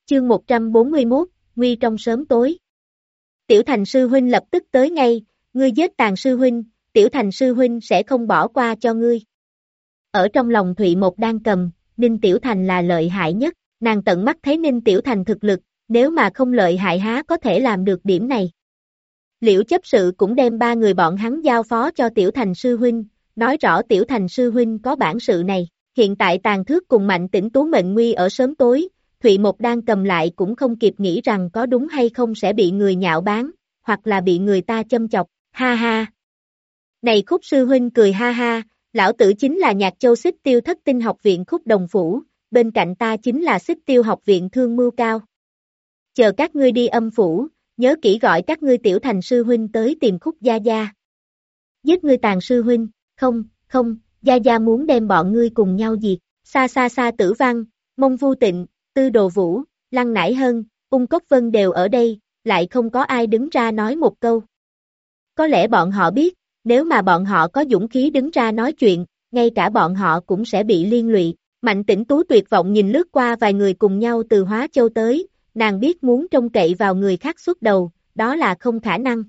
Chương 141, Nguy trong sớm tối. Tiểu Thành sư huynh lập tức tới ngay, ngươi giết Tàn sư huynh, Tiểu Thành sư huynh sẽ không bỏ qua cho ngươi. Ở trong lòng Thụy Một đang cầm, Ninh Tiểu Thành là lợi hại nhất, nàng tận mắt thấy Ninh Tiểu Thành thực lực, nếu mà không lợi hại há có thể làm được điểm này. Liễu chấp sự cũng đem ba người bọn hắn giao phó cho Tiểu Thành sư huynh, nói rõ Tiểu Thành sư huynh có bản sự này, hiện tại Tàn Thước cùng Mạnh Tĩnh Tú mệnh nguy ở sớm tối, Thụy Một đang cầm lại cũng không kịp nghĩ rằng có đúng hay không sẽ bị người nhạo báng, hoặc là bị người ta châm chọc, ha ha. Này Khúc sư huynh cười ha ha, lão tử chính là Nhạc Châu Xích Tiêu Thất Tinh học viện Khúc Đồng Phủ, bên cạnh ta chính là Xích Tiêu học viện Thương Mưu Cao. Chờ các ngươi đi âm phủ, nhớ kỹ gọi các ngươi Tiểu Thành sư huynh tới tìm Khúc gia gia. Giết ngươi Tàn sư huynh, không, gia gia muốn đem bọn ngươi cùng nhau diệt, xa xa Tử Văn, Mông Vu Tịnh, Tư Đồ Vũ, Lăng Nải Hân, Ung Cốc Vân đều ở đây, lại không có ai đứng ra nói một câu. Có lẽ bọn họ biết, nếu mà bọn họ có dũng khí đứng ra nói chuyện, ngay cả bọn họ cũng sẽ bị liên lụy. Mạnh Tĩnh Tú tuyệt vọng nhìn lướt qua vài người cùng nhau từ Hóa Châu tới, nàng biết muốn trông cậy vào người khác xuất đầu, đó là không khả năng.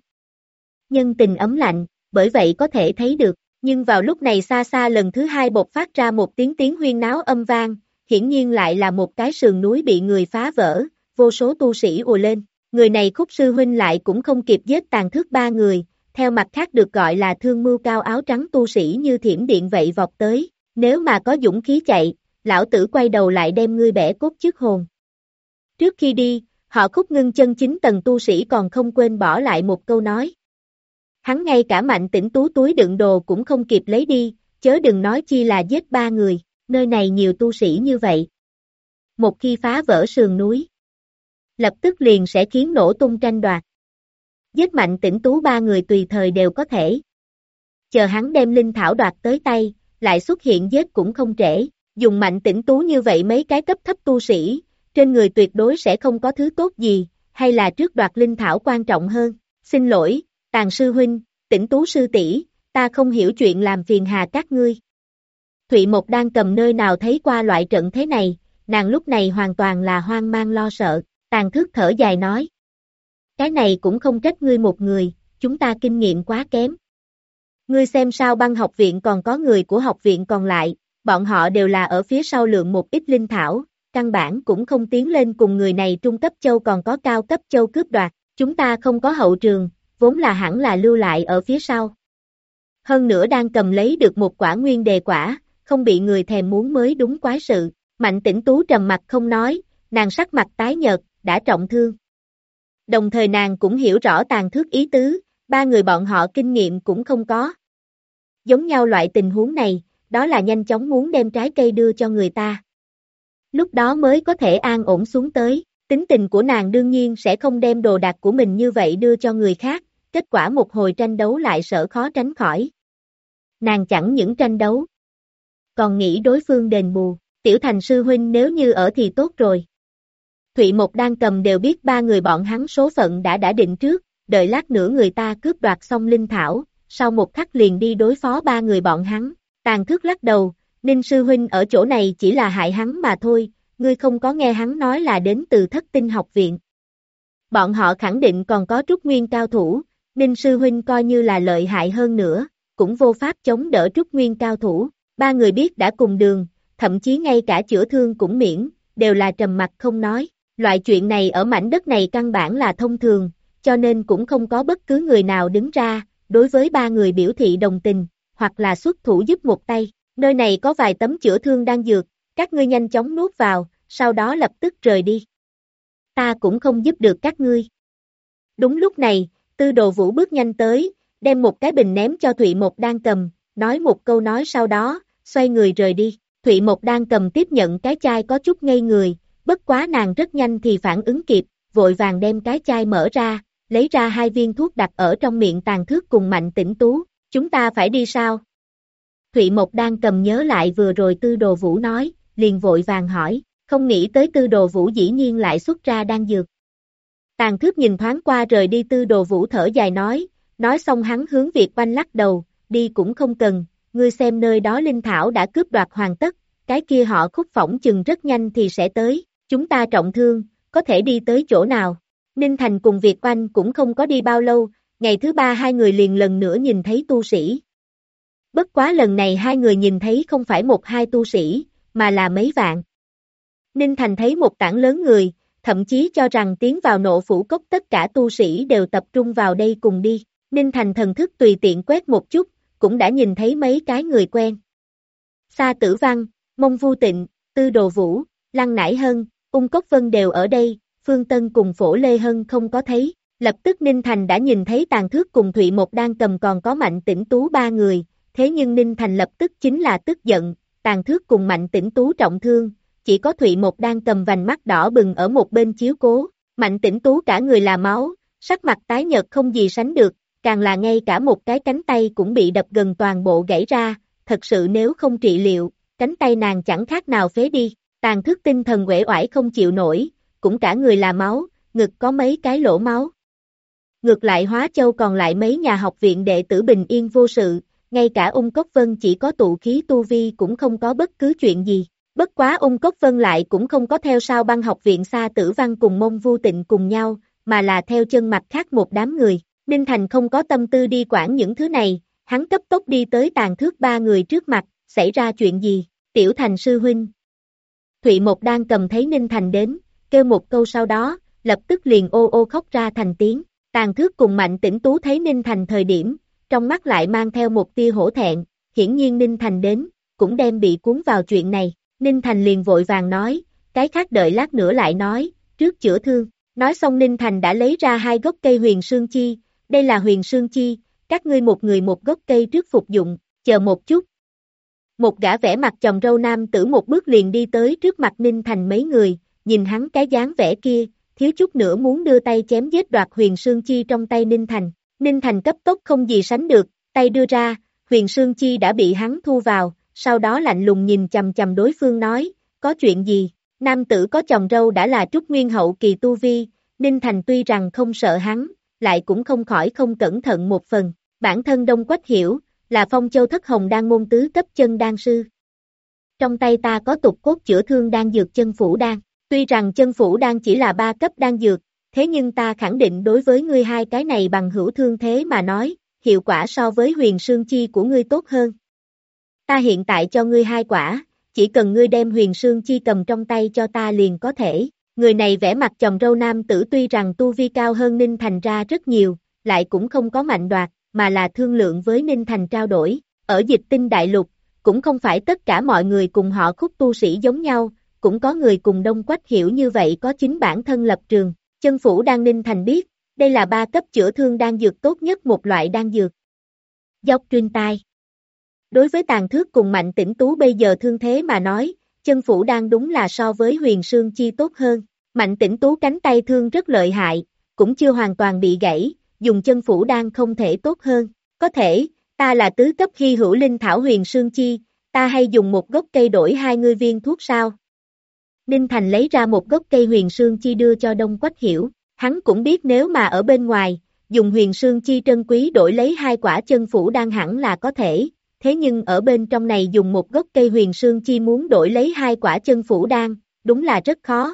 Nhân tình ấm lạnh, bởi vậy có thể thấy được, nhưng vào lúc này xa lần thứ hai bộc phát ra một tiếng huyên náo âm vang, hiển nhiên lại là một cái sườn núi bị người phá vỡ, vô số tu sĩ ùa lên, người này Khúc sư huynh lại cũng không kịp giết Tàn Thước ba người, theo mặt khác được gọi là Thương Mưu Cao áo trắng tu sĩ như thiểm điện vậy vọt tới, nếu mà có dũng khí chạy, lão tử quay đầu lại đem ngươi bẻ cốt chứt hồn. Trước khi đi, họ Khúc Ngưng chân chính tầng tu sĩ còn không quên bỏ lại một câu nói. Hắn ngay cả Mạnh Tĩnh Tú túi đựng đồ cũng không kịp lấy đi, chớ đừng nói chi là giết ba người, nơi này nhiều tu sĩ như vậy. Một khi phá vỡ sườn núi, lập tức liền sẽ khiến nổ tung tranh đoạt. Giết Mạnh Tĩnh Tú ba người tùy thời đều có thể. Chờ hắn đem linh thảo đoạt tới tay, lại xuất hiện giết cũng không trễ, dùng Mạnh Tĩnh Tú như vậy mấy cái cấp thấp tu sĩ, trên người tuyệt đối sẽ không có thứ tốt gì, hay là trước đoạt linh thảo quan trọng hơn. Xin lỗi, Tàn sư huynh, Tĩnh Tú sư tỷ, ta không hiểu chuyện làm phiền hà các ngươi. Thụy Một đang cầm nơi nào thấy qua loại trận thế này, nàng lúc này hoàn toàn là hoang mang lo sợ, Tàn Thước thở dài nói. Cái này cũng không trách ngươi một người, chúng ta kinh nghiệm quá kém. Ngươi xem sao Băng học viện còn có người của học viện còn lại, bọn họ đều là ở phía sau lượng một ít linh thảo, căn bản cũng không tiến lên cùng người này trung cấp châu còn có cao cấp châu cướp đoạt, chúng ta không có hậu trường, vốn là hẳn là lưu lại ở phía sau. Hơn nữa đang cầm lấy được một quả nguyên đề quả, không bị người thèm muốn mới đúng quái sự. Mạnh Tĩnh Tú trầm mặt không nói, nàng sắc mặt tái nhợt, đã trọng thương. Đồng thời nàng cũng hiểu rõ Tàn Thước ý tứ, ba người bọn họ kinh nghiệm cũng không có. Giống nhau loại tình huống này, đó là nhanh chóng muốn đem trái cây đưa cho người ta. Lúc đó mới có thể an ổn xuống tới, tính tình của nàng đương nhiên sẽ không đem đồ đạc của mình như vậy đưa cho người khác, kết quả một hồi tranh đấu lại sợ khó tránh khỏi. Nàng chẳng những tranh đấu, còn nghĩ đối phương đền bù, Tiểu Thành sư huynh nếu như ở thì tốt rồi. Thụy Một đang cầm đều biết ba người bọn hắn số phận đã định trước, đợi lát nữa người ta cướp đoạt xong linh thảo, sau một khắc liền đi đối phó ba người bọn hắn. Tàn Thước lắc đầu, Ninh sư huynh ở chỗ này chỉ là hại hắn mà thôi, ngươi không có nghe hắn nói là đến từ Thất Tinh học viện. Bọn họ khẳng định còn có Trúc Nguyên cao thủ, Ninh sư huynh coi như là lợi hại hơn nữa, cũng vô pháp chống đỡ Trúc Nguyên cao thủ. Ba người biết đã cùng đường, thậm chí ngay cả chữa thương cũng miễn, đều là trầm mặc không nói. Loại chuyện này ở mảnh đất này căn bản là thông thường, cho nên cũng không có bất cứ người nào đứng ra, đối với ba người biểu thị đồng tình, hoặc là xuất thủ giúp một tay. Nơi này có vài tấm chữa thương đang dược, các ngươi nhanh chóng nuốt vào, sau đó lập tức rời đi. Ta cũng không giúp được các ngươi. Đúng lúc này, Tư Đồ Vũ bước nhanh tới, đem một cái bình ném cho Thụy Một đang cầm, nói một câu nói sau đó, xoay người rời đi. Thụy Một đang cầm tiếp nhận cái chai có chút ngây người, bất quá nàng rất nhanh thì phản ứng kịp, vội vàng đem cái chai mở ra, lấy ra 2 viên thuốc đặt ở trong miệng Tàn Thước cùng Mạnh Tĩnh Tú. Chúng ta phải đi sao? Thụy Một đang cầm nhớ lại vừa rồi Tư Đồ Vũ nói, liền vội vàng hỏi, không nghĩ tới Tư Đồ Vũ dĩ nhiên lại xuất ra đan dược. Tàn Thước nhìn thoáng qua rời đi Tư Đồ Vũ thở dài nói xong hắn hướng Việt Banh lắc đầu, đi cũng không cần, ngươi xem nơi đó linh thảo đã cướp đoạt hoàn tất, cái kia họ Khúc phỏng chừng rất nhanh thì sẽ tới, chúng ta trọng thương, có thể đi tới chỗ nào. Ninh Thành cùng Việt Oanh cũng không có đi bao lâu, ngày thứ ba hai người liền lần nữa nhìn thấy tu sĩ. Bất quá lần này hai người nhìn thấy không phải một hai tu sĩ, mà là mấy vạn. Ninh Thành thấy một tảng lớn người, thậm chí cho rằng tiến vào Nộ Phủ Cốc tất cả tu sĩ đều tập trung vào đây cùng đi. Ninh Thành thần thức tùy tiện quét một chút, cũng đã nhìn thấy mấy cái người quen. Sa Tử Văn, Mông Vu Tịnh, Tư Đồ Vũ, Lăng Nải Hân, Ung Cốc Vân đều ở đây, Phương Tân cùng Phổ Lê Hân không có thấy. Lập tức Ninh Thành đã nhìn thấy Tàn Thước cùng Thụy Một đang cầm còn có Mạnh Tĩnh Tú ba người, thế nhưng Ninh Thành lập tức chính là tức giận, Tàn Thước cùng Mạnh Tĩnh Tú trọng thương, chỉ có Thụy Một đang cầm vành mắt đỏ bừng ở một bên chiếu cố, Mạnh Tĩnh Tú cả người là máu, sắc mặt tái nhợt không gì sánh được, càng là ngay cả một cái cánh tay cũng bị đập gần toàn bộ gãy ra, thật sự nếu không trị liệu, cánh tay nàng chẳng khác nào phế đi, Tàn Thước tinh thần uể oải không chịu nổi, cũng cả người là máu, ngực có mấy cái lỗ máu. Ngược lại Hóa Châu còn lại mấy nhà học viện đệ tử bình yên vô sự, ngay cả Ung Cốc Vân chỉ có tụ khí tu vi cũng không có bất cứ chuyện gì. Bất quá Ung Cốc Vân lại cũng không có theo Sao Băng học viện Sa Tử Văn cùng Mông Vu Tịnh cùng nhau, mà là theo chân mặt khác một đám người. Ninh Thành không có tâm tư đi quản những thứ này, hắn cấp tốc đi tới Tàn Thước ba người trước mặt, xảy ra chuyện gì? Tiểu Thành sư huynh. Thụy Một đang cầm thấy Ninh Thành đến, kêu một câu sau đó, lập tức liền ô ô khóc ra thành tiếng. Tàn Thước cùng Mạnh Tĩnh Tú thấy Ninh Thành thời điểm, trong mắt lại mang theo một tia hổ thẹn, hiển nhiên Ninh Thành đến, cũng đem bị cuốn vào chuyện này. Ninh Thành liền vội vàng nói, cái khác đợi lát nữa lại nói, trước chữa thương. Nói xong Ninh Thành đã lấy ra hai gốc cây huyền sương chi, đây là huyền sương chi, các ngươi một người một gốc cây trước phục dụng, chờ một chút. Một gã vẻ mặt chòm râu nam tử một bước liền đi tới trước mặt Ninh Thành mấy người, nhìn hắn cái dáng vẻ kia, thiếu chút nữa muốn đưa tay chém giết đoạt huyền sương chi trong tay Ninh Thành. Ninh Thành cấp tốc không gì sánh được, tay đưa ra, huyền sương chi đã bị hắn thu vào, sau đó lạnh lùng nhìn chầm chầm đối phương nói, có chuyện gì? Nam tử có chòm râu đã là trúc nguyên hậu kỳ tu vi, Ninh Thành tuy rằng không sợ hắn, lại cũng không khỏi không cẩn thận một phần. Bản thân Đông Quách Hiểu, là Phong Châu Thất Hồng đan môn tứ cấp chân đan sư. Trong tay ta có tục cốt chữa thương đan dược chân phủ đan, tuy rằng chân phủ đan chỉ là 3 cấp đan dược, thế nhưng ta khẳng định đối với ngươi hai cái này bằng hữu thương thế mà nói, hiệu quả so với huyền sương chi của ngươi tốt hơn. Ta hiện tại cho ngươi 2 quả, chỉ cần ngươi đem huyền sương chi cầm trong tay cho ta liền có thể. Người này vẻ mặt chòm râu nam tử tuy rằng tu vi cao hơn Ninh Thành ra rất nhiều, lại cũng không có mạnh đoạt, mà là thương lượng với Ninh Thành trao đổi. Ở Dịch Tinh Đại Lục, cũng không phải tất cả mọi người cùng họ Khúc tu sĩ giống nhau, cũng có người cùng Đông Quách Hiểu như vậy có chính bản thân lập trường. Chân phủ đan Ninh Thành biết, đây là 3 cấp chữa thương đan dược tốt nhất một loại đan dược. Dốc truyền tai. Đối với Tàn Thước cùng Mạnh Tĩnh Tú bây giờ thương thế mà nói, chân phủ đan đúng là so với huyền sương chi tốt hơn. Mạnh Tĩnh Tú cánh tay thương rất lợi hại, cũng chưa hoàn toàn bị gãy, dùng chân phủ đan không thể tốt hơn. Có thể, ta là tứ cấp hy hữu linh thảo huyền sương chi, ta hay dùng một gốc cây đổi 20 viên thuốc sao? Ninh Thành lấy ra một gốc cây huyền sương chi đưa cho Đông Quách Hiểu, hắn cũng biết nếu mà ở bên ngoài, dùng huyền sương chi trân quý đổi lấy 2 quả chân phủ đan hẳn là có thể, thế nhưng ở bên trong này dùng một gốc cây huyền sương chi muốn đổi lấy 2 quả chân phủ đan, đúng là rất khó.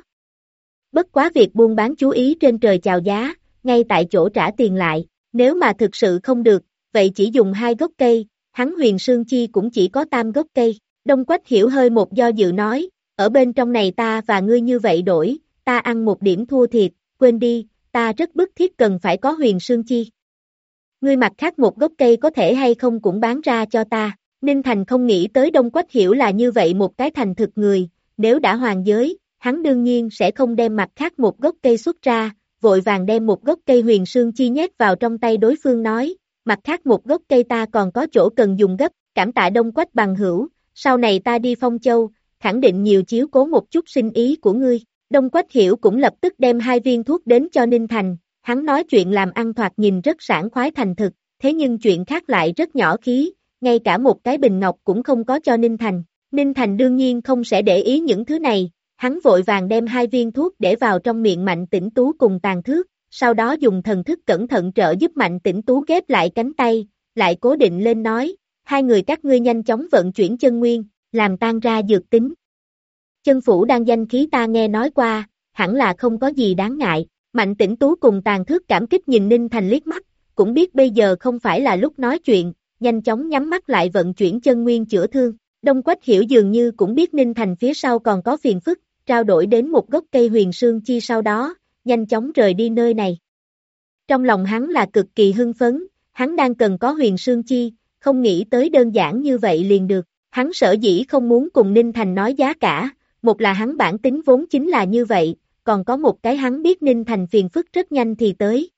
Bất quá việc buôn bán chú ý trên trời chào giá, ngay tại chỗ trả tiền lại, nếu mà thực sự không được, vậy chỉ dùng 2 gốc cây, hắn huyền sương chi cũng chỉ có tam gốc cây. Đông Quách Hiểu hơi một do dự nói, ở bên trong này ta và ngươi như vậy đổi, ta ăn một điểm thua thiệt, quên đi, ta rất bức thiết cần phải có huyền sương chi. Ngươi mặt khác một gốc cây có thể hay không cũng bán ra cho ta. Ninh Thành không nghĩ tới Đông Quách Hiểu là như vậy một cái thành thực người, nếu đã hoàng giới, hắn đương nhiên sẽ không đem mặt khác một gốc cây xuất ra, vội vàng đem một gốc cây huyền sương chi nhét vào trong tay đối phương nói, mặt khác một gốc cây ta còn có chỗ cần dùng gấp, cảm tạ Đông Quách bằng hữu, sau này ta đi Phong Châu, khẳng định nhiều chiếu cố một chút sinh ý của ngươi. Đông Quách Hiểu cũng lập tức đem 2 viên thuốc đến cho Ninh Thành, hắn nói chuyện làm ăn thoạt nhìn rất sảng khoái thành thực, thế nhưng chuyện khác lại rất nhỏ khí, ngay cả một cái bình ngọc cũng không có cho Ninh Thành. Ninh Thành đương nhiên không sẽ để ý những thứ này, hắn vội vàng đem 2 viên thuốc để vào trong miệng Mạnh Tĩnh Tú cùng Tàn Thước, sau đó dùng thần thức cẩn thận trợ giúp Mạnh Tĩnh Tú ghép lại cánh tay, lại cố định lên nói, 2 người các ngươi nhanh chóng vận chuyển chân nguyên, làm tan ra dược tính. Chân phủ đang danh khí ta nghe nói qua, hẳn là không có gì đáng ngại. Mạnh Tĩnh Tú cùng Tàn Thước cảm kích nhìn Ninh Thành liếc mắt, cũng biết bây giờ không phải là lúc nói chuyện, nhanh chóng nhắm mắt lại vận chuyển chân nguyên chữa thương. Đông Quách Hiểu dường như cũng biết Ninh Thành phía sau còn có phiền phức, trao đổi đến một gốc cây huyền sương chi sau đó, nhanh chóng rời đi nơi này. Trong lòng hắn là cực kỳ hưng phấn, hắn đang cần có huyền sương chi, không nghĩ tới đơn giản như vậy liền được. Hắn sở dĩ không muốn cùng Ninh Thành nói giá cả, một là hắn bản tính vốn chính là như vậy, còn có một cái hắn biết Ninh Thành phiền phức rất nhanh thì tới.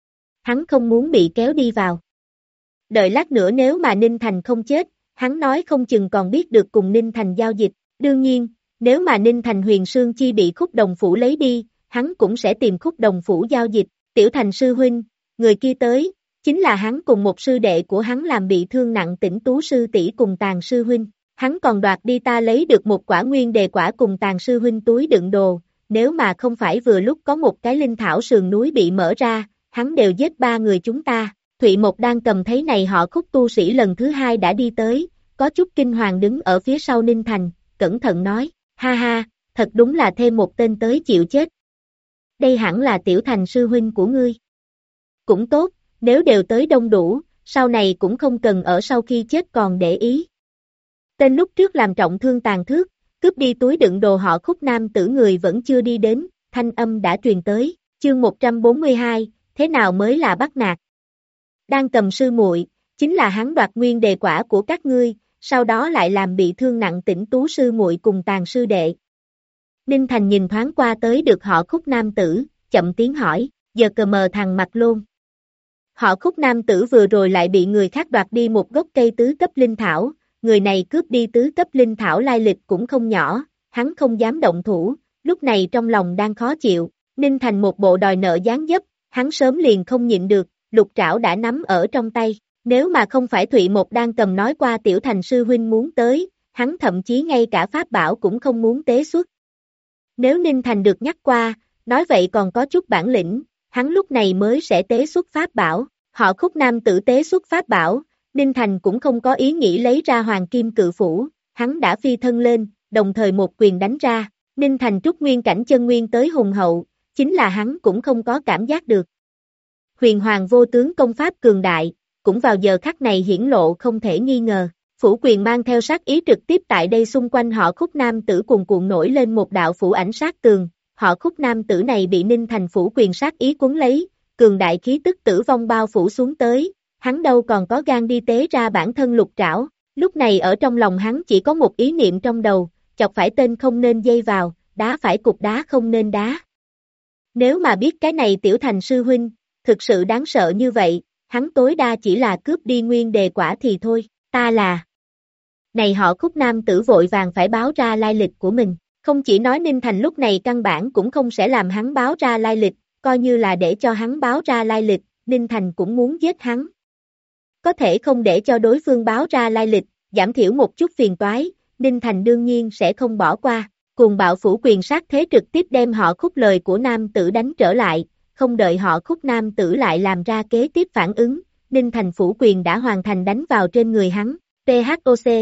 Hắn không muốn bị kéo đi vào. Đợi lát nữa nếu mà Ninh Thành không chết, hắn nói không chừng còn biết được cùng Ninh Thành giao dịch. Đương nhiên, nếu mà Ninh Thành huyền sương chi bị Khúc Đồng Phủ lấy đi, hắn cũng sẽ tìm Khúc Đồng Phủ giao dịch. Tiểu Thành sư huynh, người kia tới, chính là hắn cùng một sư đệ của hắn làm bị thương nặng Tĩnh Tú sư tỷ cùng Tàn sư huynh. Hắn còn đoạt đi ta lấy được một quả nguyên đề quả cùng Tàn sư huynh túi đựng đồ, nếu mà không phải vừa lúc có một cái linh thảo sườn núi bị mở ra, hắn đều giết 3 người chúng ta. Thụy Mộc đang cầm thấy này họ Khúc tu sĩ lần thứ 2 đã đi tới, có chút kinh hoàng đứng ở phía sau Ninh Thành, cẩn thận nói, ha ha, thật đúng là thêm một tên tới chịu chết. Đây hẳn là Tiểu Thành sư huynh của ngươi. Cũng tốt, nếu đều tới đông đủ, sau này cũng không cần ở sau khi chết còn để ý. Tên lúc trước làm trọng thương Tàn Thước, cướp đi túi đựng đồ họ Khúc nam tử người vẫn chưa đi đến, thanh âm đã truyền tới, chương 142, thế nào mới là bắt nạt. Đang cầm sư muội, chính là hắn đoạt nguyên đề quả của các ngươi, sau đó lại làm bị thương nặng Tĩnh Tú sư muội cùng Tàn sư đệ. Ninh Thành nhìn thoáng qua tới được họ Khúc nam tử, chậm tiếng hỏi, giờ cờ mờ thằng mặt lôn. Họ Khúc nam tử vừa rồi lại bị người khác đoạt đi một gốc cây tứ cấp linh thảo, người này cướp đi tứ cấp linh thảo lai lịch cũng không nhỏ, hắn không dám động thủ, lúc này trong lòng đang khó chịu, Ninh Thành một bộ đòi nợ gián dấp, hắn sớm liền không nhịn được, lục trảo đã nắm ở trong tay, nếu mà không phải Thụy Mộc đang cầm nói qua Tiểu Thành sư huynh muốn tới, hắn thậm chí ngay cả pháp bảo cũng không muốn tế xuất. Nếu Ninh Thành được nhắc qua, nói vậy còn có chút bản lĩnh, hắn lúc này mới sẽ tế xuất pháp bảo, họ Khúc nam tử tế xuất pháp bảo, Ninh Thành cũng không có ý nghĩ lấy ra hoàng kim cự phủ, hắn đã phi thân lên, đồng thời một quyền đánh ra, Ninh Thành trúc nguyên cảnh chân nguyên tới hùng hậu, chính là hắn cũng không có cảm giác được. Huyền hoàng vô tướng công pháp cường đại, cũng vào giờ khắc này hiển lộ không thể nghi ngờ, phủ quyền mang theo sát ý trực tiếp tại đây xung quanh họ Khúc nam tử cuồn cuộn nổi lên một đạo phủ ảnh sát tường, họ Khúc nam tử này bị Ninh Thành phủ quyền sát ý cuốn lấy, cường đại khí tức tử vong bao phủ xuống tới, hắn đâu còn có gan đi tế ra bản thân lục trảo, lúc này ở trong lòng hắn chỉ có một ý niệm trong đầu, chọc phải tên không nên dây vào, đá phải cục đá không nên đá. Nếu mà biết cái này Tiểu Thành sư huynh, thực sự đáng sợ như vậy, hắn tối đa chỉ là cướp đi nguyên đề quả thì thôi, ta là... Này họ Khúc nam tử vội vàng phải báo ra lai lịch của mình, không chỉ nói Ninh Thành lúc này căn bản cũng không sẽ làm hắn báo ra lai lịch, coi như là để cho hắn báo ra lai lịch, Ninh Thành cũng muốn giết hắn. Có thể không để cho đối phương báo ra lai lịch, giảm thiểu một chút phiền toái, Ninh Thành đương nhiên sẽ không bỏ qua, cùng bạo phủ quyền sát thế trực tiếp đem họ Khúc lời của nam tử đánh trở lại, không đợi họ Khúc nam tử lại làm ra kế tiếp phản ứng, Ninh Thành phủ quyền đã hoàn thành đánh vào trên người hắn, THOC.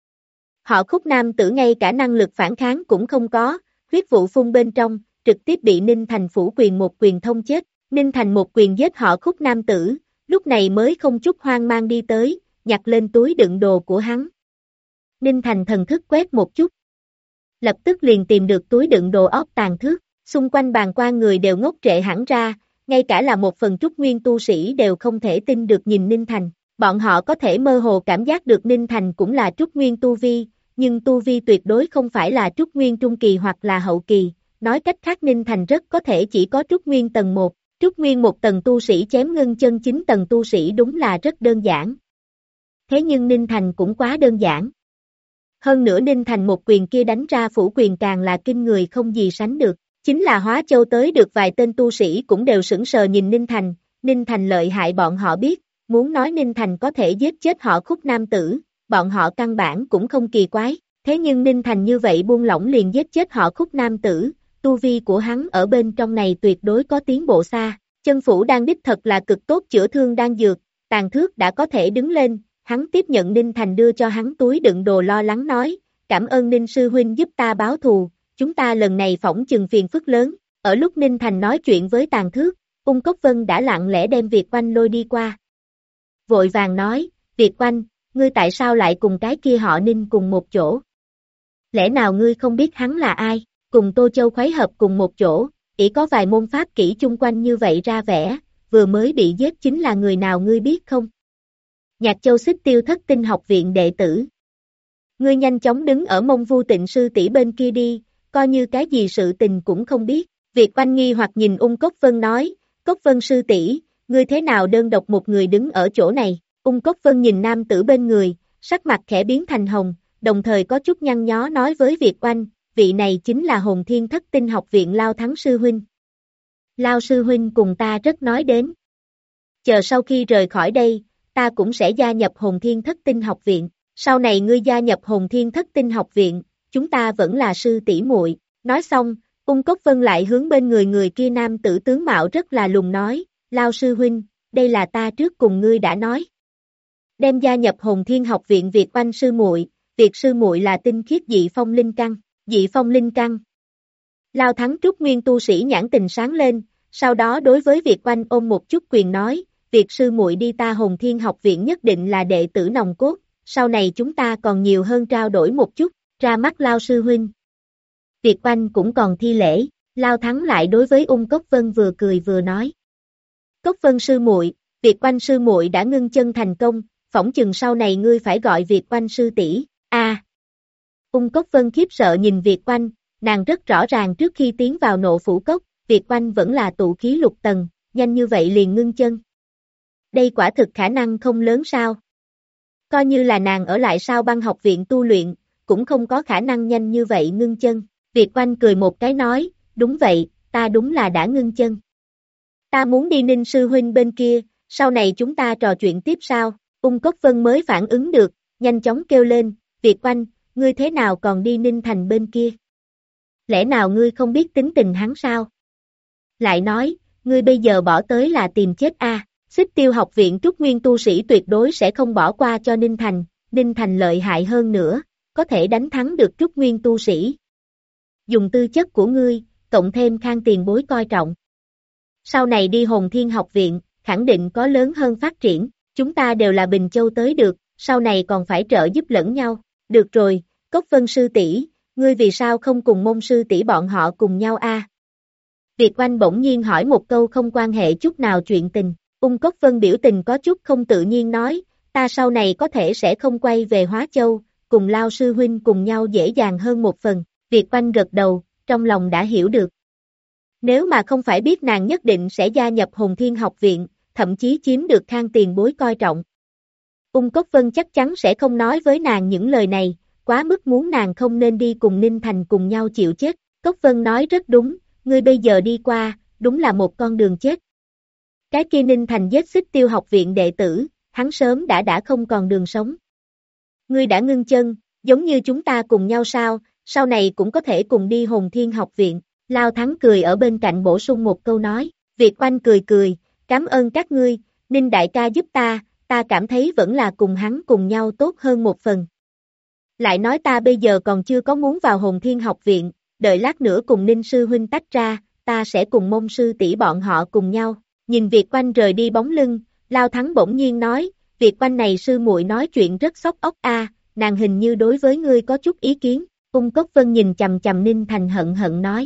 Họ Khúc nam tử ngay cả năng lực phản kháng cũng không có, huyết vụ phun bên trong, trực tiếp bị Ninh Thành phủ quyền một quyền thông chết, Ninh Thành một quyền giết họ Khúc nam tử, lúc này mới không chút hoang mang đi tới, nhặt lên túi đựng đồ của hắn. Ninh Thành thần thức quét một chút, lập tức liền tìm được túi đựng đồ óc Tàn Thước, xung quanh bàn quan người đều ngốc trệ hẳn ra, ngay cả là một phần trúc nguyên tu sĩ đều không thể tin được nhìn Ninh Thành, bọn họ có thể mơ hồ cảm giác được Ninh Thành cũng là trúc nguyên tu vi, nhưng tu vi tuyệt đối không phải là trúc nguyên trung kỳ hoặc là hậu kỳ, nói cách khác Ninh Thành rất có thể chỉ có trúc nguyên tầng 1, trúc nguyên một tầng tu sĩ chém ngân chân 9 tầng tu sĩ đúng là rất đơn giản. Thế nhưng Ninh Thành cũng quá đơn giản. Hơn nữa Ninh Thành một quyền kia đánh ra phủ quyền càng là kinh người không gì sánh được, chính là Hóa Châu tới được vài tên tu sĩ cũng đều sững sờ nhìn Ninh Thành lợi hại bọn họ biết, muốn nói Ninh Thành có thể giết chết họ Khúc nam tử, bọn họ căn bản cũng không kỳ quái, thế nhưng Ninh Thành như vậy buông lỏng liền giết chết họ Khúc nam tử, tu vi của hắn ở bên trong này tuyệt đối có tiến bộ xa, chân phủ đang đích thật là cực tốt chữa thương đang dược, Tàn Thước đã có thể đứng lên, hắn tiếp nhận Ninh Thành đưa cho hắn túi đựng đồ lo lắng nói, cảm ơn Ninh sư huynh giúp ta báo thù, chúng ta lần này phỏng chừng phiền phức lớn, Ở lúc Ninh Thành nói chuyện với Tàn Thước, Ung Cốc Vân đã lặng lẽ đem Việt Oanh lôi đi qua. Vội vàng nói, Việt Oanh, ngươi tại sao lại cùng cái kia họ Ninh cùng một chỗ? Lẽ nào ngươi không biết hắn là ai? Cùng Tô Châu khuấy hợp cùng một chỗ, ỷ có vài môn pháp kỹ chung quanh như vậy ra vẻ, vừa mới bị giết chính là người nào ngươi biết không? Nhạc Châu Xích Tiêu Thất Tinh học viện đệ tử. Ngươi nhanh chóng đứng ở Mông Vu Tịnh sư tỷ bên kia đi, coi như cái gì sự tình cũng không biết. Việt Oanh nghi hoặc nhìn Ung Cốc Vân nói, Cốc Vân sư tỷ, ngươi thế nào đơn độc một người đứng ở chỗ này? Ung Cốc Vân nhìn nam tử bên người, sắc mặt khẽ biến thành hồng, đồng thời có chút nhăn nhó nói với Việt Oanh, vị này chính là Hồn Thiên Thất Tinh học viện Lao Thắng sư huynh. Lao sư huynh cùng ta rất nói đến. Chờ sau khi rời khỏi đây, ta cũng sẽ gia nhập Hồn Thiên Thất Tinh học viện. Sau này ngươi gia nhập Hồn Thiên Thất Tinh học viện, chúng ta vẫn là sư tỷ muội. Nói xong, Ung Cốc Vân lại hướng bên người kia nam tử tướng mạo rất là lùng nói, Lao sư huynh, đây là ta trước cùng ngươi đã nói. Đem gia nhập Hồn Thiên học viện Việt Oanh sư muội, Việt sư muội là tinh khiết dị phong linh căn, dị phong linh căn. Lao Thắng Trúc Nguyên tu sĩ nhãn tình sáng lên, sau đó đối với Việt Oanh ôm một chút quyền nói, Việt sư muội đi ta Hồn Thiên học viện nhất định là đệ tử nòng cốt, sau này chúng ta còn nhiều hơn trao đổi một chút, ra mắt Lao sư huynh. Việt Oanh cũng còn thi lễ, Lao Thắng lại đối với Ung Cốc Vân vừa cười vừa nói. Cốc Vân sư muội, Việt Oanh sư muội đã ngưng chân thành công, phỏng chừng sau này ngươi phải gọi Việt Oanh sư tỷ. Ung Cốc Vân khiếp sợ nhìn Việt Oanh, nàng rất rõ ràng trước khi tiến vào Nộ Phủ Cốc, Việt Oanh vẫn là tụ khí lục tầng, nhanh như vậy liền ngưng chân. Đây quả thực khả năng không lớn sao? Coi như là nàng ở lại Sao Băng học viện tu luyện, cũng không có khả năng nhanh như vậy ngưng chân. Việt Oanh cười một cái nói, đúng vậy, ta đúng là đã ngưng chân. Ta muốn đi Ninh sư huynh bên kia, sau này chúng ta trò chuyện tiếp sao? Ung Cốc Vân mới phản ứng được, nhanh chóng kêu lên, Việt Oanh, ngươi thế nào còn đi Ninh Thành bên kia? Lẽ nào ngươi không biết tính tình hắn sao? Lại nói, ngươi bây giờ bỏ tới là tìm chết Xích Tiêu học viện Trúc Nguyên tu sĩ tuyệt đối sẽ không bỏ qua cho Ninh Thành lợi hại hơn nữa, có thể đánh thắng được Trúc Nguyên tu sĩ. Dùng tư chất của ngươi, cộng thêm Khang tiền bối coi trọng. Sau này đi Hồn Thiên học viện, khẳng định có lớn hơn phát triển, chúng ta đều là Bình Châu tới được, sau này còn phải trợ giúp lẫn nhau. Được rồi, Cốc Vân sư tỷ, ngươi vì sao không cùng Mông sư tỷ bọn họ cùng nhau Việt Oanh bỗng nhiên hỏi một câu không quan hệ chút nào chuyện tình. Ung Cốc Vân biểu tình có chút không tự nhiên nói, ta sau này có thể sẽ không quay về Hóa Châu, cùng Lao sư huynh cùng nhau dễ dàng hơn một phần. Việt Oanh gật đầu, trong lòng đã hiểu được. Nếu mà không phải biết nàng nhất định sẽ gia nhập Hồn Thiên học viện, thậm chí chiếm được Khang tiền bối coi trọng. Ung Cốc Vân chắc chắn sẽ không nói với nàng những lời này, quá mức muốn nàng không nên đi cùng Ninh Thành cùng nhau chịu chết. Cốc Vân nói rất đúng, ngươi bây giờ đi qua, đúng là một con đường chết. Cái kia Ninh Thành giết Xích Tiêu học viện đệ tử, hắn sớm đã không còn đường sống. Ngươi đã ngưng chân, giống như chúng ta cùng nhau sao, sau này cũng có thể cùng đi Hồn Thiên học viện. Lao Thắng cười ở bên cạnh bổ sung một câu nói, Việt Oanh cười, cảm ơn các ngươi, Ninh đại ca giúp ta cảm thấy vẫn là cùng hắn cùng nhau tốt hơn một phần. Lại nói ta bây giờ còn chưa có muốn vào Hồn Thiên học viện, đợi lát nữa cùng Ninh sư huynh tách ra, ta sẽ cùng Mông sư tỷ bọn họ cùng nhau. Nhìn Việt Oanh rời đi bóng lưng, Lao Thắng bỗng nhiên nói, Việt Oanh này sư muội nói chuyện rất xóc ốc nàng hình như đối với ngươi có chút ý kiến. Ung Cốc Vân nhìn chằm chằm Ninh Thành hận nói.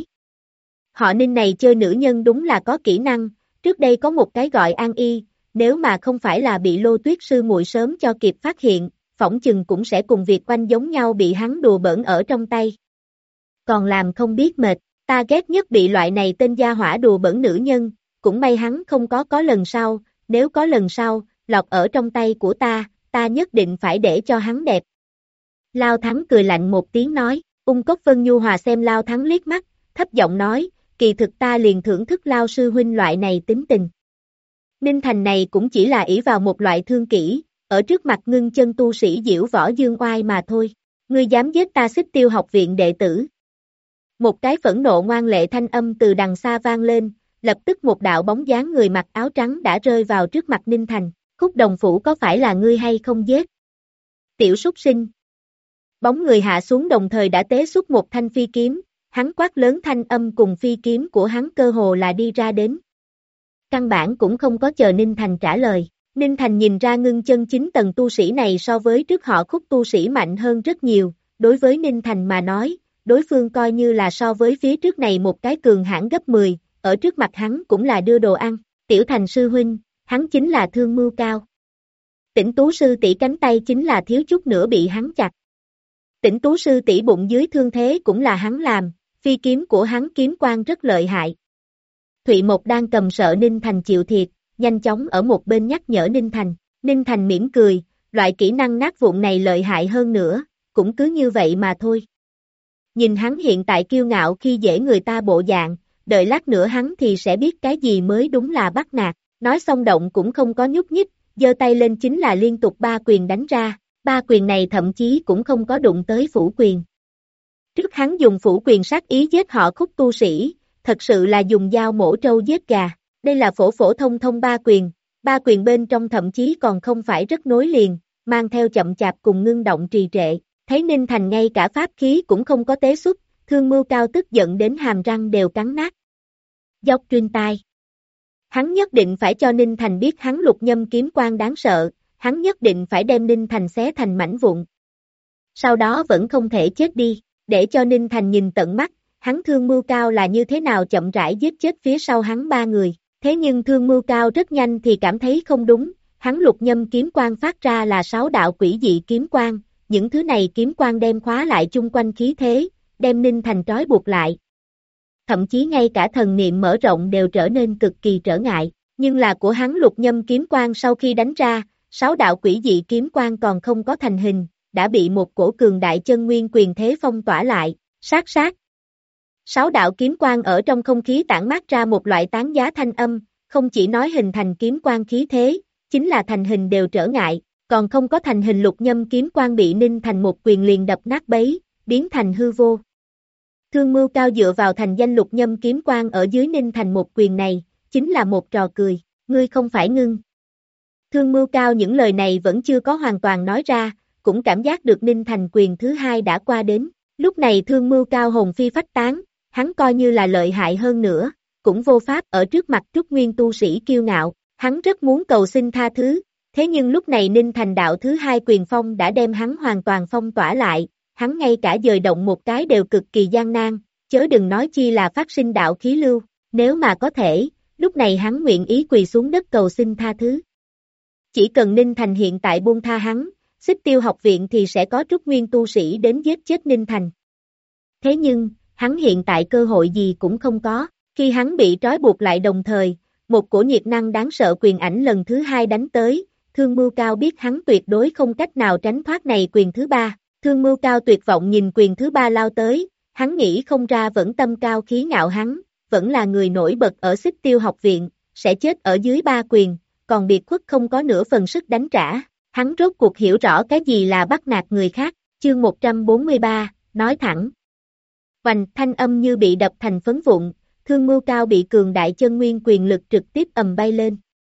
Họ Ninh này chơi nữ nhân đúng là có kỹ năng, trước đây có một cái gọi An Y, nếu mà không phải là bị Lô Tuyết sư muội sớm cho kịp phát hiện, phỏng chừng cũng sẽ cùng Việt Oanh giống nhau bị hắn đùa bỡn ở trong tay. Còn làm không biết mệt, ta ghét nhất bị loại này tên gia hỏa đùa bỡn nữ nhân, cũng may hắn không có lần sau, nếu có lần sau, lọt ở trong tay của ta nhất định phải để cho hắn đẹp. Lao Thắng cười lạnh một tiếng nói, Ung Cốc Vân nhu hòa xem Lao Thắng liếc mắt, thấp giọng nói, kỳ thực ta liền thưởng thức Lao sư huynh loại này tính tình. Ninh Thành này cũng chỉ là ỷ vào một loại thương kỹ, ở trước mặt ngưng chân tu sĩ diễu võ dương oai mà thôi. Ngươi dám giết ta Xích Tiêu học viện đệ tử. Một cái phẫn nộ ngoan lệ thanh âm từ đằng xa vang lên, lập tức một đạo bóng dáng người mặc áo trắng đã rơi vào trước mặt Ninh Thành. Khúc Đồng Phủ có phải là ngươi hay không giết? Tiểu súc sinh. Bóng người hạ xuống đồng thời đã tế xuất một thanh phi kiếm, hắn quát lớn thanh âm cùng phi kiếm của hắn cơ hồ là đi ra đến. Căn bản cũng không có chờ Ninh Thành trả lời. Ninh Thành nhìn ra ngưng chân 9 tầng tu sĩ này so với trước họ Khúc tu sĩ mạnh hơn rất nhiều, đối với Ninh Thành mà nói, đối phương coi như là so với phía trước này một cái cường hãn gấp 10, ở trước mặt hắn cũng là đưa đồ ăn. Tiểu Thành sư huynh, hắn chính là Thương Mưu Cao. Tĩnh Tú sư tỷ cánh tay chính là thiếu chút nữa bị hắn chặt. Tĩnh Tú sư tỷ bụng dưới thương thế cũng là hắn làm, phi kiếm của hắn kiếm quang rất lợi hại. Thụy Mộc đang cầm sợ Ninh Thành chịu thiệt, nhanh chóng ở một bên nhắc nhở Ninh Thành. Ninh Thành mỉm cười, loại kỹ năng nát vụn này lợi hại hơn nữa, cũng cứ như vậy mà thôi. Nhìn hắn hiện tại kiêu ngạo khi dễ người ta bộ dạng, đợi lát nữa hắn thì sẽ biết cái gì mới đúng là bắt nạt. Nói xong động cũng không có nhúc nhích, giơ tay lên chính là liên tục 3 quyền đánh ra, 3 quyền này thậm chí cũng không có đụng tới phủ quyền. Trước hắn dùng phủ quyền sát ý giết họ Khúc tu sĩ, thật sự là dùng dao mổ trâu giết gà. Đây là phổ phổ thông thông 3 quyền bên trong thậm chí còn không phải rất nối liền, mang theo chậm chạp cùng ngưng động trì trệ. Thấy Ninh Thành ngay cả pháp khí cũng không có tế xuất, Thương Mưu Cao tức giận đến hàm răng đều cắn nát. Dốc truyền tai. Hắn nhất định phải cho Ninh Thành biết hắn lục nhâm kiếm quang đáng sợ, hắn nhất định phải đem Ninh Thành xé thành mảnh vụn. Sau đó vẫn không thể chết đi, để cho Ninh Thành nhìn tận mắt, hắn Thương Mưu Cao là như thế nào chậm rãi giết chết phía sau hắn 3 người. Thế nhưng Thương Mưu Cao rất nhanh thì cảm thấy không đúng, hắn lục nhâm kiếm quang phát ra là 6 đạo quỷ dị kiếm quang, những thứ này kiếm quang đem khóa lại chung quanh khí thế, đem Ninh Thành trói buộc lại. Thậm chí ngay cả thần niệm mở rộng đều trở nên cực kỳ trở ngại, nhưng là của hắn lục nhâm kiếm quang sau khi đánh ra, 6 đạo quỷ dị kiếm quang còn không có thành hình, đã bị một cổ cường đại chân nguyên quyền thế phong tỏa lại, sát sát. 6 đạo kiếm quang ở trong không khí tản mát ra một loại tán giá thanh âm, không chỉ nói hình thành kiếm quang khí thế, chính là thành hình đều trở ngại, còn không có thành hình lục nhâm kiếm quang bị Ninh Thành một quyền liền đập nát bấy, biến thành hư vô. Thương Mưu Cao dựa vào thành danh lục nhâm kiếm quang ở dưới Ninh Thành một quyền này, chính là một trò cười, ngươi không phải ngưng. Thương Mưu Cao những lời này vẫn chưa có hoàn toàn nói ra, cũng cảm giác được Ninh Thành quyền thứ hai đã qua đến, lúc này Thương Mưu Cao hồn phi phách tán, hắn coi như là lợi hại hơn nữa, cũng vô pháp ở trước mặt Trúc Nguyên tu sĩ kiêu ngạo, hắn rất muốn cầu xin tha thứ, thế nhưng lúc này Ninh Thành đạo thứ hai quyền phong đã đem hắn hoàn toàn phong tỏa lại, hắn ngay cả dời động một cái đều cực kỳ gian nan, chớ đừng nói chi là phát sinh đạo khí lưu, nếu mà có thể, lúc này hắn nguyện ý quỳ xuống đất cầu xin tha thứ. Chỉ cần Ninh Thành hiện tại buông tha hắn, Xích Tiêu học viện thì sẽ có Trúc Nguyên tu sĩ đến giết chết Ninh Thành. Thế nhưng, hắn hiện tại cơ hội gì cũng không có, khi hắn bị trói buộc lại đồng thời, một cổ nhiệt năng đáng sợ quyền ảnh lần thứ hai đánh tới, Thương Mưu Cao biết hắn tuyệt đối không cách nào tránh thoát này quyền thứ ba, Thương Mưu Cao tuyệt vọng nhìn quyền thứ ba lao tới, hắn nghĩ không ra vẫn tâm cao khí ngạo hắn, vẫn là người nổi bật ở Xích Tiêu học viện, sẽ chết ở dưới 3 quyền, còn biệt khuất không có nửa phần sức đánh trả, hắn rốt cuộc hiểu rõ cái gì là bắt nạt người khác, chương 143, nói thẳng. Oanh, thanh âm như bị đập thành phấn vụn, Thương Mưu Cao bị cường đại chân nguyên quyền lực trực tiếp ầm bay lên.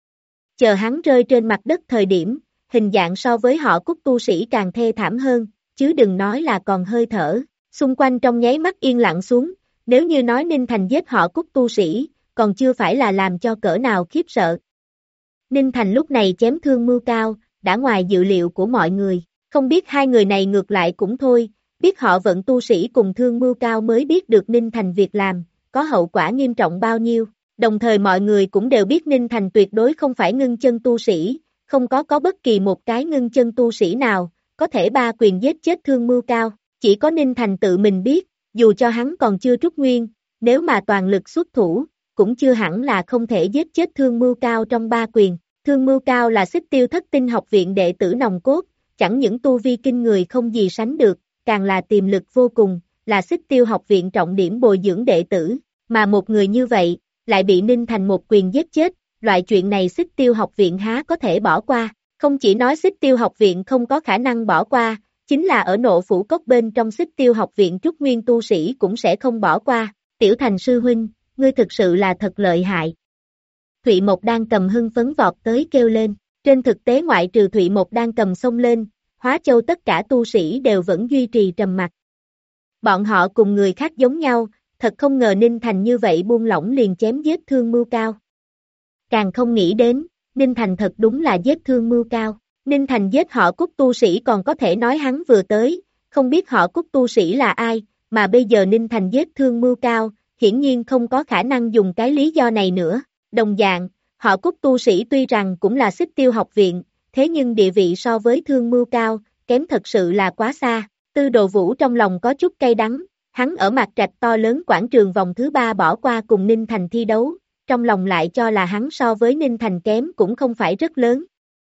Chờ hắn rơi trên mặt đất thời điểm, hình dạng so với họ Cúc tu sĩ càng thê thảm hơn, chứ đừng nói là còn hơi thở, xung quanh trong nháy mắt yên lặng xuống, nếu như nói Ninh Thành giết họ Cúc tu sĩ, còn chưa phải là làm cho cỡ nào khiếp sợ. Ninh Thành lúc này chém Thương Mưu Cao, đã ngoài dự liệu của mọi người, không biết hai người này ngược lại cũng thôi, biết họ vận tu sĩ cùng Thương Mưu Cao mới biết được Ninh Thành việc làm, có hậu quả nghiêm trọng bao nhiêu, đồng thời mọi người cũng đều biết Ninh Thành tuyệt đối không phải ngưng chân tu sĩ, không có bất kỳ một cái ngưng chân tu sĩ nào, có thể 3 quyền giết chết Thương Mưu Cao, chỉ có Ninh Thành tự mình biết, dù cho hắn còn chưa trúc nguyên, nếu mà toàn lực xuất thủ, cũng chưa hẳn là không thể giết chết Thương Mưu Cao trong 3 quyền. Thương Mưu Cao là Xích Tiêu Thất Tinh học viện đệ tử nòng cốt, chẳng những tu vi kinh người không gì sánh được, càng là tiềm lực vô cùng, là Xích Tiêu học viện trọng điểm bồi dưỡng đệ tử, mà một người như vậy, lại bị Ninh Thành một quyền giết chết, loại chuyện này Xích Tiêu học viện há có thể bỏ qua, không chỉ nói Xích Tiêu học viện không có khả năng bỏ qua, chính là ở Nộ Phủ Cốc bên trong Xích Tiêu học viện Trúc Nguyên tu sĩ cũng sẽ không bỏ qua, Tiểu Thành sư huynh, ngươi thực sự là thật lợi hại. Thụy Mộc đang cầm hưng phấn vọt tới kêu lên, trên thực tế ngoại trừ Thụy Mộc đang cầm xông lên, Hóa Châu tất cả tu sĩ đều vẫn duy trì trầm mặc. Bọn họ cùng người khác giống nhau, thật không ngờ Ninh Thành như vậy buông lỏng liền chém giết Thương Mưu Cao. Càng không nghĩ đến, Ninh Thành thật đúng là giết Thương Mưu Cao. Ninh Thành giết họ Cúc tu sĩ còn có thể nói hắn vừa tới, không biết họ Cúc tu sĩ là ai, mà bây giờ Ninh Thành giết Thương Mưu Cao, hiển nhiên không có khả năng dùng cái lý do này nữa. Đồng dạng, họ Cúc tu sĩ tuy rằng cũng là Xích Tiêu học viện, thế nhưng địa vị so với Thương Mưu Cao, kém thật sự là quá xa. Tư Đồ Vũ trong lòng có chút cay đắng, hắn ở Mạc Trạch to lớn quảng trường vòng thứ 3 bỏ qua cùng Ninh Thành thi đấu, trong lòng lại cho là hắn so với Ninh Thành kém cũng không phải rất lớn.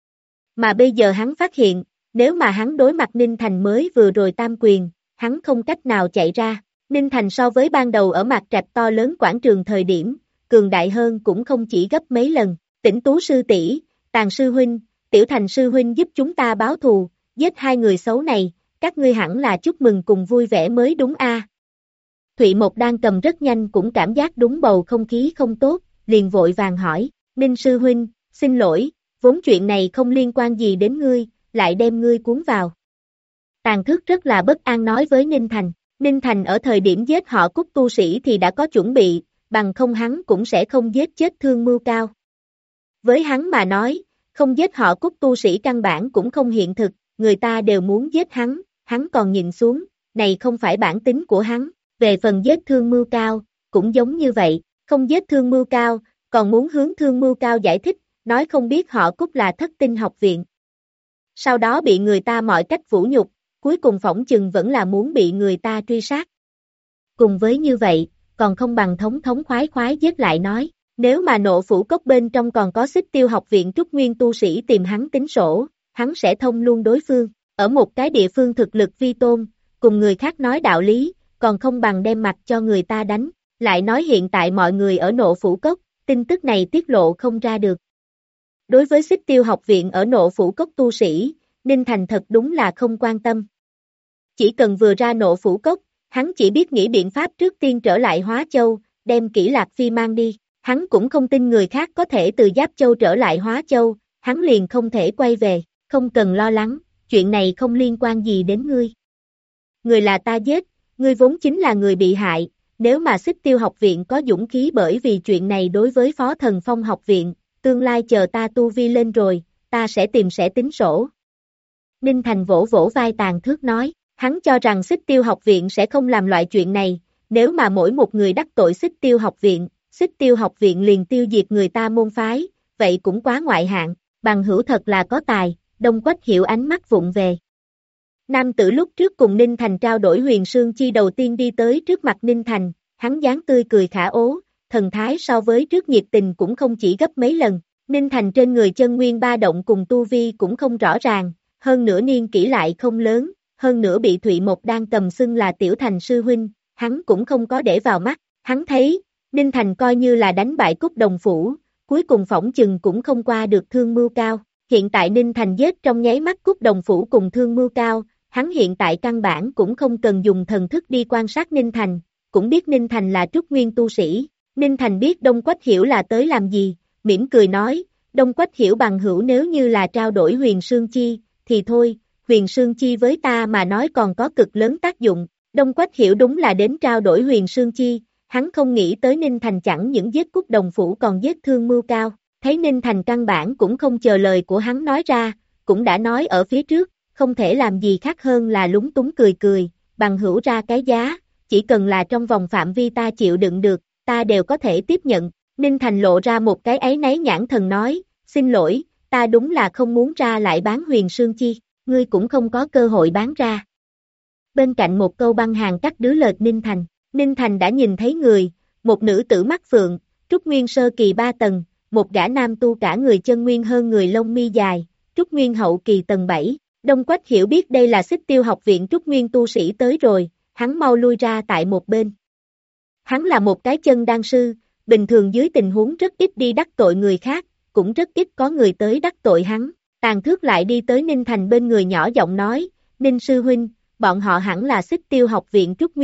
Mà bây giờ hắn phát hiện, nếu mà hắn đối mặt Ninh Thành mới vừa rồi tam quyền, hắn không cách nào chạy ra. Ninh Thành so với ban đầu ở Mạc Trạch to lớn quảng trường thời điểm, cường đại hơn cũng không chỉ gấp mấy lần. Tĩnh Tú sư tỷ, Tàn sư huynh, Tiểu Thành sư huynh giúp chúng ta báo thù, giết hai người xấu này, các ngươi hẳn là chúc mừng cùng vui vẻ mới đúng a. Thụy Mộc đang cầm rất nhanh cũng cảm giác đúng bầu không khí không tốt, liền vội vàng hỏi, Ninh sư huynh, xin lỗi, vốn chuyện này không liên quan gì đến ngươi, lại đem ngươi cuốn vào. Tàn Thước rất là bất an nói với Ninh Thành, Ninh Thành ở thời điểm giết họ Cúc tu sĩ thì đã có chuẩn bị, bằng không hắn cũng sẽ không giết chết Thương Mưu Cao. Với hắn mà nói, không giết họ Cúc tu sĩ căn bản cũng không hiện thực, người ta đều muốn giết hắn còn nhìn xuống, này không phải bản tính của hắn, về phần giết Thương Mưu Cao, cũng giống như vậy, không giết Thương Mưu Cao, còn muốn hướng Thương Mưu Cao giải thích, nói không biết họ Cúc là Thất Tinh học viện. Sau đó bị người ta mọi cách vũ nhục, cuối cùng phỏng chừng vẫn là muốn bị người ta truy sát. Cùng với như vậy, còn không bằng thống khoái giết lại nói, nếu mà Nộ Phủ Cốc bên trong còn có Xích Tiêu học viện Trúc Nguyên tu sĩ tìm hắn tính sổ, hắn sẽ thông luôn đối phương, ở một cái địa phương thực lực vi tôn, cùng người khác nói đạo lý, còn không bằng đem mặt cho người ta đánh, lại nói hiện tại mọi người ở Nộ Phủ Cốc, tin tức này tiết lộ không ra được. Đối với Xích Tiêu học viện ở Nộ Phủ Cốc tu sĩ, Ninh Thành thật đúng là không quan tâm. Chỉ cần vừa ra Nộ Phủ Cốc, hắn chỉ biết nghĩ biện pháp trước tiên trở lại Hóa Châu, đem Kỷ Lạc Phi mang đi, hắn cũng không tin người khác có thể từ Giáp Châu trở lại Hóa Châu, hắn liền không thể quay về, không cần lo lắng, chuyện này không liên quan gì đến ngươi. Người là ta giết, ngươi vốn chính là người bị hại, nếu mà Xích Tiêu học viện có dũng khí bởi vì chuyện này đối với Phó Thần Phong học viện, tương lai chờ ta tu vi lên rồi, ta sẽ tính sổ. Ninh Thành vỗ vỗ vai Tàn Thước nói, hắn cho rằng Xích Tiêu học viện sẽ không làm loại chuyện này, nếu mà mỗi một người đắc tội Xích Tiêu học viện liền tiêu diệt người ta môn phái, vậy cũng quá ngoại hạng, bằng hữu thật là có tài, Đông Quách Hiểu ánh mắt vụng về. Nam tử lúc trước cùng Ninh Thành trao đổi huyền sương chi đầu tiên đi tới trước mặt Ninh Thành, hắn dáng tươi cười khả ố, thần thái so với trước nhiệt tình cũng không chỉ gấp mấy lần, Ninh Thành trên người chân nguyên ba động cùng tu vi cũng không rõ ràng, hơn nữa niên kỷ lại không lớn, hơn nữa bị Thụy Mộc đang cầm xưng là Tiểu Thành sư huynh, hắn cũng không có để vào mắt, hắn thấy, Ninh Thành coi như là đánh bại Cúc Đồng Phủ, cuối cùng phỏng chừng cũng không qua được Thương Mưu Cao, hiện tại Ninh Thành giết trong nháy mắt Cúc Đồng Phủ cùng Thương Mưu Cao, hắn hiện tại căn bản cũng không cần dùng thần thức đi quan sát Ninh Thành, cũng biết Ninh Thành là Trúc Nguyên tu sĩ, Ninh Thành biết Đông Quách Hiểu là tới làm gì, mỉm cười nói, Đông Quách Hiểu bằng hữu nếu như là trao đổi huyền sương chi, thì thôi, huyền sương chi với ta mà nói còn có cực lớn tác dụng, Đông Quách Hiểu đúng là đến trao đổi huyền sương chi, hắn không nghĩ tới Ninh Thành chẳng những giết Cúc Đồng Phủ còn giết Thương Mưu Cao, thấy Ninh Thành căn bản cũng không chờ lời của hắn nói ra, cũng đã nói ở phía trước, không thể làm gì khác hơn là lúng túng cười, bằng hữu ra cái giá, chỉ cần là trong vòng phạm vi ta chịu đựng được, ta đều có thể tiếp nhận, Ninh Thành lộ ra một cái áy náy nhãn thần nói, xin lỗi, ta đúng là không muốn ra lại bán huyền sương chi, ngươi cũng không có cơ hội bán ra. Bên cạnh một câu băng hàng cắt đứa lệch Ninh Thành đã nhìn thấy người, một nữ tử mắt phượng, Trúc Nguyên sơ kỳ 3 tầng, một gã nam tu cả người chân nguyên hơn người lông mi dài, Trúc Nguyên hậu kỳ tầng 7, Đông Quách Hiểu biết đây là Xích Tiêu học viện Trúc Nguyên tu sĩ tới rồi, hắn mau lui ra tại một bên. Hắn là một cái chân đan sư, bình thường dưới tình huống rất ít đi đắc tội người khác, cũng rất ít có người tới đắc tội hắn. Tàn Thước lại đi tới Ninh Thành bên người nhỏ giọng nói, Ninh sư huynh, bọn họ hẳn là Xích Tiêu học viện Trúc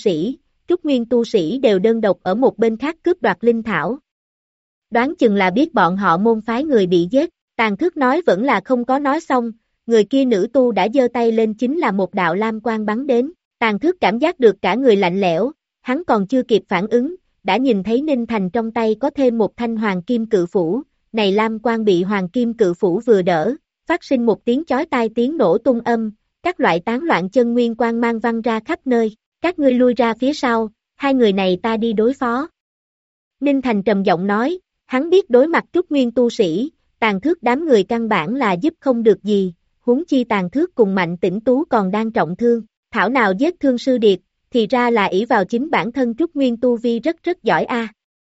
Nguyên tu sĩ đều đơn độc ở một bên khác cướp đoạt linh thảo. Đoán chừng là biết bọn họ môn phái người bị giết, Tàn Thước nói vẫn là không có nói xong, người kia nữ tu đã giơ tay lên chính là một đạo lam quang bắn đến, Tàn Thước cảm giác được cả người lạnh lẽo, hắn còn chưa kịp phản ứng, đã nhìn thấy Ninh Thành trong tay có thêm một thanh hoàng kim cự phủ, này lam quang bị hoàng kim cự phủ vừa đỡ, phát sinh một tiếng chói tai tiếng nổ tung âm, các loại tán loạn chân nguyên quang mang văng ra khắp nơi, các ngươi lui ra phía sau, hai người này ta đi đối phó. Ninh Thành trầm giọng nói, hắn biết đối mặt trúc nguyên tu sĩ, Tàn Thước đám người căn bản là giúp không được gì, huống chi Tàn Thước cùng Mạnh Tĩnh Tú còn đang trọng thương, thảo nào giết thương sư điệt, thì ra là ỷ vào chính bản thân trúc nguyên tu vi rất giỏi a.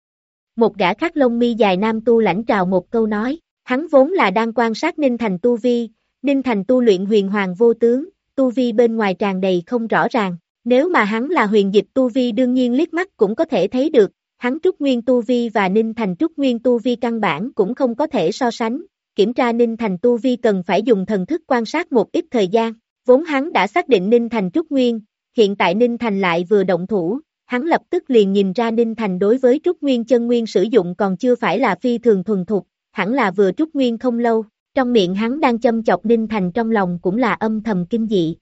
Một gã khác lông mi dài nam tu lãnh trào một câu nói, hắn vốn là đang quan sát Ninh Thành tu vi, Ninh Thành tu luyện huyền hoàng vô tướng, tu vi bên ngoài tràn đầy không rõ ràng, nếu mà hắn là huyền dịch tu vi đương nhiên liếc mắt cũng có thể thấy được, hắn trúc nguyên tu vi và Ninh Thành trúc nguyên tu vi căn bản cũng không có thể so sánh, kiểm tra Ninh Thành tu vi cần phải dùng thần thức quan sát một ít thời gian, vốn hắn đã xác định Ninh Thành trúc nguyên, hiện tại Ninh Thành lại vừa động thủ, hắn lập tức liền nhìn ra Ninh Thành đối với trúc nguyên chân nguyên sử dụng còn chưa phải là phi thường thuần thục, hẳn là vừa trúc nguyên không lâu, trong miệng hắn đang châm chọc Ninh Thành trong lòng cũng là âm thầm kinh dị.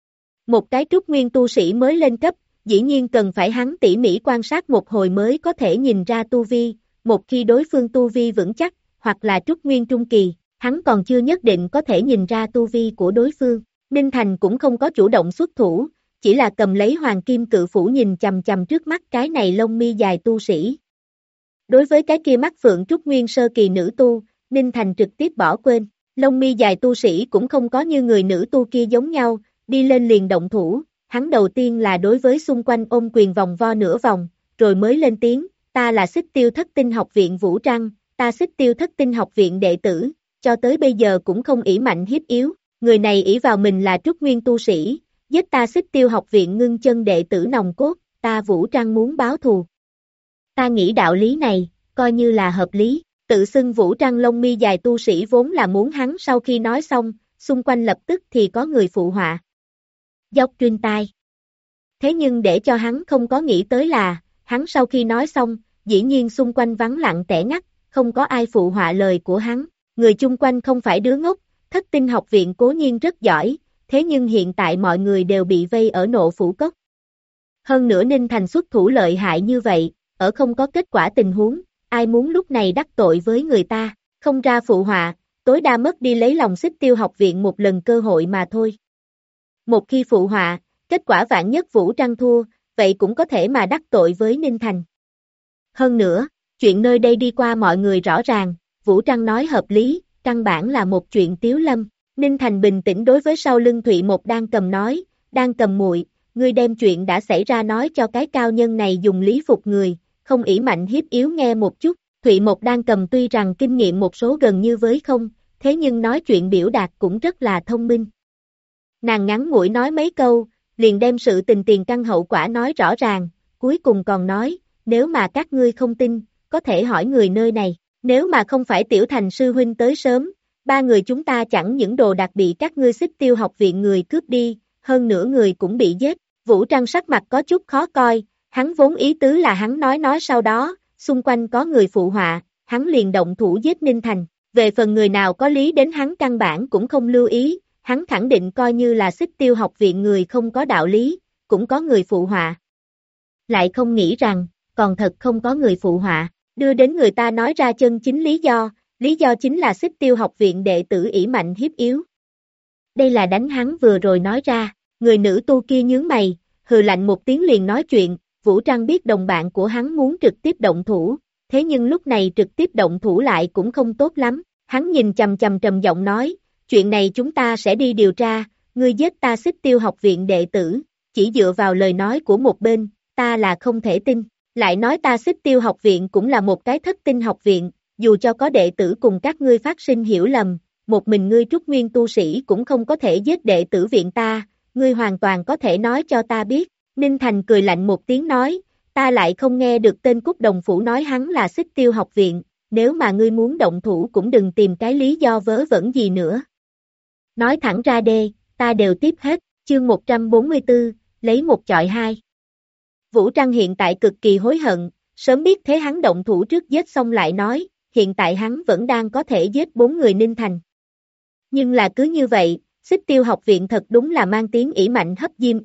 Một cái trúc nguyên tu sĩ mới lên cấp, dĩ nhiên cần phải hắn tỉ mỉ quan sát một hồi mới có thể nhìn ra tu vi, một khi đối phương tu vi vững chắc, hoặc là trúc nguyên trung kỳ, hắn còn chưa nhất định có thể nhìn ra tu vi của đối phương. Ninh Thành cũng không có chủ động xuất thủ, chỉ là cầm lấy hoàng kim cự phủ nhìn chằm chằm trước mắt cái này lông mi dài tu sĩ. Đối với cái kia mắt phượng trúc nguyên sơ kỳ nữ tu, Ninh Thành trực tiếp bỏ quên, lông mi dài tu sĩ cũng không có như người nữ tu kia giống nhau, đi lên liền động thủ, hắn đầu tiên là đối với xung quanh ôm quyền vòng vo nửa vòng, rồi mới lên tiếng, ta là Xích Tiêu Thất Tinh Học viện Vũ Trăng, ta Xích Tiêu Thất Tinh Học viện đệ tử, cho tới bây giờ cũng không ỷ mạnh hiếp yếu, người này ỷ vào mình là trúc nguyên tu sĩ, giết ta Xích Tiêu học viện ngưng chân đệ tử nòng cốt, ta Vũ Trăng muốn báo thù. Ta nghĩ đạo lý này, coi như là hợp lý, tự xưng Vũ Trăng lông mi dài tu sĩ vốn là muốn hắn sau khi nói xong, xung quanh lập tức thì có người phụ họa. Dốc truyền tai. Thế nhưng để cho hắn không có nghĩ tới là, hắn sau khi nói xong, dĩ nhiên xung quanh vắng lặng tẻ ngắt, không có ai phụ họa lời của hắn, người chung quanh không phải đứa ngốc, Thất Tinh học viện cố nhiên rất giỏi, thế nhưng hiện tại mọi người đều bị vây ở Nộ Phủ Cốc. Hơn nữa Ninh Thành xuất thủ lợi hại như vậy, ở không có kết quả tình huống, ai muốn lúc này đắc tội với người ta, không ra phụ họa, tối đa mất đi lấy lòng Xích Tiêu học viện một lần cơ hội mà thôi. Một khi phụ họa, kết quả vạn nhất Vũ Trăng thua, vậy cũng có thể mà đắc tội với Ninh Thành. Hơn nữa, chuyện nơi đây đi qua mọi người rõ ràng, Vũ Trăng nói hợp lý, căn bản là một chuyện tiếu lâm. Ninh Thành bình tĩnh đối với sau lưng Thụy Một đang cầm nói, đang cầm muội, ngươi đem chuyện đã xảy ra nói cho cái cao nhân này dùng lý phục người, không ỷ mạnh hiếp yếu nghe một chút. Thụy Một đang cầm tuy rằng kinh nghiệm một số gần như với không, thế nhưng nói chuyện biểu đạt cũng rất là thông minh. Nàng ngắn ngủi nói mấy câu, liền đem sự tình tiền căn hậu quả nói rõ ràng, cuối cùng còn nói, nếu mà các ngươi không tin, có thể hỏi người nơi này, nếu mà không phải Tiểu Thành sư huynh tới sớm, ba người chúng ta chẳng những đồ đạc bị các ngươi Xích Tiêu học viện người cướp đi, hơn nữa người cũng bị giết. Vũ Trăng sắc mặt có chút khó coi, hắn vốn ý tứ là hắn nói sau đó, xung quanh có người phụ họa, hắn liền động thủ giết Ninh Thành. Về phần người nào có lý đến hắn căn bản cũng không lưu ý, hắn khẳng định coi như là Xích Tiêu học viện người không có đạo lý, cũng có người phụ họa. Lại không nghĩ rằng, còn thật không có người phụ họa, đưa đến người ta nói ra chân chính lý do chính là Xích Tiêu học viện đệ tử ỷ mạnh hiếp yếu. Đây là đánh hắn vừa rồi nói ra, người nữ tu kia nhướng mày, hừ lạnh một tiếng liền nói chuyện, Vũ Trăng biết đồng bạn của hắn muốn trực tiếp động thủ, thế nhưng lúc này trực tiếp động thủ lại cũng không tốt lắm, hắn nhìn chằm chằm trầm giọng nói, chuyện này chúng ta sẽ đi điều tra, ngươi giết ta Xích Tiêu học viện đệ tử, chỉ dựa vào lời nói của một bên, ta là không thể tin, lại nói ta Xích Tiêu học viện cũng là một cái thất tinh học viện, dù cho có đệ tử cùng các ngươi phát sinh hiểu lầm, một mình ngươi trúc nguyên tu sĩ cũng không có thể giết đệ tử viện ta, ngươi hoàn toàn có thể nói cho ta biết. Ninh Thành cười lạnh một tiếng nói, ta lại không nghe được tên Cúc Đồng Phủ nói hắn là Xích Tiêu học viện, nếu mà ngươi muốn động thủ cũng đừng tìm cái lý do vớ vẩn gì nữa. Nói thẳng ra đê, ta đều tiếp hết, chương 144, lấy một chọi hai. Vũ Trăng hiện tại cực kỳ hối hận, sớm biết thế hắn động thủ trước giết xong lại nói, hiện tại hắn vẫn đang có thể giết 4 người Ninh Thành. Nhưng là cứ như vậy, Xích Tiêu học viện thật đúng là mang tiếng ỷ mạnh hấp diêm yếu,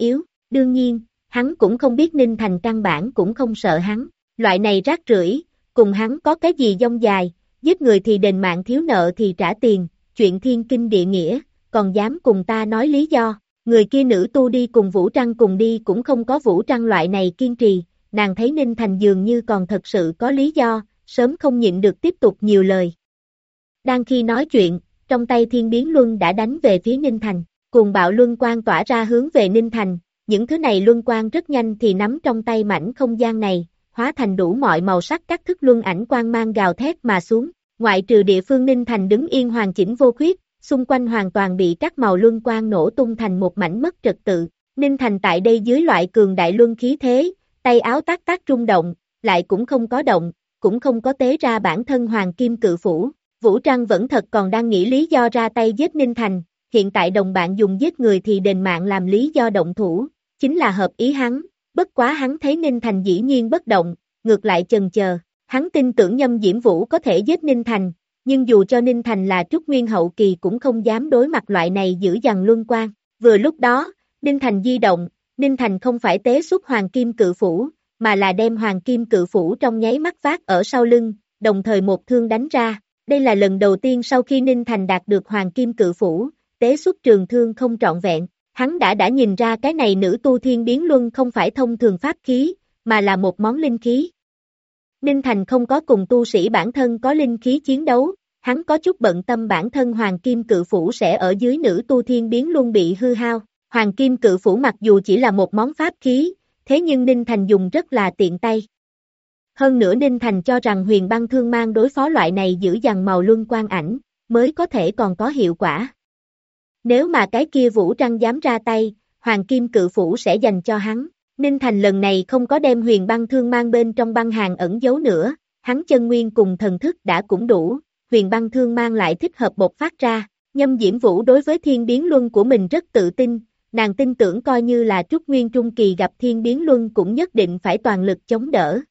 Đương nhiên, hắn cũng không biết Ninh Thành căn bản cũng không sợ hắn, loại này rác rưởi, cùng hắn có cái gì dông dài, giết người thì đền mạng thiếu nợ thì trả tiền, chuyện thiên kinh địa nghĩa, còn dám cùng ta nói lý do, người kia nữ tu đi cùng Vũ Trăng cùng đi cũng không có Vũ Trăng loại này kiên trì, nàng thấy Ninh Thành dường như còn thật sự có lý do, sớm không nhịn được tiếp tục nhiều lời. Đang khi nói chuyện, trong tay Thiên Biến Luân đã đánh về phía Ninh Thành, cuồng bạo luân quang tỏa ra hướng về Ninh Thành, những thứ này luân quang rất nhanh thì nắm trong tay mảnh không gian này, hóa thành đủ mọi màu sắc các thức luân ảnh quang mang gào thét mà xuống, ngoại trừ địa phương Ninh Thành đứng yên hoàn chỉnh vô khuyết, xung quanh hoàn toàn bị các màu luân quang nổ tung thành một mảnh mất trật tự, Ninh Thành tại đây dưới loại cường đại luân khí thế, tay áo tác tác rung động, lại cũng không có động, cũng không có tế ra bản thân hoàng kim cự phủ, Vũ Trăng vẫn thật còn đang nghĩ lý do ra tay giết Ninh Thành, hiện tại đồng bạn dùng giết người thì đền mạng làm lý do động thủ, chính là hợp ý hắn, bất quá hắn thấy Ninh Thành dĩ nhiên bất động, ngược lại chần chờ, hắn tin tưởng Nhâm Diễm Vũ có thể giết Ninh Thành, nhưng dù cho Ninh Thành là trúc nguyên hậu kỳ cũng không dám đối mặt loại này dữ dằn luân quan. Vừa lúc đó, Ninh Thành di động, Ninh Thành không phải tế xuất hoàng kim cự phủ, mà là đem hoàng kim cự phủ trong nháy mắt vác ở sau lưng, đồng thời một thương đánh ra. Đây là lần đầu tiên sau khi Ninh Thành đạt được hoàng kim cự phủ, tế xuất trường thương không trọn vẹn, hắn đã nhìn ra cái này nữ tu Thiên Biến Luân không phải thông thường pháp khí, mà là một món linh khí. Ninh Thành không có cùng tu sĩ bản thân có linh khí chiến đấu, hắn có chút bận tâm bản thân hoàng kim cự phủ sẽ ở dưới nữ tu Thiên Biến Luân bị hư hao. Hoàng kim cự phủ mặc dù chỉ là một món pháp khí, thế nhưng Ninh Thành dùng rất là tiện tay. Hơn nữa Ninh Thành cho rằng huyền băng thương mang đối phó loại này giữ dằn màu luân quang ảnh, mới có thể còn có hiệu quả. Nếu mà cái kia Vũ Trăng dám ra tay, hoàng kim cự phủ sẽ dành cho hắn. Ninh Thành lần này không có đem huyền băng thương mang bên trong băng hàng ẩn giấu nữa, hắn chân nguyên cùng thần thức đã cũng đủ, huyền băng thương mang lại thích hợp bộc phát ra. Nhâm Diễm Vũ đối với Thiên Biến Luân của mình rất tự tin, nàng tin tưởng coi như là trúc nguyên trung kỳ gặp Thiên Biến Luân cũng nhất định phải toàn lực chống đỡ.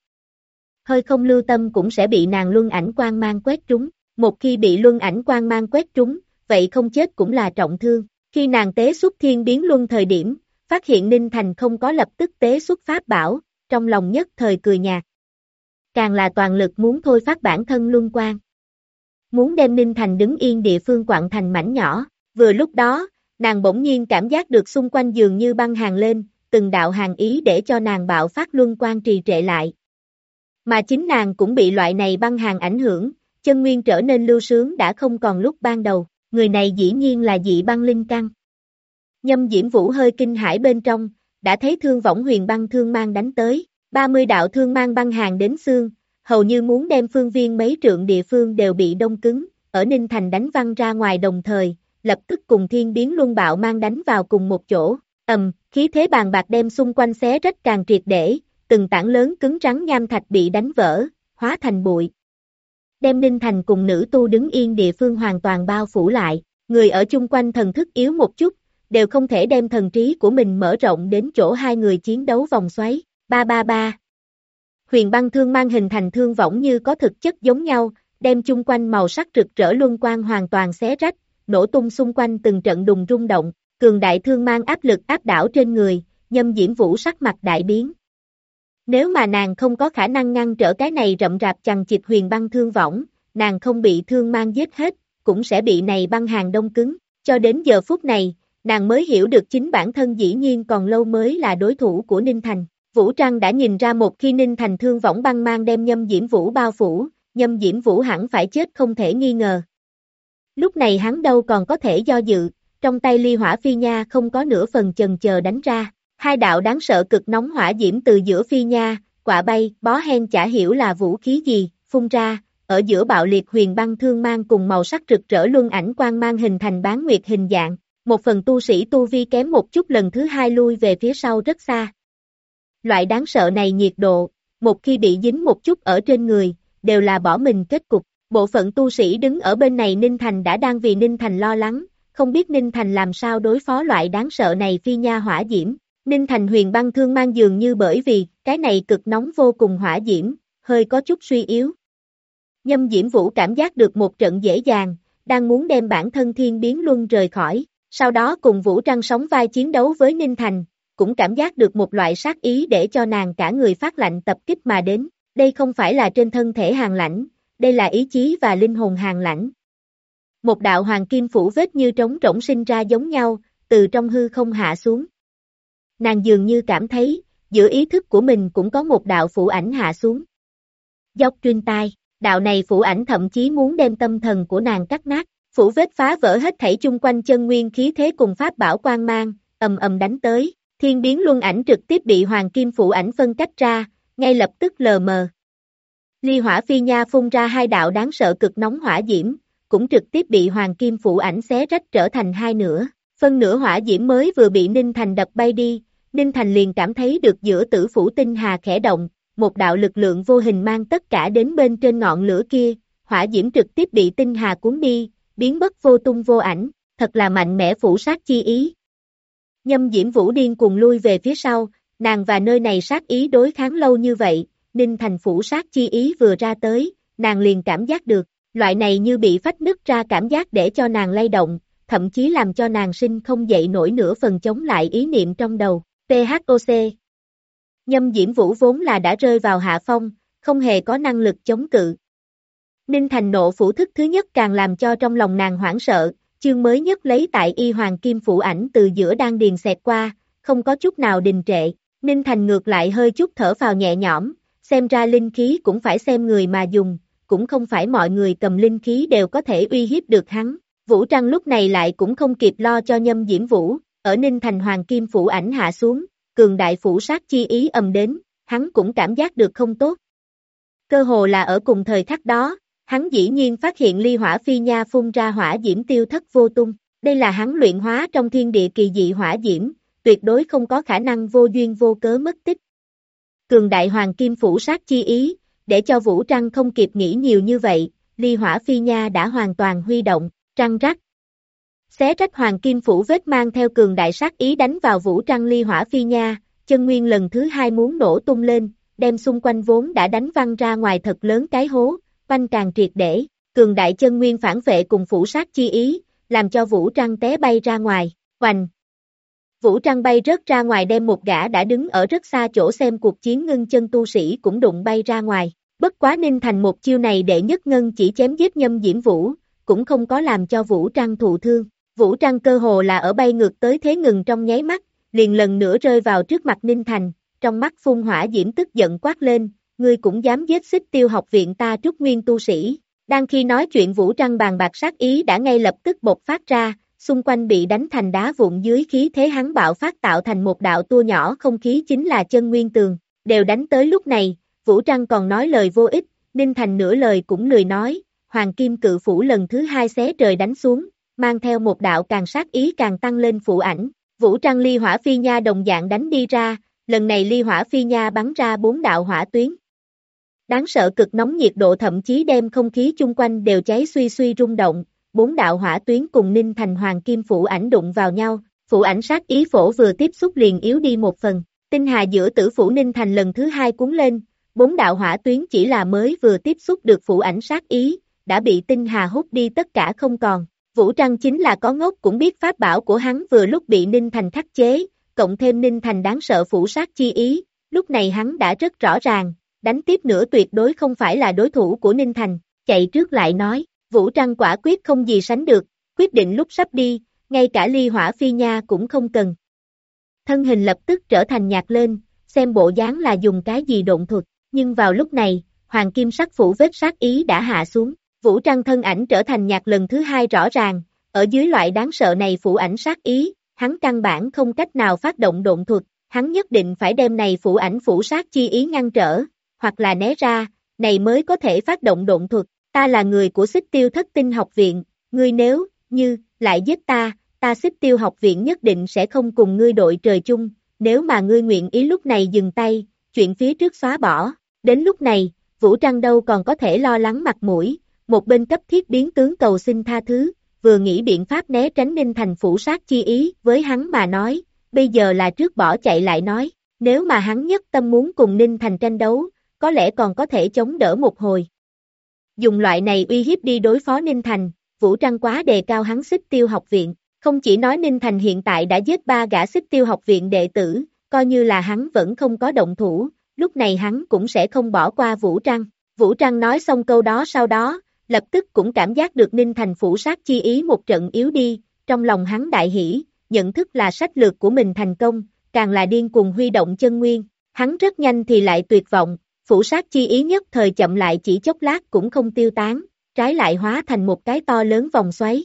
Hơi không lưu tâm cũng sẽ bị nàng luân ảnh quang mang quét trúng, một khi bị luân ảnh quang mang quét trúng, vậy không chết cũng là trọng thương. Khi nàng tế xuất Thiên Biến Luân thời điểm, phát hiện Ninh Thành không có lập tức tế xuất pháp bảo, trong lòng nhất thời cười nhạt. Càng là toàn lực muốn thôi phát bản thân luân quang. Muốn đem Ninh Thành đứng yên địa phương quặn thành mảnh nhỏ, vừa lúc đó, nàng bỗng nhiên cảm giác được xung quanh dường như băng hàng lên, từng đạo hàng ý để cho nàng bạo phát luân quang trì trệ lại. Mà chính nàng cũng bị loại này băng hàng ảnh hưởng, chân nguyên trở nên lưu sướng đã không còn lúc ban đầu, người này dĩ nhiên là dị băng linh căn. Nhâm Diễm Vũ hơi kinh hãi bên trong, đã thấy thương võng huyền băng thương mang đánh tới, 30 đạo thương mang băng hàng đến xương, hầu như muốn đem phương viên mấy trượng địa phương đều bị đông cứng, ở Ninh Thành đánh văng ra ngoài đồng thời, lập tức cùng Thiên Biến Luân bạo mang đánh vào cùng một chỗ, khí thế bàn bạc đem xung quanh xé rách càng triệt để, từng tảng lớn cứng rắn nham thạch bị đánh vỡ, hóa thành bụi. Đem Ninh Thành cùng nữ tu đứng yên địa phương hoàn toàn bao phủ lại, người ở chung quanh thần thức yếu một chút, đều không thể đem thần trí của mình mở rộng đến chỗ hai người chiến đấu vòng xoáy, 333. Huyền băng thương mang hình thành thương võng như có thực chất giống nhau, đem chung quanh màu sắc rực rỡ luân quang hoàn toàn xé rách, nổ tung xung quanh từng trận đùng rung động, cường đại thương mang áp lực áp đảo trên người, Nhâm Diễm Vũ sắc mặt đại biến. Nếu mà nàng không có khả năng ngăn trở cái này rậm rạp chằng chịt huyền băng thương võng, nàng không bị thương mang giết hết, cũng sẽ bị này băng hàng đông cứng, cho đến giờ phút này, nàng mới hiểu được chính bản thân dĩ nhiên còn lâu mới là đối thủ của Ninh Thành. Vũ Trăng đã nhìn ra một khi Ninh Thành thương võng băng mang đem Nhâm Diễm Vũ bao phủ, Nhâm Diễm Vũ hẳn phải chết không thể nghi ngờ. Lúc này hắn đâu còn có thể do dự, trong tay ly hỏa phi nha không có nửa phần chần chờ đánh ra, hai đạo đáng sợ cực nóng hỏa diễm từ giữa phi nha, quạ bay, bó hen chả hiểu là vũ khí gì, phun ra, ở giữa bạo liệt huyền băng thương mang cùng màu sắc rực rỡ luân ảnh quang mang hình thành bán nguyệt hình dạng, một phần tu sĩ tu vi kém một chút lần thứ hai lui về phía sau rất xa. Loại đáng sợ này nhiệt độ, một khi bị dính một chút ở trên người, đều là bỏ mình kết cục. Bộ phận tu sĩ đứng ở bên này Ninh Thành đã đang vì Ninh Thành lo lắng, không biết Ninh Thành làm sao đối phó loại đáng sợ này phi nha hỏa diễm. Ninh Thành huyền băng thương mang dường như bởi vì cái này cực nóng vô cùng hỏa diễm, hơi có chút suy yếu. Nhâm Diễm Vũ cảm giác được một trận dễ dàng, đang muốn đem bản thân Thiên Biến Luân rời khỏi, sau đó cùng Vũ Trăng sóng vai chiến đấu với Ninh Thành, cũng cảm giác được một loại sát ý để cho nàng cả người phát lạnh tập kích mà đến. Đây không phải là trên thân thể hàn lãnh, đây là ý chí và linh hồn hàn lãnh. Một đạo hoàng kim phủ vết như trống rỗng sinh ra giống nhau, từ trong hư không hạ xuống. Nàng dường như cảm thấy, giữa ý thức của mình cũng có một đạo phủ ảnh hạ xuống. Dốc truyền tai, đạo này phủ ảnh thậm chí muốn đem tâm thần của nàng cắt nát, phủ vết phá vỡ hết thảy chung quanh chân nguyên khí thế cùng pháp bảo quang mang, ầm ầm đánh tới, thiên biến luân ảnh trực tiếp bị hoàng kim phủ ảnh phân cách ra, ngay lập tức lờ mờ. Ly hỏa phi nha phun ra hai đạo đáng sợ cực nóng hỏa diễm, cũng trực tiếp bị hoàng kim phủ ảnh xé rách trở thành hai nửa, phân nửa hỏa diễm mới vừa bị Ninh Thành đập bay đi, Ninh Thành liền cảm thấy được giữa tử phủ tinh hà khẽ động, một đạo lực lượng vô hình mang tất cả đến bên trên ngọn lửa kia, hỏa diễm trực tiếp bị tinh hà cuốn đi, biến mất vô tung vô ảnh, thật là mạnh mẽ phủ sát chi ý. Nhâm Diễm Vũ điên cùng lui về phía sau, nàng và nơi này sát ý đối kháng lâu như vậy, Ninh Thành phủ sát chi ý vừa ra tới, nàng liền cảm giác được, loại này như bị phách nứt ra cảm giác để cho nàng lay động, thậm chí làm cho nàng sinh không dậy nổi nửa phần chống lại ý niệm trong đầu, PHOC. Nhâm Diễm Vũ vốn là đã rơi vào hạ phong, không hề có năng lực chống cự. Ninh Thành nộ phủ thức thứ nhất càng làm cho trong lòng nàng hoảng sợ, chương mới nhất lấy tại y hoàng kim phủ ảnh từ giữa đan điền xẹt qua, không có chút nào đình trệ, Ninh Thành ngược lại hơi chút thở phào nhẹ nhõm, xem ra linh khí cũng phải xem người mà dùng, cũng không phải mọi người cầm linh khí đều có thể uy hiếp được hắn. Vũ Trăng lúc này lại cũng không kịp lo cho Nhâm Diễm Vũ, ở Ninh Thành hoàng kim phủ ảnh hạ xuống, cường đại phủ sát chi ý ầm đến, hắn cũng cảm giác được không tốt. Cơ hồ là ở cùng thời khắc đó, hắn dĩ nhiên phát hiện ly hỏa phi nha phun ra hỏa diễm tiêu thất vô tung, đây là hắn luyện hóa trong thiên địa kỳ dị hỏa diễm, tuyệt đối không có khả năng vô duyên vô cớ mất tích. Cường đại hoàng kim phủ sát chi ý, để cho Vũ Trăng không kịp nghĩ nhiều như vậy, ly hỏa phi nha đã hoàn toàn huy động, trăng rắc. Xé rách hoàng kim phủ vết mang theo cường đại sát ý đánh vào Vũ Trăng ly hỏa phi nha, chân nguyên lần thứ hai muốn nổ tung lên, đem xung quanh vốn đã đánh văng ra ngoài thật lớn cái hố, quanh càng triệt để, cường đại chân nguyên phản vệ cùng phủ sát chi ý, làm cho Vũ Trăng té bay ra ngoài, hoành. Vũ Trăng bay rớt ra ngoài đem một gã đã đứng ở rất xa chỗ xem cuộc chiến ngưng chân tu sĩ cũng đụng bay ra ngoài, bất quá Ninh Thành một chiêu này đệ nhất ngân chỉ chém giết Nhâm Diễm Vũ, cũng không có làm cho Vũ Trăng thụ thương, Vũ Trăng cơ hồ là ở bay ngược tới thế ngừng trong nháy mắt, liền lần nữa rơi vào trước mặt Ninh Thành, trong mắt phun hỏa diễm tức giận quát lên, ngươi cũng dám giết Xích Tiêu học viện ta Trúc Nguyên tu sĩ. Đang khi nói chuyện Vũ Trăng bàn bạc sát ý đã ngay lập tức bộc phát ra, xung quanh bị đánh thành đá vụn dưới khí thế hắn bạo phát tạo thành một đạo tua nhỏ không khí chính là chân nguyên tường, đều đánh tới lúc này, Vũ Trăng còn nói lời vô ích, Ninh Thành nửa lời cũng lười nói, Hoàng Kim Cự Phủ lần thứ hai xé trời đánh xuống, mang theo một đạo càng sát ý càng tăng lên phủ ảnh, Vũ Trăng ly hỏa phi nha đồng dạng đánh đi ra, lần này ly hỏa phi nha bắn ra 4 đạo hỏa tuyến. Đáng sợ cực nóng nhiệt độ thậm chí đem không khí chung quanh đều cháy suy suy rung động, 4 đạo hỏa tuyến cùng Ninh Thành hoàng kim phủ ảnh đụng vào nhau, phủ ảnh sát ý phổ vừa tiếp xúc liền yếu đi một phần, tinh hà giữa tử phủ Ninh Thành lần thứ hai cuốn lên, 4 đạo hỏa tuyến chỉ là mới vừa tiếp xúc được phủ ảnh sát ý, đã bị tinh hà hút đi tất cả không còn. Vũ Trăng chính là có ngốc cũng biết pháp bảo của hắn vừa lúc bị Ninh Thành khắc chế, cộng thêm Ninh Thành đáng sợ phủ sát chi ý, lúc này hắn đã rất rõ ràng, đánh tiếp nữa tuyệt đối không phải là đối thủ của Ninh Thành, chạy trước lại nói, Vũ Trăng quả quyết không gì sánh được, quyết định lúc sắp đi, ngay cả ly hỏa phi nha cũng không cần. Thân hình lập tức trở thành nhạt lên, xem bộ dáng là dùng cái gì độn thuật, nhưng vào lúc này, hoàng kim sắc phủ vết sát ý đã hạ xuống. Vũ Trăng thân ảnh trở thành nhạt lần thứ hai rõ ràng, ở dưới loại đáng sợ này phủ ảnh sát ý, hắn căn bản không cách nào phát động độn thuật, hắn nhất định phải đem này phủ ảnh phủ sát chi ý ngăn trở, hoặc là né ra, này mới có thể phát động độn thuật, ta là người của Xích Tiêu Thất Tinh học viện, ngươi nếu, như, lại giết ta Xích Tiêu học viện nhất định sẽ không cùng ngươi đội trời chung, nếu mà ngươi nguyện ý lúc này dừng tay, chuyện phía trước xóa bỏ, đến lúc này, Vũ Trăng đâu còn có thể lo lắng mặt mũi. Một bên cấp thiết biến tướng cầu xin tha thứ, vừa nghĩ biện pháp né tránh Ninh Thành phủ sát chi ý, với hắn mà nói, bây giờ là trước bỏ chạy lại nói, nếu mà hắn nhất tâm muốn cùng Ninh Thành tranh đấu, có lẽ còn có thể chống đỡ một hồi. Dùng loại này uy hiếp đi đối phó Ninh Thành, Vũ Trăng quá đề cao hắn Xích Tiêu học viện, Không chỉ nói Ninh Thành hiện tại đã giết 3 gã Xích Tiêu học viện đệ tử, coi như là hắn vẫn không có động thủ, lúc này hắn cũng sẽ không bỏ qua Vũ Trăng. Vũ Trăng nói xong câu đó sau đó, lập tức cũng cảm giác được Ninh Thành phủ sát chi ý một trận yếu đi, trong lòng hắn đại hỉ, nhận thức là sách lược của mình thành công, càng là điên cuồng huy động chân nguyên, hắn rất nhanh thì lại tuyệt vọng, phủ sát chi ý nhất thời chậm lại chỉ chốc lát cũng không tiêu tán, trái lại hóa thành một cái to lớn vòng xoáy.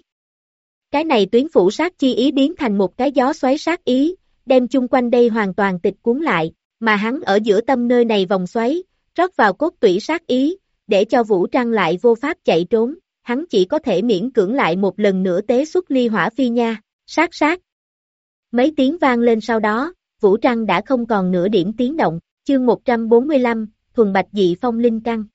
Cái này tuyến phủ sát chi ý biến thành một cái gió xoáy sát ý, đem chung quanh đây hoàn toàn tịch cuốn lại, mà hắn ở giữa tâm nơi này vòng xoáy, rót vào cốt tủy sát ý, để cho Vũ Trăng lại vô pháp chạy trốn, hắn chỉ có thể miễn cưỡng lại một lần nữa tế xuất ly hỏa phi nha, sát sát. Mấy tiếng vang lên sau đó, Vũ Trăng đã không còn nửa điểm tiếng động, chương 145, thuần bạch dị phong linh căn.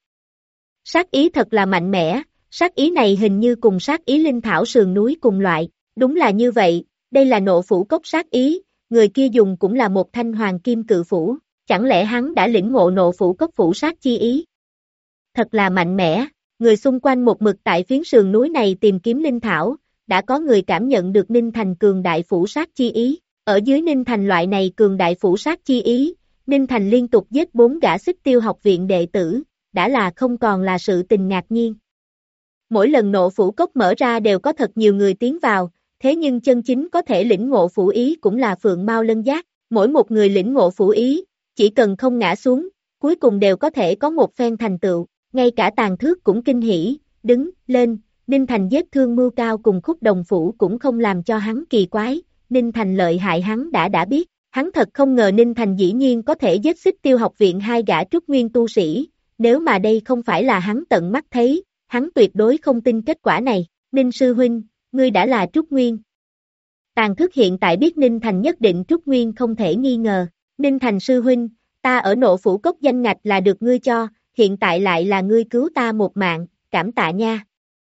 Sát ý thật là mạnh mẽ, sát ý này hình như cùng sát ý linh thảo sườn núi cùng loại, đúng là như vậy, đây là nộ phủ cốc sát ý, người kia dùng cũng là một thanh hoàng kim cự phủ, chẳng lẽ hắn đã lĩnh ngộ nộ phủ cốc phủ sát chi ý? Thật là mạnh mẽ, người xung quanh một mực tại phiến sườn núi này tìm kiếm linh thảo, đã có người cảm nhận được Ninh Thành cường đại phủ sát chi ý, ở dưới Ninh Thành loại này cường đại phủ sát chi ý, Ninh Thành liên tục giết 4 gã Xích Tiêu học viện đệ tử, đã là không còn là sự tình ngạc nhiên. Mỗi lần nộ phủ cốc mở ra đều có thật nhiều người tiến vào, thế nhưng chân chính có thể lĩnh ngộ phủ ý cũng là Phượng Mao Lân Giác, mỗi một người lĩnh ngộ phủ ý, chỉ cần không ngã xuống, cuối cùng đều có thể có một phen thành tựu, ngay cả Tàn Thước cũng kinh hỉ, đứng lên, Ninh Thành giết Thương Mưu Cao cùng Khúc Đồng Phủ cũng không làm cho hắn kỳ quái, Ninh Thành lợi hại hắn đã biết, hắn thật không ngờ Ninh Thành dĩ nhiên có thể giết Xích Tiêu học viện 2 gã trúc nguyên tu sĩ, nếu mà đây không phải là hắn tận mắt thấy, hắn tuyệt đối không tin kết quả này, Ninh sư huynh, ngươi đã là trúc nguyên. Tàn Thức hiện tại biết Ninh Thành nhất định trúc nguyên không thể nghi ngờ, Ninh Thành sư huynh, ta ở nộ phủ cốc danh ngạch là được ngươi cho, hiện tại lại là ngươi cứu ta một mạng, cảm tạ nha.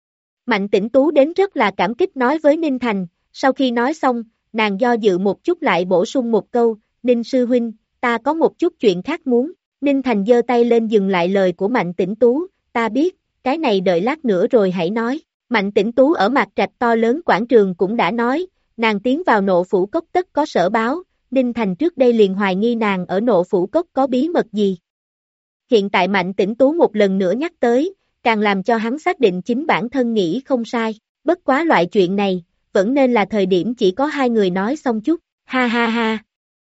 Mạnh Tĩnh Tú đến rất là cảm kích nói với Ninh Thành, sau khi nói xong, nàng do dự một chút lại bổ sung một câu, Ninh sư huynh, ta có một chút chuyện khác muốn, Ninh Thành giơ tay lên dừng lại lời của Mạnh Tĩnh Tú, ta biết, cái này đợi lát nữa rồi hãy nói, Mạnh Tĩnh Tú ở Mạc Trạch to lớn quảng trường cũng đã nói, nàng tiến vào nộ phủ cốc tất có sở báo, Ninh Thành trước đây liền hoài nghi nàng ở nộ phủ cốc có bí mật gì. Hiện tại Mạnh Tĩnh Tú một lần nữa nhắc tới, càng làm cho hắn xác định chính bản thân nghĩ không sai, bất quá loại chuyện này, vẫn nên là thời điểm chỉ có 2 người nói xong chút, ha ha ha.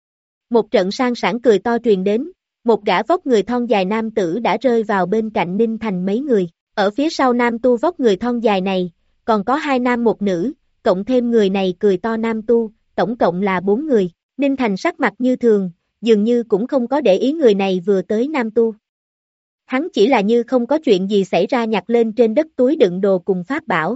Một trận sang sảng cười to truyền đến, một gã vóc người thon dài nam tử đã rơi vào bên cạnh Ninh Thành mấy người, ở phía sau nam tu vóc người thon dài này, còn có 2 nam một nữ, cộng thêm người này cười to nam tu, tổng cộng là 4 người, Ninh Thành sắc mặt như thường, dường như cũng không có để ý người này vừa tới nam tu. Hắn chỉ là như không có chuyện gì xảy ra nhặt lên trên đất túi đựng đồ cùng pháp bảo.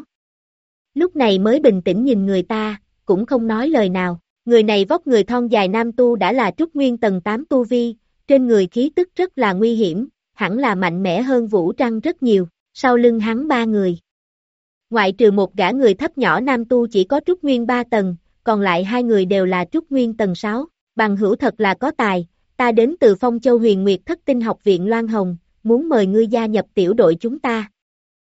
Lúc này mới bình tĩnh nhìn người ta, cũng không nói lời nào, người này vóc người thon dài nam tu đã là trúc nguyên tầng 8 tu vi, trên người khí tức rất là nguy hiểm, hẳn là mạnh mẽ hơn Vũ Trăng rất nhiều, sau lưng hắn 3 người. Ngoại trừ một gã người thấp nhỏ nam tu chỉ có trúc nguyên 3 tầng, còn lại 2 người đều là trúc nguyên tầng 6, bằng hữu thật là có tài, ta đến từ Phong Châu Huyền Nguyệt Thất Tinh học viện Loan Hồng, muốn mời ngươi gia nhập tiểu đội chúng ta.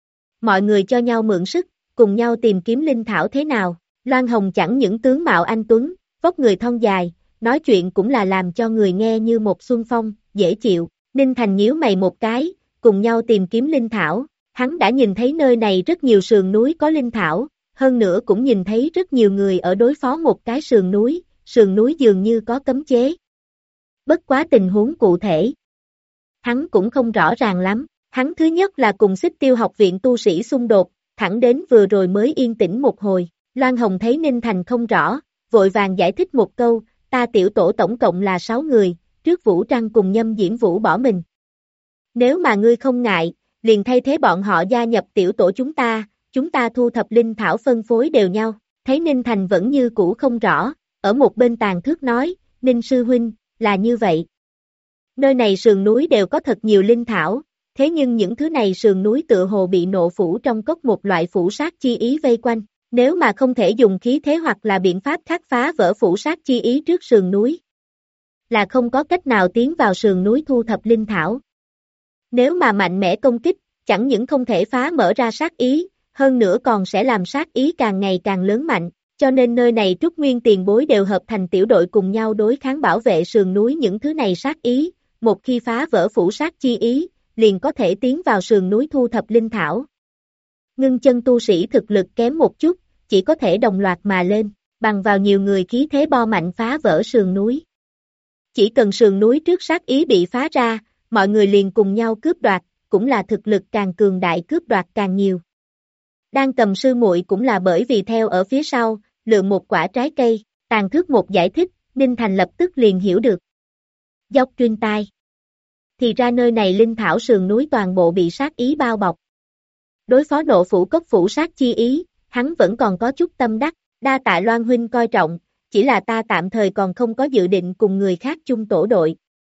Mọi người cho nhau mượn sức, cùng nhau tìm kiếm linh thảo thế nào, Loan Hồng chẳng những tướng mạo anh tuấn, vóc người thon dài, nói chuyện cũng là làm cho người nghe như một xuân phong, dễ chịu, Ninh Thành nhíu mày một cái, cùng nhau tìm kiếm linh thảo, hắn đã nhìn thấy nơi này rất nhiều sườn núi có linh thảo, hơn nữa cũng nhìn thấy rất nhiều người ở đối phó một cái sườn núi dường như có cấm chế. Bất quá tình huống cụ thể, hắn cũng không rõ ràng lắm, hắn thứ nhất là cùng Xích Tiêu học viện tu sĩ xung đột, thẳng đến vừa rồi mới yên tĩnh một hồi, Loan Hồng thấy Ninh Thành không rõ, vội vàng giải thích một câu, ta tiểu tổ tổng cộng là 6 người, trước Vũ Trăng cùng Nhâm Diễm Vũ bỏ mình. Nếu mà ngươi không ngại, liền thay thế bọn họ gia nhập tiểu tổ chúng ta thu thập linh thảo phân phối đều nhau, thấy Ninh Thành vẫn như cũ không rõ, ở một bên Tàn Thước nói, Ninh sư huynh, là như vậy. Nơi này sườn núi đều có thật nhiều linh thảo, thế nhưng những thứ này sườn núi tựa hồ bị nộ phủ trong cốc một loại phủ sát chi ý vây quanh, nếu mà không thể dùng khí thế hoặc là biện pháp khác phá vỡ phủ sát chi ý trước sườn núi, là không có cách nào tiến vào sườn núi thu thập linh thảo. Nếu mà mạnh mẽ công kích, chẳng những không thể phá mở ra sát ý, hơn nữa còn sẽ làm sát ý càng ngày càng lớn mạnh, Cho nên nơi này Trúc Nguyên tiền bối đều hợp thành tiểu đội cùng nhau đối kháng bảo vệ sườn núi những thứ này sát ý, một khi phá vỡ phủ sát chi ý, liền có thể tiến vào sườn núi thu thập linh thảo. Ngưng chân tu sĩ thực lực kém một chút, chỉ có thể đồng loạt mà lên, bằng vào nhiều người khí thế bo mạnh phá vỡ sườn núi. Chỉ cần sườn núi trước sát ý bị phá ra, mọi người liền cùng nhau cướp đoạt, cũng là thực lực càng cường đại cướp đoạt càng nhiều. Đang cầm sư muội cũng là bởi vì theo ở phía sau, lượm một quả trái cây, Tàn Thước một giải thích, Ninh Thành lập tức liền hiểu được. Dốc truyền tai. Thì ra nơi này linh thảo sườn núi toàn bộ bị sát ý bao bọc. Đối phó nộ phủ cốc phủ sát chi ý, hắn vẫn còn có chút tâm đắc, đa tạ Loan huynh coi trọng, chỉ là ta tạm thời còn không có dự định cùng người khác chung tổ đội.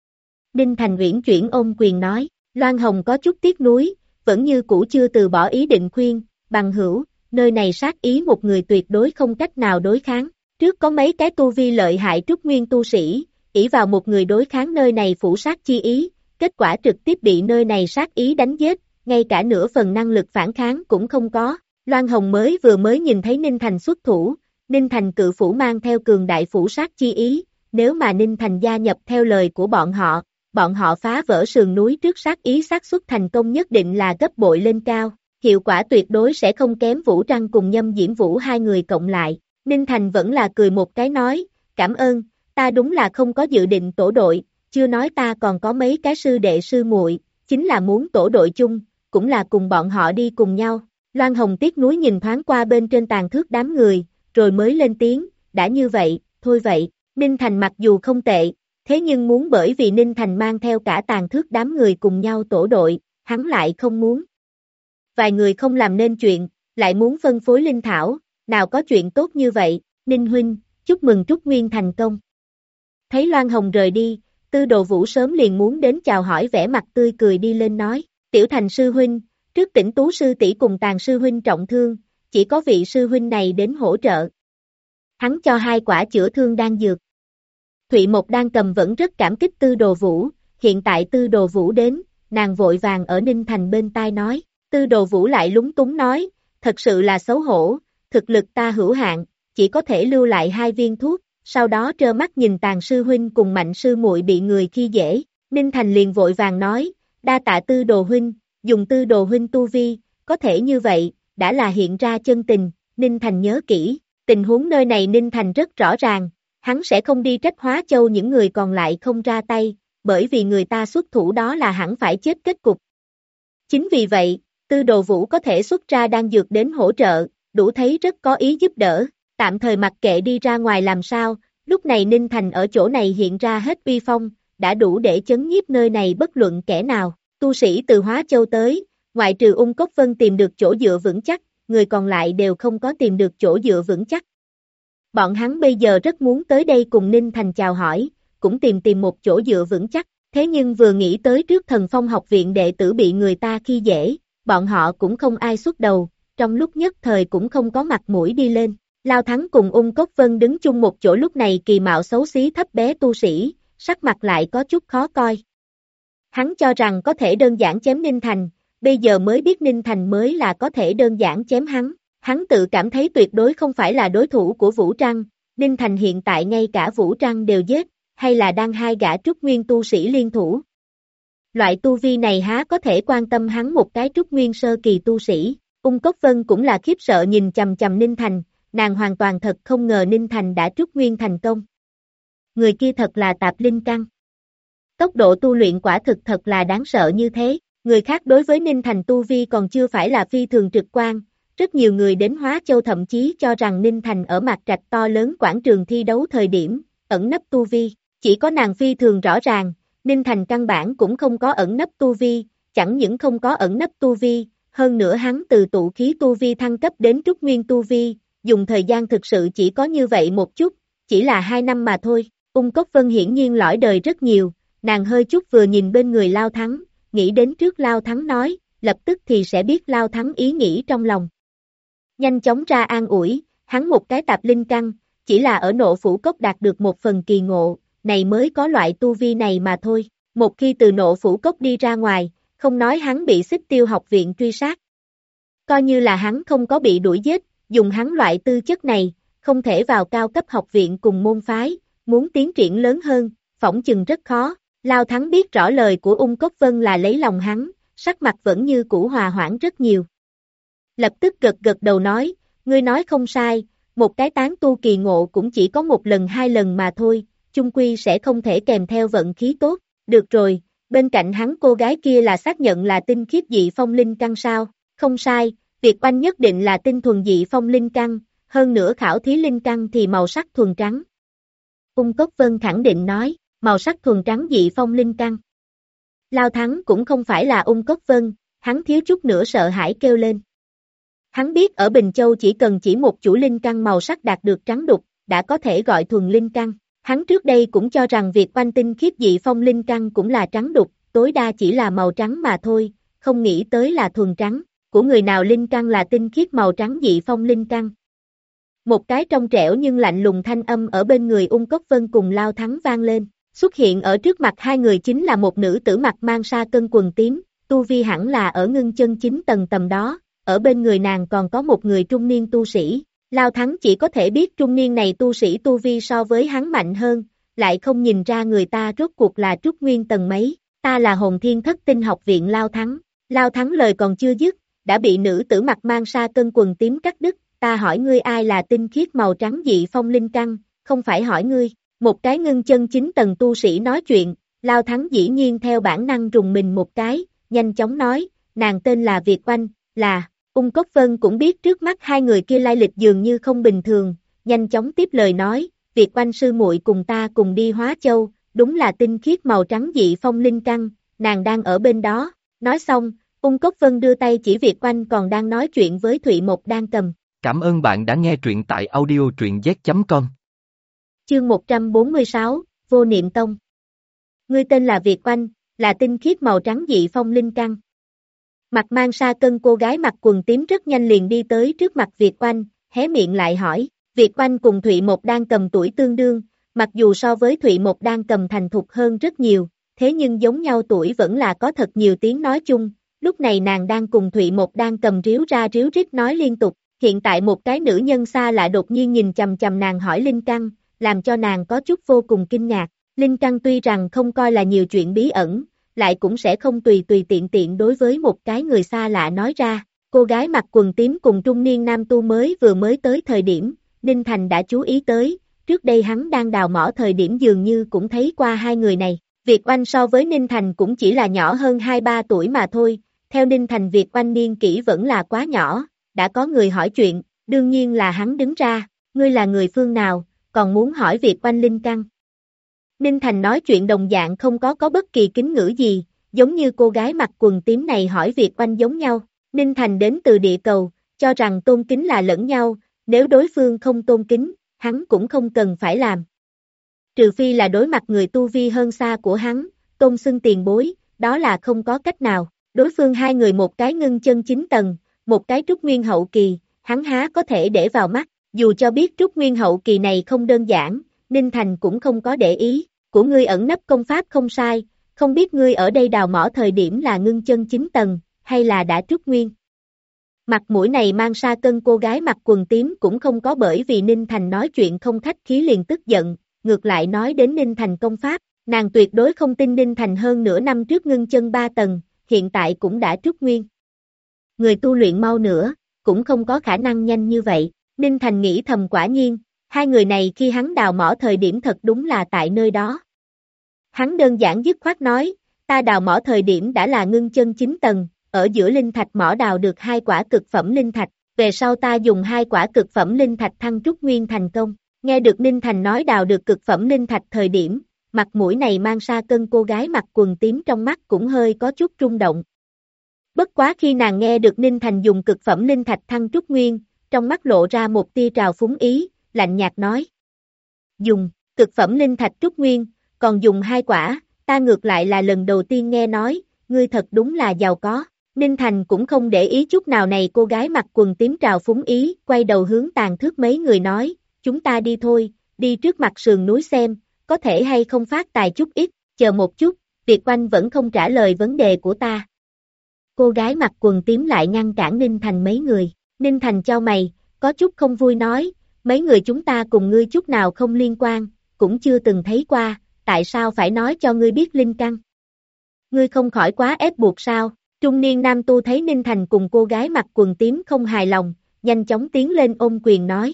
Ninh Thành uyển chuyển ôm quyền nói, Loan Hồng có chút tiếc nuối, vẫn như cũ chưa từ bỏ ý định khuyên, bằng hữu, nơi này sát ý một người tuyệt đối không cách nào đối kháng, trước có mấy cái tu vi lợi hại trúc nguyên tu sĩ, ỷ vào một người đối kháng nơi này phủ sát chi ý, kết quả trực tiếp bị nơi này sát ý đánh giết, ngay cả nửa phần năng lực phản kháng cũng không có. Loan Hồng vừa mới nhìn thấy Ninh Thành xuất thủ, Ninh Thành cự phủ mang theo cường đại phủ sát chi ý, nếu mà Ninh Thành gia nhập theo lời của bọn họ phá vỡ sườn núi trước sát ý xác suất thành công nhất định là gấp bội lên cao, hiệu quả tuyệt đối sẽ không kém Vũ Trăng cùng Nhâm Diễm Vũ hai người cộng lại. Ninh Thành vẫn là cười một cái nói, cảm ơn, ta đúng là không có dự định tổ đội, chưa nói ta còn có mấy cái sư đệ sư muội, chính là muốn tổ đội chung, cũng là cùng bọn họ đi cùng nhau. Loan Hồng tiếc nuối nhìn thoáng qua bên trên Tàn Thước đám người, rồi mới lên tiếng, đã như vậy, thôi vậy, Ninh Thành mặc dù không tệ, thế nhưng muốn bởi vì Ninh Thành mang theo cả Tàn Thước đám người cùng nhau tổ đội, hắn lại không muốn. Vài người không làm nên chuyện, lại muốn phân phối linh thảo, nào có chuyện tốt như vậy, Ninh huynh, chúc mừng Trúc Nguyên thành công. Thấy Loan Hồng rời đi, Tư Đồ Vũ sớm liền muốn đến chào hỏi vẻ mặt tươi cười đi lên nói, Tiểu Thành sư huynh, trước Tĩnh Tú sư tỷ cùng Tàn sư huynh trọng thương, chỉ có vị sư huynh này đến hỗ trợ. Hắn cho 2 quả chữa thương đan dược. Thụy Mộc đang cầm vẫn rất cảm kích Tư Đồ Vũ, hiện tại Tư Đồ Vũ đến, nàng vội vàng ở Ninh Thành bên tai nói, Tư Đồ Vũ lại lúng túng nói, thật sự là xấu hổ, thực lực ta hữu hạn, chỉ có thể lưu lại 2 viên thuốc, sau đó trơ mắt nhìn Tàn sư huynh cùng Mạnh sư muội bị người khi dễ, Ninh Thành liền vội vàng nói, đa tạ Tư Đồ huynh, dùng Tư Đồ huynh tu vi, có thể như vậy, đã là hiện ra chân tình, Ninh Thành nhớ kỹ, tình huống nơi này Ninh Thành rất rõ ràng, hắn sẽ không đi trách Hóa Châu những người còn lại không ra tay, bởi vì người ta xuất thủ đó là hẳn phải chết kết cục. Chính vì vậy, Tư Đồ Vũ có thể xuất ra đan dược đến hỗ trợ, đủ thấy rất có ý giúp đỡ, tạm thời mặc kệ đi ra ngoài làm sao, lúc này Ninh Thành ở chỗ này hiện ra hết uy phong, đã đủ để chấn nhiếp nơi này bất luận kẻ nào, tu sĩ từ Hóa Châu tới, ngoại trừ Ung Cốc Vân tìm được chỗ dựa vững chắc, người còn lại đều không có tìm được chỗ dựa vững chắc. Bọn hắn bây giờ rất muốn tới đây cùng Ninh Thành chào hỏi, cũng tìm một chỗ dựa vững chắc, thế nhưng vừa nghĩ tới trước Thần Phong học viện đệ tử bị người ta khi dễ, bọn họ cũng không ai xuất đầu, trong lúc nhất thời cũng không có mặt mũi đi lên. Lao Thắng cùng Ung Cốc Vân đứng chung một chỗ lúc này kỳ mạo xấu xí thấp bé tu sĩ, sắc mặt lại có chút khó coi. Hắn cho rằng có thể đơn giản chém Ninh Thành, bây giờ mới biết Ninh Thành mới là có thể đơn giản chém hắn. Hắn tự cảm thấy tuyệt đối không phải là đối thủ của Vũ Trăng, Ninh Thành hiện tại ngay cả Vũ Trăng đều giết, hay là đang 2 gã trúc nguyên tu sĩ liên thủ. Loại tu vi này há có thể quan tâm hắn một cái trúc nguyên sơ kỳ tu sĩ, Ung Cốc Vân cũng là khiếp sợ nhìn chằm chằm Ninh Thành, nàng hoàn toàn thật không ngờ Ninh Thành đã trúc nguyên thành công. Người kia thật là tạp linh căn. Tốc độ tu luyện quả thực thật là đáng sợ như thế, người khác đối với Ninh Thành tu vi còn chưa phải là phi thường trực quan. Rất nhiều người đến Hóa Châu thậm chí cho rằng Ninh Thành ở Mạc Trạch to lớn quảng trường thi đấu thời điểm, ẩn nấp tu vi, chỉ có nàng phi thường rõ ràng, Ninh Thành căn bản cũng không có ẩn nấp tu vi, chẳng những không có ẩn nấp tu vi, hơn nữa hắn từ tụ khí tu vi thăng cấp đến trúc nguyên tu vi, dùng thời gian thực sự chỉ có như vậy một chút, chỉ là 2 năm mà thôi. Ung Cốc Vân hiển nhiên lõi đời rất nhiều, nàng hơi chút vừa nhìn bên người Lao Thắng, nghĩ đến trước Lao Thắng nói, lập tức thì sẽ biết Lao Thắng ý nghĩ trong lòng. Nhanh chóng ra an ủi, hắn một cái tạp linh căn, chỉ là ở Nộ Phủ Cốc đạt được một phần kỳ ngộ, này mới có loại tu vi này mà thôi. Một khi từ Nộ Phủ Cốc đi ra ngoài, không nói hắn bị Xích Tiêu học viện truy sát. Coi như là hắn không có bị đuổi giết, dùng hắn loại tư chất này, không thể vào cao cấp học viện cùng môn phái, muốn tiến triển lớn hơn, phỏng chừng rất khó. Lao Thắng biết rõ lời của Ung Cốc Vân là lấy lòng hắn, sắc mặt vẫn như cũ hòa hoãn rất nhiều. Lập tức gật gật đầu nói, ngươi nói không sai, một cái tán tu kỳ ngộ cũng chỉ có một lần hai lần mà thôi, chung quy sẽ không thể kèm theo vận khí tốt. Được rồi, bên cạnh hắn cô gái kia là xác nhận là tinh khiết dị phong linh căn sao? Không sai, Việt Oanh nhất định là tinh thuần dị phong linh căn, hơn nữa khảo thí linh căn thì màu sắc thuần trắng. Ung Cốc Vân khẳng định nói, màu sắc thuần trắng dị phong linh căn. Lao Thắng cũng không phải là Ung Cốc Vân, hắn thiếu chút nữa sợ hãi kêu lên. Hắn biết ở Bình Châu chỉ một chủ linh căn màu sắc đạt được trắng đục, đã có thể gọi thuần linh căn. Hắn trước đây cũng cho rằng Việt Oanh tinh khiết dị phong linh căn cũng là trắng đục, tối đa chỉ là màu trắng mà thôi, không nghĩ tới là thuần trắng, của người nào linh căn là tinh khiết màu trắng dị phong linh căn. Một cái trong trẻo nhưng lạnh lùng thanh âm ở bên người Ung Cốc Vân cùng Lao Thắng vang lên, xuất hiện ở trước mặt hai người chính là một nữ tử mặt mang sa cân quần tím, tu vi hẳn là ở ngưng chân 9 tầng tầm đó, ở bên người nàng còn có một người trung niên tu sĩ. Lao Thắng chỉ có thể biết trung niên này tu sĩ tu vi so với hắn mạnh hơn, lại không nhìn ra người ta rốt cuộc là trúc nguyên tầng mấy, ta là Hồn Thiên Thất Tinh học viện Lao Thắng. Lao Thắng lời còn chưa dứt, đã bị nữ tử mặt mang sa cân quần tím cắt đứt, ta hỏi ngươi ai là tinh khiết màu trắng dị phong linh căn, không phải hỏi ngươi. Một cái ngưng chân 9 tầng tu sĩ nói chuyện, Lao Thắng dĩ nhiên theo bản năng rùng mình một cái, nhanh chóng nói, nàng tên là Việt Oanh, là. Ung Cốc Vân cũng biết trước mắt hai người kia lai lịch dường như không bình thường, nhanh chóng tiếp lời nói, Việt Oanh sư muội cùng ta cùng đi Hóa Châu, đúng là tinh khiết màu trắng dị phong linh căn, nàng đang ở bên đó. Nói xong, Ung Cốc Vân đưa tay chỉ Việt Oanh còn đang nói chuyện với Thụy Mộc đang cầm. Cảm ơn bạn đã nghe truyện tại audio.z.com. Chương 146, Vô Niệm Tông. Ngươi tên là Việt Oanh, là tinh khiết màu trắng dị phong linh căn. Mặt mang sa cân cô gái mặc quần tím rất nhanh liền đi tới trước mặt Việt Oanh, hé miệng lại hỏi, Việt Oanh cùng Thụy Mộc đang cầm tuổi tương đương, mặc dù so với Thụy Mộc đang cầm thành thục hơn rất nhiều, thế nhưng giống nhau tuổi vẫn là có thật nhiều tiếng nói chung, lúc này nàng đang cùng Thụy Mộc đang cầm ríu ra ríu rít nói liên tục, hiện tại một cái nữ nhân xa lạ đột nhiên nhìn chằm chằm nàng hỏi linh căn, làm cho nàng có chút vô cùng kinh ngạc, linh căn tuy rằng không coi là nhiều chuyện bí ẩn, lại cũng sẽ không tùy tiện đối với một cái người xa lạ nói ra. Cô gái mặc quần tím cùng trung niên nam tu vừa mới tới thời điểm, Ninh Thành đã chú ý tới, trước đây hắn đang đào mỏ thời điểm dường như cũng thấy qua hai người này. Việt Oanh so với Ninh Thành cũng chỉ là nhỏ hơn 2-3 tuổi mà thôi, theo Ninh Thành Việt Oanh niên kỷ vẫn là quá nhỏ, đã có người hỏi chuyện, đương nhiên là hắn đứng ra, ngươi là người phương nào, còn muốn hỏi Việt Oanh linh căn. Ninh Thành nói chuyện đồng dạng không có bất kỳ kính ngữ gì, giống như cô gái mặc quần tím này hỏi Việt Oanh giống nhau. Ninh Thành đến từ địa cầu, cho rằng tôn kính là lẫn nhau, nếu đối phương không tôn kính, hắn cũng không cần phải làm. Trừ phi là đối mặt người tu vi hơn xa của hắn, tôn xưng tiền bối, đó là không có cách nào. Đối phương hai người một cái ngưng chân 9 tầng, một cái trúc nguyên hậu kỳ, hắn há có thể để vào mắt, dù cho biết trúc nguyên hậu kỳ này không đơn giản. Ninh Thành cũng không có để ý, của ngươi ẩn nấp công pháp không sai, không biết ngươi ở đây đào mỏ thời điểm là ngưng chân 9 tầng, hay là đã trúc nguyên. Mặt mũi này mang sa cân cô gái mặc quần tím cũng không có bởi vì Ninh Thành nói chuyện không khách khí liền tức giận, ngược lại nói đến Ninh Thành công pháp, nàng tuyệt đối không tin Ninh Thành hơn nửa năm trước ngưng chân 3 tầng, hiện tại cũng đã trúc nguyên. Người tu luyện mau nữa, cũng không có khả năng nhanh như vậy, Ninh Thành nghĩ thầm quả nhiên. Hai người này khi hắn đào mỏ thời điểm thật đúng là tại nơi đó. Hắn đơn giản dứt khoát nói, ta đào mỏ thời điểm đã là ngưng chân 9 tầng, ở giữa linh thạch mỏ đào được 2 quả cực phẩm linh thạch, về sau ta dùng 2 quả cực phẩm linh thạch thăng trúc nguyên thành công. Nghe được Ninh Thành nói đào được cực phẩm linh thạch thời điểm, mặt mũi này mang sa cân cô gái mặc quần tím trong mắt cũng hơi có chút rung động. Bất quá khi nàng nghe được Ninh Thành dùng cực phẩm linh thạch thăng trúc nguyên, trong mắt lộ ra một tia trào phúng ý, lạnh nhạt nói. Dùng, cực phẩm linh thạch trúc nguyên, còn dùng 2 quả, ta ngược lại là lần đầu tiên nghe nói, ngươi thật đúng là giàu có. Ninh Thành cũng không để ý chút nào này cô gái mặc quần tím trào phúng ý, quay đầu hướng Tàn Thước mấy người nói, chúng ta đi thôi, đi trước mặt sườn núi xem, có thể hay không phát tài chút ít, chờ một chút, Việt Oanh vẫn không trả lời vấn đề của ta. Cô gái mặc quần tím lại ngăn cản Ninh Thành mấy người, Ninh Thành chau mày, có chút không vui nói, mấy người chúng ta cùng ngươi chút nào không liên quan, cũng chưa từng thấy qua, tại sao phải nói cho ngươi biết linh căn? Ngươi không khỏi quá ép buộc sao? Trung niên nam tu thấy Ninh Thành cùng cô gái mặc quần tím không hài lòng, nhanh chóng tiến lên ôm quyền nói.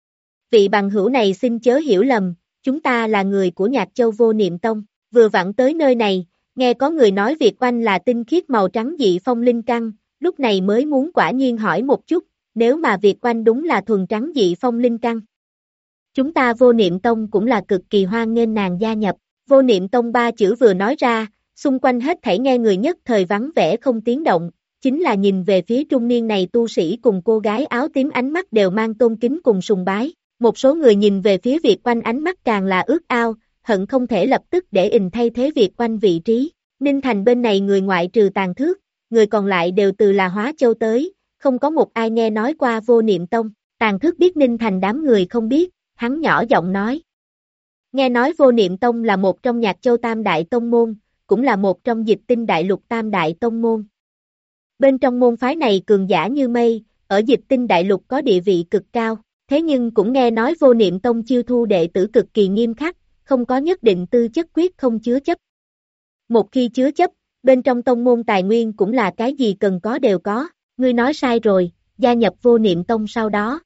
Vị bằng hữu này xin chớ hiểu lầm, chúng ta là người của Nhạc Châu Vô Niệm Tông, vừa vặn tới nơi này, nghe có người nói Việt Oanh là tinh khiết màu trắng dị phong linh căn, lúc này mới muốn quả nhiên hỏi một chút, nếu mà Việt Oanh đúng là thuần trắng dị phong linh căn. Chúng ta Vô Niệm Tông cũng là cực kỳ hoan nghênh nàng gia nhập, Vô Niệm Tông ba chữ vừa nói ra, xung quanh hết thảy nghe người nhất thời vắng vẻ không tiếng động, chính là nhìn về phía trung niên này tu sĩ cùng cô gái áo tím ánh mắt đều mang tôn kính cùng sùng bái. Một số người nhìn về phía Việt Oanh ánh mắt càng là ước ao, hận không thể lập tức để thay thế Việt Oanh vị trí. Ninh Thành bên này người ngoại trừ Tàn Thước, người còn lại đều từ là Hóa Châu tới, không có một ai nghe nói qua Vô Niệm Tông. Tàn Thước biết Ninh Thành đám người không biết, hắn nhỏ giọng nói. Nghe nói Vô Niệm Tông là một trong Nhạc Châu Tam Đại Tông Môn, cũng là một trong Dịch Tinh Đại Lục Tam Đại Tông Môn. Bên trong môn phái này cường giả như mây, ở Dịch Tinh Đại Lục có địa vị cực cao. Thế nhưng cũng nghe nói Vô Niệm Tông chiêu thu đệ tử cực kỳ nghiêm khắc, không có nhất định tư chất quyết không chứa chấp. Một khi chứa chấp, bên trong tông môn tài nguyên cũng là cái gì cần có đều có, ngươi nói sai rồi, gia nhập Vô Niệm Tông sau đó.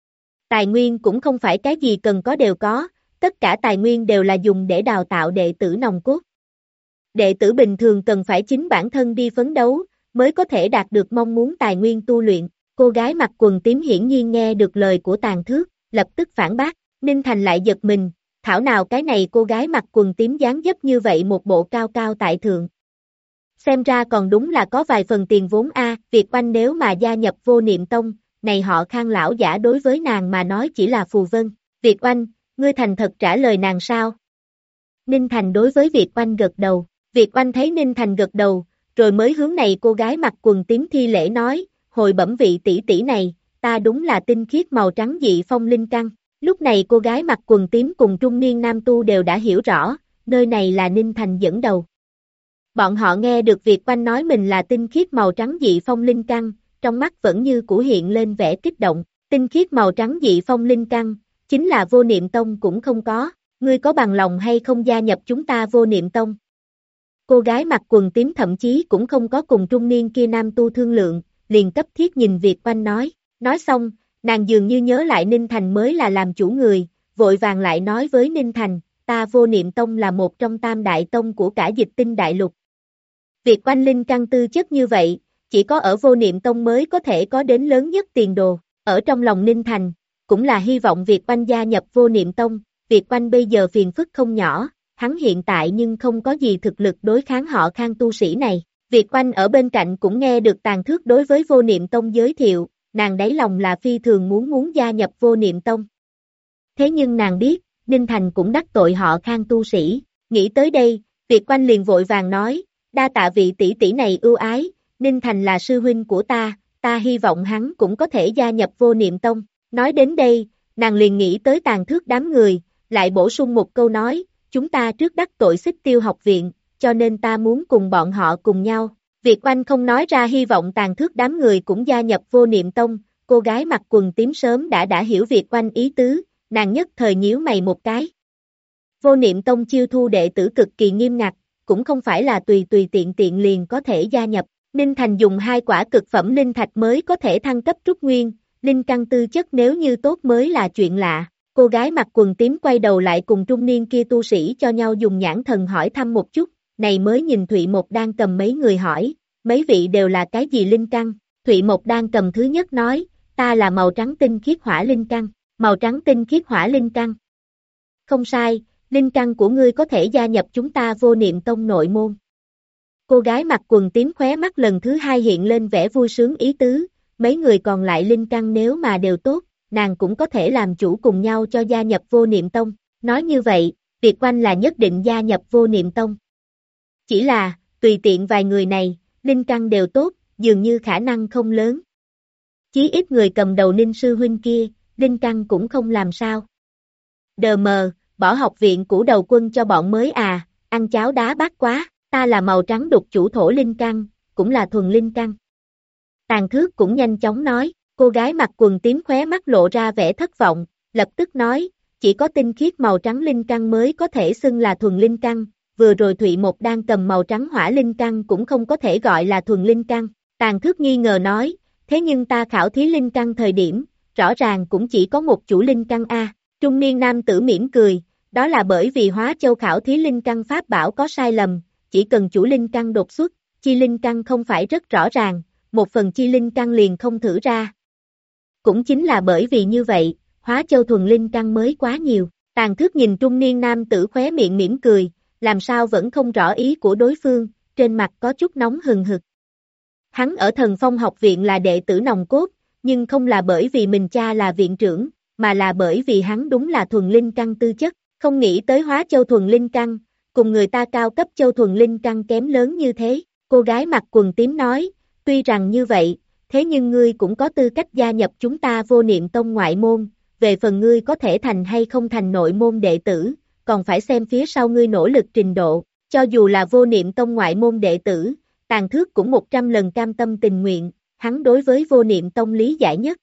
Tài nguyên cũng không phải cái gì cần có đều có, tất cả tài nguyên đều là dùng để đào tạo đệ tử nòng cốt. Đệ tử bình thường cần phải chính bản thân đi phấn đấu, mới có thể đạt được mong muốn tài nguyên tu luyện. Cô gái mặc quần tím hiển nhiên nghe được lời của Tàn Thước, lập tức phản bác, Ninh Thành lại giật mình, thảo nào cái này cô gái mặc quần tím dáng dấp như vậy một bộ cao cao tại thượng. Xem ra còn đúng là có vài phần tiền vốn Việt Oanh nếu mà gia nhập Vô Niệm Tông, này họ Khang lão giả đối với nàng mà nói chỉ là phù vân. Việt Oanh, ngươi thành thật trả lời nàng sao? Ninh Thành đối với Việt Oanh gật đầu, Việt Oanh thấy Ninh Thành gật đầu, rồi mới hướng này cô gái mặc quần tím thi lễ nói, hồi bẩm vị tỷ tỷ này, ta đúng là tinh khiết màu trắng dị phong linh căn. Lúc này cô gái mặc quần tím cùng trung niên nam tu đều đã hiểu rõ, nơi này là Ninh Thành dẫn đầu. Bọn họ nghe được Việt Oanh nói mình là tinh khiết màu trắng dị phong linh căn, trong mắt vẫn như cũ hiện lên vẻ kích động, tinh khiết màu trắng dị phong linh căn, chính là Vô Niệm Tông cũng không có, ngươi có bằng lòng hay không gia nhập chúng ta Vô Niệm Tông? Cô gái mặc quần tím thậm chí cũng không có cùng trung niên kia nam tu thương lượng, liền cấp thiết nhìn Việt Oanh nói xong, nàng dường như nhớ lại Ninh Thành mới là làm chủ người, vội vàng lại nói với Ninh Thành, ta Vô Niệm Tông là một trong tam đại tông của cả Dịch Tinh Đại Lục. Việt Oanh linh căn tư chất như vậy, chỉ có ở Vô Niệm Tông mới có thể có đến lớn nhất tiền đồ, ở trong lòng Ninh Thành, cũng là hy vọng Việt Oanh gia nhập Vô Niệm Tông, Việt Oanh bây giờ phiền phức không nhỏ, hắn hiện tại nhưng không có gì thực lực đối kháng họ Khang tu sĩ này. Việt Oanh ở bên cạnh cũng nghe được Tàn Thước đối với Vô Niệm Tông giới thiệu, nàng đáy lòng là phi thường muốn gia nhập Vô Niệm Tông. Thế nhưng nàng biết, Ninh Thành cũng đắc tội họ Khang tu sĩ, nghĩ tới đây, Việt Oanh liền vội vàng nói, đa tạ vị tỷ tỷ này ưu ái, Ninh Thành là sư huynh của ta hy vọng hắn cũng có thể gia nhập Vô Niệm Tông. Nói đến đây, nàng liền nghĩ tới Tàn Thước đám người, lại bổ sung một câu nói, chúng ta trước đắc tội Xích Tiêu học viện, cho nên ta muốn cùng bọn họ cùng nhau. Việt Oanh không nói ra hy vọng Tàn Thước đám người cũng gia nhập Vô Niệm Tông, cô gái mặc quần tím sớm đã hiểu Việt Oanh ý tứ, nàng nhất thời nhíu mày một cái. Vô Niệm Tông chiêu thu đệ tử cực kỳ nghiêm ngặt, cũng không phải là tùy tiện liền có thể gia nhập. Ninh Thành dùng 2 quả cực phẩm linh thạch mới có thể thăng cấp trúc nguyên, linh căn tư chất nếu như tốt mới là chuyện lạ. Cô gái mặc quần tím quay đầu lại cùng trung niên kia tu sĩ cho nhau dùng nhãn thần hỏi thăm một chút, này mới nhìn Thụy Mộc đang cầm mấy người hỏi, mấy vị đều là cái gì linh căn? Thụy Mộc đang cầm thứ nhất nói, ta là màu trắng tinh khiết hỏa linh căn, màu trắng tinh khiết hỏa linh căn. Không sai, linh căn của ngươi có thể gia nhập chúng ta Vô Niệm Tông nội môn. Cô gái mặc quần tím khóe mắt lần thứ 2 hiện lên vẻ vui sướng ý tứ, mấy người còn lại linh căn nếu mà đều tốt, nàng cũng có thể làm chủ cùng nhau cho gia nhập Vô Niệm Tông. Nói như vậy, Việt Oanh là nhất định gia nhập Vô Niệm Tông. Chỉ là, tùy tiện vài người này, linh căn đều tốt, dường như khả năng không lớn. Chí ít người cầm đầu Ninh sư huynh kia, linh căn cũng không làm sao. Đờ mờ, bỏ học viện cũ đầu quân cho bọn mới ăn cháo đá bát quá, ta là màu trắng đục chủ thổ linh căn, cũng là thuần linh căn. Tàn Thước cũng nhanh chóng nói, cô gái mặc quần tím khóe mắt lộ ra vẻ thất vọng, lập tức nói, chỉ có tinh khiết màu trắng linh căn mới có thể xưng là thuần linh căn, vừa rồi Thụy Một đang cầm màu trắng hỏa linh căn cũng không có thể gọi là thuần linh căn. Tàn Thước nghi ngờ nói, thế nhưng ta khảo thí linh căn thời điểm, rõ ràng cũng chỉ có một chủ linh căn a. Trung niên nam tử mỉm cười, đó là bởi vì Hóa Châu khảo thí linh căn pháp bảo có sai lầm, chỉ cần chủ linh căn đột xuất, chi linh căn không phải rất rõ ràng, một phần chi linh căn liền không thử ra. Cũng chính là bởi vì như vậy, Hóa Châu thuần linh căn mới quá nhiều. Tàn Thước nhìn trung niên nam tử khóe miệng mỉm cười, làm sao vẫn không rõ ý của đối phương, trên mặt có chút nóng hừng hực. Hắn ở Thần Phong học viện là đệ tử nòng cốt, nhưng không là bởi vì mình cha là viện trưởng, mà là bởi vì hắn đúng là thuần linh căn tư chất, không nghĩ tới Hóa Châu thuần linh căn, cùng người ta cao cấp Châu thuần linh căn kém lớn như thế. Cô gái mặc quần tím nói, tuy rằng như vậy, thế nhưng ngươi cũng có tư cách gia nhập chúng ta Vô Niệm Tông ngoại môn, về phần ngươi có thể thành hay không thành nội môn đệ tử, còn phải xem phía sau ngươi nỗ lực trình độ, cho dù là Vô Niệm Tông ngoại môn đệ tử, Tàn Thước cũng 100 lần cam tâm tình nguyện, hắn đối với Vô Niệm Tông lý giải nhất.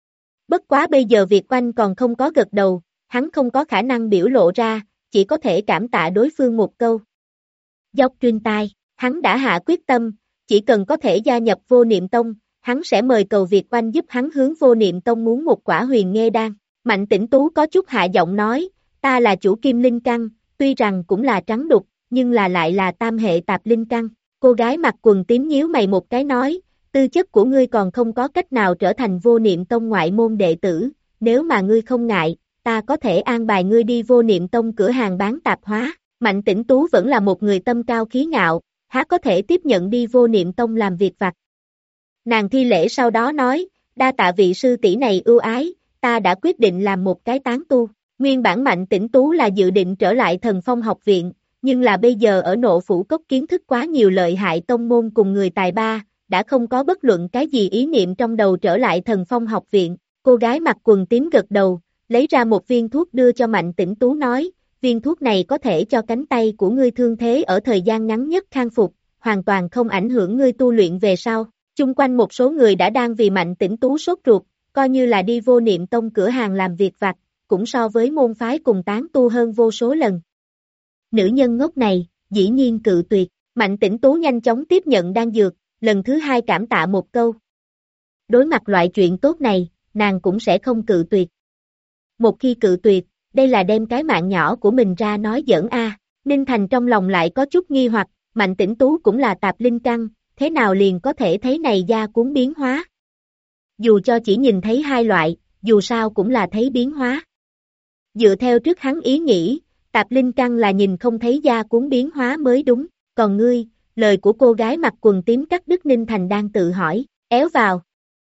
Bất quá bây giờ Việt Oanh còn không có gật đầu, hắn không có khả năng biểu lộ ra, chỉ có thể cảm tạ đối phương một câu. Dốc truyền tai, hắn đã hạ quyết tâm, chỉ cần có thể gia nhập Vô Niệm Tông, hắn sẽ mời cầu Việt Oanh giúp hắn hướng Vô Niệm Tông muốn một quả huyền nghê đan. Mạnh Tĩnh Tú có chút hạ giọng nói, ta là chủ kim linh căn, tuy rằng cũng là trắng đục, nhưng lại là tam hệ tạp linh căn. Cô gái mặc quần tím nhíu mày một cái nói, tư chất của ngươi còn không có cách nào trở thành Vô Niệm Tông ngoại môn đệ tử, nếu mà ngươi không ngại, ta có thể an bài ngươi đi Vô Niệm Tông cửa hàng bán tạp hóa. Mạnh Tĩnh Tú vẫn là một người tâm cao khí ngạo, há có thể tiếp nhận đi Vô Niệm Tông làm việc vặt. Nàng thi lễ sau đó nói, đa tạ vị sư tỷ này ưu ái, ta đã quyết định làm một cái tán tu. Nguyên bản Mạnh Tĩnh Tú là dự định trở lại Thần Phong học viện, nhưng là bây giờ ở Nộ Phủ Cốc kiến thức quá nhiều lợi hại tông môn cùng người tài ba, đã không có bất luận cái gì ý niệm trong đầu trở lại Thần Phong học viện. Cô gái mặc quần tím gật đầu, lấy ra một viên thuốc đưa cho Mạnh Tĩnh Tú nói, viên thuốc này có thể cho cánh tay của ngươi thương thế ở thời gian ngắn nhất khang phục, hoàn toàn không ảnh hưởng ngươi tu luyện về sau. Chung quanh một số người đã đang vì Mạnh Tĩnh Tú sốt ruột, coi như là đi Vô Niệm Tông cửa hàng làm việc vặt, cũng so với môn phái cùng tán tu hơn vô số lần. Nữ nhân ngốc này, dĩ nhiên cự tuyệt, Mạnh Tĩnh Tú nhanh chóng tiếp nhận đan dược, lần thứ hai cảm tạ một câu. Đối mặt loại chuyện tốt này, nàng cũng sẽ không cự tuyệt. Một khi cự tuyệt, đây là đem cái mạng nhỏ của mình ra nói giỡn a. Ninh Thành trong lòng lại có chút nghi hoặc, Mạnh Tĩnh Tú cũng là tạp linh căn, thế nào liền có thể thấy này gia cuốn biến hóa. Dù cho chỉ nhìn thấy hai loại, dù sao cũng là thấy biến hóa. Dựa theo trước hắn ý nghĩ, tạp linh căn là nhìn không thấy gia cuốn biến hóa mới đúng, còn ngươi, lời của cô gái mặc quần tím cắt đứt Ninh Thành đang tự hỏi, éo vào.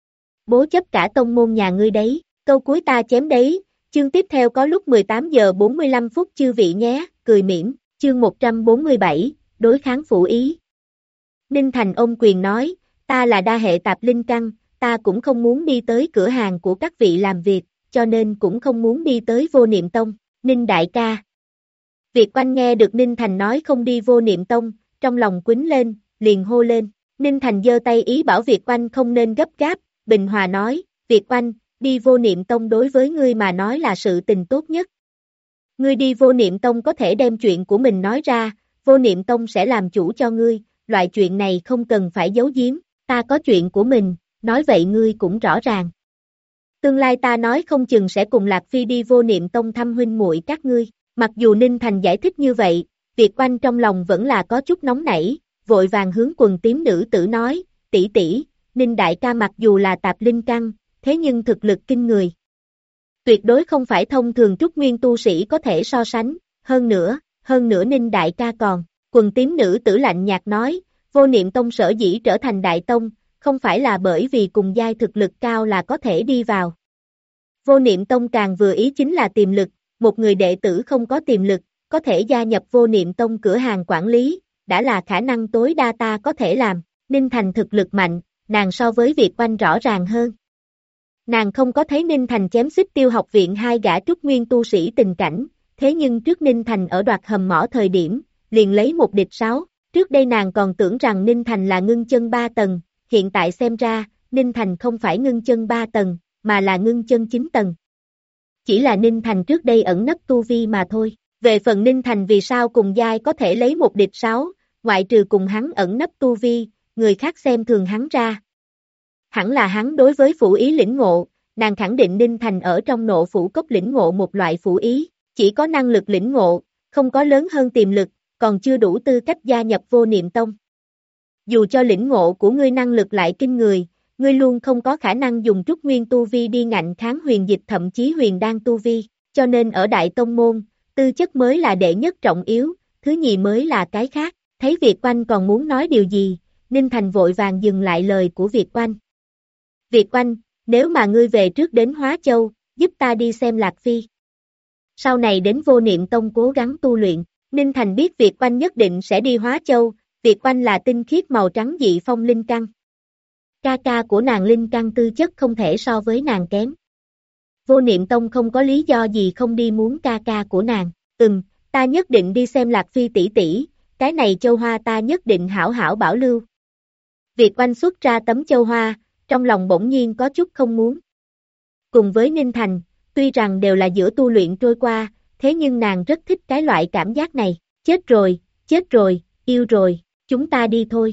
Bố chấp cả tông môn nhà ngươi đấy, câu cuối ta chém đấy, chương tiếp theo có lúc 18 giờ 45 phút chư vị nhé, cười mỉm, chương 147, đối kháng phủ ý. Ninh Thành ôm quyền nói, ta là đa hệ tạp linh căn, ta cũng không muốn đi tới cửa hàng của các vị làm việc, cho nên cũng không muốn đi tới Vô Niệm Tông, Ninh đại ca. Việt Oanh nghe được Ninh Thành nói không đi Vô Niệm Tông, trong lòng quýnh lên, liền hô lên, Ninh Thành giơ tay ý bảo Việt Oanh không nên gấp gáp, bình hòa nói, Việt Oanh, đi Vô Niệm Tông đối với ngươi mà nói là sự tình tốt nhất. Ngươi đi Vô Niệm Tông có thể đem chuyện của mình nói ra, Vô Niệm Tông sẽ làm chủ cho ngươi, loại chuyện này không cần phải giấu giếm, ta có chuyện của mình, nói vậy ngươi cũng rõ ràng. Tương lai ta nói không chừng sẽ cùng Lạc Phi đi Vô Niệm Tông thăm huynh muội các ngươi. Mặc dù Ninh Thành giải thích như vậy, Việt Oanh trong lòng vẫn là có chút nóng nảy, vội vàng hướng quần tím nữ tử nói, tỷ tỷ, Ninh đại ca mặc dù là tạp linh căn, thế nhưng thực lực kinh người. Tuyệt đối không phải thông thường trúc nguyên tu sĩ có thể so sánh, hơn nữa Ninh đại ca còn, quần tím nữ tử lạnh nhạt nói, Vô Niệm Tông sở dĩ trở thành đại tông, không phải là bởi vì cùng giai thực lực cao là có thể đi vào. Vô Niệm Tông càng vừa ý chính là tiềm lực, một người đệ tử không có tiềm lực, có thể gia nhập Vô Niệm Tông cửa hàng quản lý, đã là khả năng tối đa ta có thể làm. Ninh Thành thực lực mạnh, nàng so với Việt Oanh rõ ràng hơn. Nàng không có thấy Ninh Thành chém xích Tiêu học viện hai gã trúc nguyên tu sĩ tình cảnh, thế nhưng trước Ninh Thành ở đoạt hầm mỏ thời điểm, liền lấy một địch 6, trước đây nàng còn tưởng rằng Ninh Thành là ngưng chân 3 tầng, hiện tại xem ra, Ninh Thành không phải ngưng chân 3 tầng, mà là ngưng chân 9 tầng. chỉ là Ninh Thành trước đây ẩn nấp tu vi mà thôi. Về phần Ninh Thành vì sao cùng giai có thể lấy một địch 6, ngoại trừ cùng hắn ẩn nấp tu vi, người khác xem thường hắn ra. Hẳn là hắn đối với phủ ý lĩnh ngộ, nàng khẳng định Ninh Thành ở trong nộ phủ cốc lĩnh ngộ một loại phủ ý, chỉ có năng lực lĩnh ngộ, không có lớn hơn tiềm lực, còn chưa đủ tư cách gia nhập Vô Niệm Tông. Dù cho lĩnh ngộ của ngươi năng lực lại kinh người, ngươi luôn không có khả năng dùng trúc nguyên tu vi đi ngạnh kháng huyền dịch thậm chí huyền đan tu vi, cho nên ở Đại Tông Môn, tư chất mới là đệ nhất trọng yếu, thứ nhì mới là cái khác. Thấy Việt Oanh còn muốn nói điều gì, Ninh Thành vội vàng dừng lại lời của Việt Oanh. Việt Oanh, nếu mà ngươi về trước đến Hóa Châu, giúp ta đi xem Lạc Phi. Sau này đến Vô Niệm Tông cố gắng tu luyện, Ninh Thành biết Việt Oanh nhất định sẽ đi Hóa Châu, Việt Oanh là tinh khiết màu trắng dị phong linh căn. Ca ca của nàng linh căn tư chất không thể so với nàng kém. Vô Niệm Tông không có lý do gì không đi muốn ca ca của nàng. Ta nhất định đi xem Lạc Phi tỷ tỷ, cái này châu hoa ta nhất định hảo hảo bảo lưu. Việt Oanh xuất ra tấm châu hoa, trong lòng bỗng nhiên có chút không muốn. Cùng với Ninh Thành, tuy rằng đều là giữa tu luyện trôi qua, thế nhưng nàng rất thích cái loại cảm giác này. Chết rồi, yêu rồi, chúng ta đi thôi.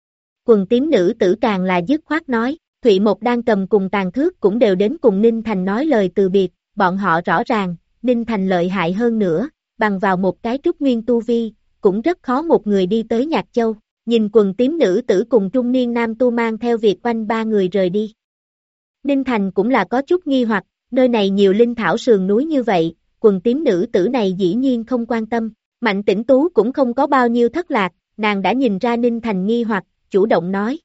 Quần tím nữ tử càng là dứt khoát nói, Thụy Mộc đang cầm cùng Tàn Thước cũng đều đến cùng Ninh Thành nói lời từ biệt, bọn họ rõ ràng, Ninh Thành lợi hại hơn nữa, bằng vào một cái trúc nguyên tu vi, cũng rất khó một người đi tới Nhạc Châu. Nhìn quần tím nữ tử cùng trung niên nam tu mang theo Việt Oanh ba người rời đi. Ninh Thành cũng là có chút nghi hoặc, nơi này nhiều linh thảo sườn núi như vậy, quần tím nữ tử này dĩ nhiên không quan tâm. Mạnh Tĩnh Tú cũng không có bao nhiêu thất lạc, nàng đã nhìn ra Ninh Thành nghi hoặc, chủ động nói.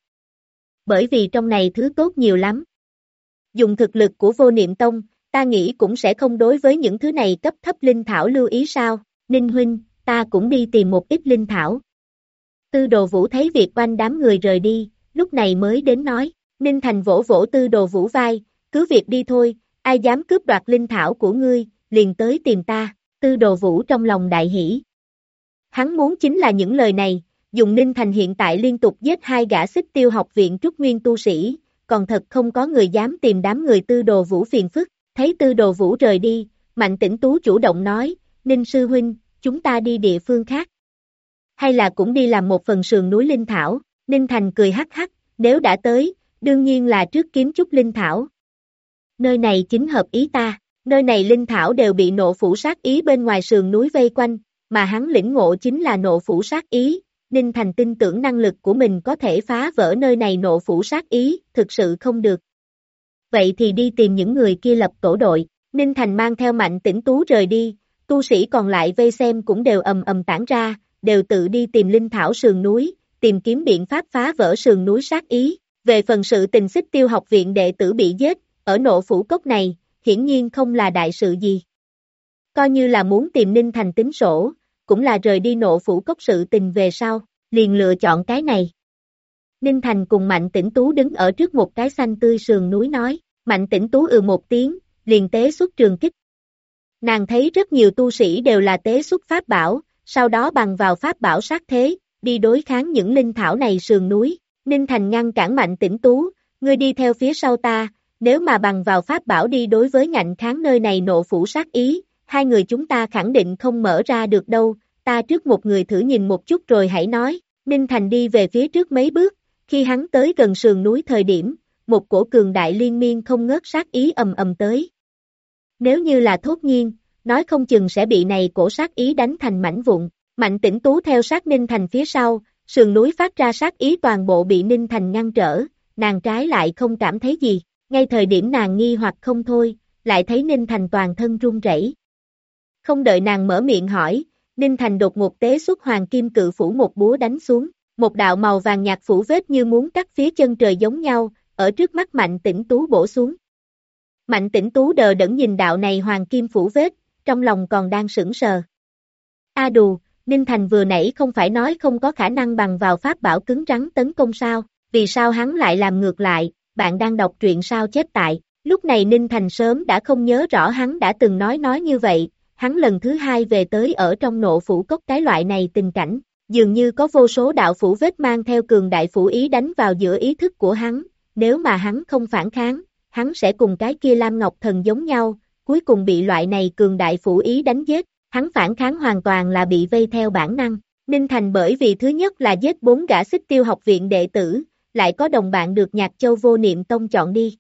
Bởi vì trong này thứ tốt nhiều lắm. Dùng thực lực của Vô Niệm Tông, ta nghĩ cũng sẽ không đối với những thứ này cấp thấp linh thảo lưu ý sao. Ninh huynh, ta cũng đi tìm một ít linh thảo. Tư Đồ Vũ thấy Việt Oanh đám người rời đi, lúc này mới đến nói. Ninh Thành vỗ vỗ Tư Đồ Vũ vai, cứ việc đi thôi, ai dám cướp đoạt linh thảo của ngươi, liền tới tìm ta. Tư Đồ Vũ trong lòng đại hỉ. Hắn muốn chính là những lời này, dùng Ninh Thành hiện tại liên tục giết 2 gã Xích Tiêu học viện trúc nguyên tu sĩ, còn thật không có người dám tìm đám người Tư Đồ Vũ phiền phức. Thấy Tư Đồ Vũ rời đi, Mạnh Tĩnh Tú chủ động nói, Ninh sư huynh, chúng ta đi địa phương khác. Hay là cũng đi làm một phần sườn núi linh thảo. Ninh Thành cười hắc hắc, nếu đã tới, đương nhiên là trước kiếm chút linh thảo. Nơi này chính hợp ý ta, nơi này linh thảo đều bị nộ phủ sát ý bên ngoài sườn núi vây quanh, mà hắn lĩnh ngộ chính là nộ phủ sát ý. Ninh Thành tin tưởng năng lực của mình có thể phá vỡ nơi này nộ phủ sát ý, thực sự không được. Vậy thì đi tìm những người kia lập tổ đội. Ninh Thành mang theo Mạnh Tĩnh Tú rời đi, tu sĩ còn lại vây xem cũng đều ầm ầm tản ra, đều tự đi tìm linh thảo sườn núi, tìm kiếm biện pháp phá vỡ sườn núi sát ý. Về phần sự tình Xích Tiêu học viện đệ tử bị giết, ở nộ phủ cốc này, hiển nhiên không là đại sự gì. Coi như là muốn tìm Ninh Thành tính sổ, cũng là rời đi nộ phủ cốc sự tình về sau, liền lựa chọn cái này. Ninh Thành cùng Mạnh Tĩnh Tú đứng ở trước một cái xanh tươi sườn núi nói, Mạnh Tĩnh Tú một tiếng, liền tế xuất trường kích. Nàng thấy rất nhiều tu sĩ đều là tế xuất pháp bảo, sau đó bằng vào pháp bảo sát thế, đi đối kháng những linh thảo này sườn núi. Ninh Thành ngăn cản Mạnh Tĩnh Tú, ngươi đi theo phía sau ta, nếu mà bằng vào pháp bảo đi đối với ngạnh kháng nơi này nộ phủ sát ý, hai người chúng ta khẳng định không mở ra được đâu, ta trước một người thử nhìn một chút rồi hãy nói. Ninh Thành đi về phía trước mấy bước, khi hắn tới gần sườn núi thời điểm, một cổ cường đại liên miên không ngớt sát ý ầm ầm tới. Nếu như là Thốt Nhiên, nói không chừng sẽ bị này cổ sát ý đánh thành mảnh vụn. Mạnh Tĩnh Tú theo sát Ninh Thành phía sau, sườn núi phát ra sát ý toàn bộ bị Ninh Thành ngăn trở, nàng trái lại không cảm thấy gì, ngay thời điểm nàng nghi hoặc không thôi, lại thấy Ninh Thành toàn thân run rẩy. Không đợi nàng mở miệng hỏi, Ninh Thành đột ngột tế xuất hoàng kim cự phủ một búa đánh xuống, một đạo màu vàng nhạt phủ vết như muốn cắt phía chân trời giống nhau, ở trước mắt Mạnh Tĩnh Tú bổ xuống. Mạnh Tĩnh Tú đờ đẫn nhìn đạo này hoàng kim phủ vết, trong lòng còn đang sững sờ. A đù, Ninh Thành vừa nãy không phải nói không có khả năng bằng vào pháp bảo cứng rắn tấn công sao, vì sao hắn lại làm ngược lại, bạn đang đọc truyện sao chết tại. Lúc này Ninh Thành sớm đã không nhớ rõ hắn đã từng nói như vậy, hắn lần thứ hai về tới ở trong nộ phủ cốc cái loại này tình cảnh, dường như có vô số đạo phủ vết mang theo cường đại phủ ý đánh vào giữa ý thức của hắn, nếu mà hắn không phản kháng, hắn sẽ cùng cái kia Lam Ngọc Thần giống nhau, cuối cùng bị loại này cường đại phủ ý đánh giết, hắn phản kháng hoàn toàn là bị vây theo bản năng. Ninh Thành bởi vì thứ nhất là giết 4 gã Xích Tiêu học viện đệ tử, lại có đồng bạn được Nhạc Châu Vô Niệm Tông chọn đi.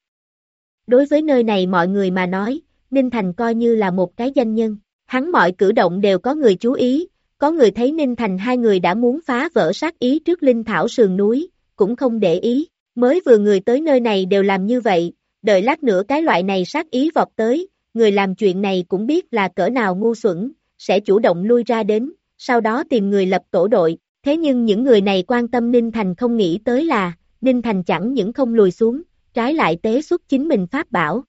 Đối với nơi này mọi người mà nói, Ninh Thành coi như là một cái danh nhân, hắn mọi cử động đều có người chú ý, có người thấy Ninh Thành hai người đã muốn phá vỡ sát ý trước linh thảo sườn núi, cũng không để ý, mới vừa người tới nơi này đều làm như vậy, đợi lát nữa cái loại này sát ý vọt tới, người làm chuyện này cũng biết là cỡ nào ngu xuẩn, sẽ chủ động lui ra đến, sau đó tìm người lập tổ đội, thế nhưng những người này quan tâm Ninh Thành không nghĩ tới là, Ninh Thành chẳng những không lùi xuống, trái lại tế xuất chính mình pháp bảo.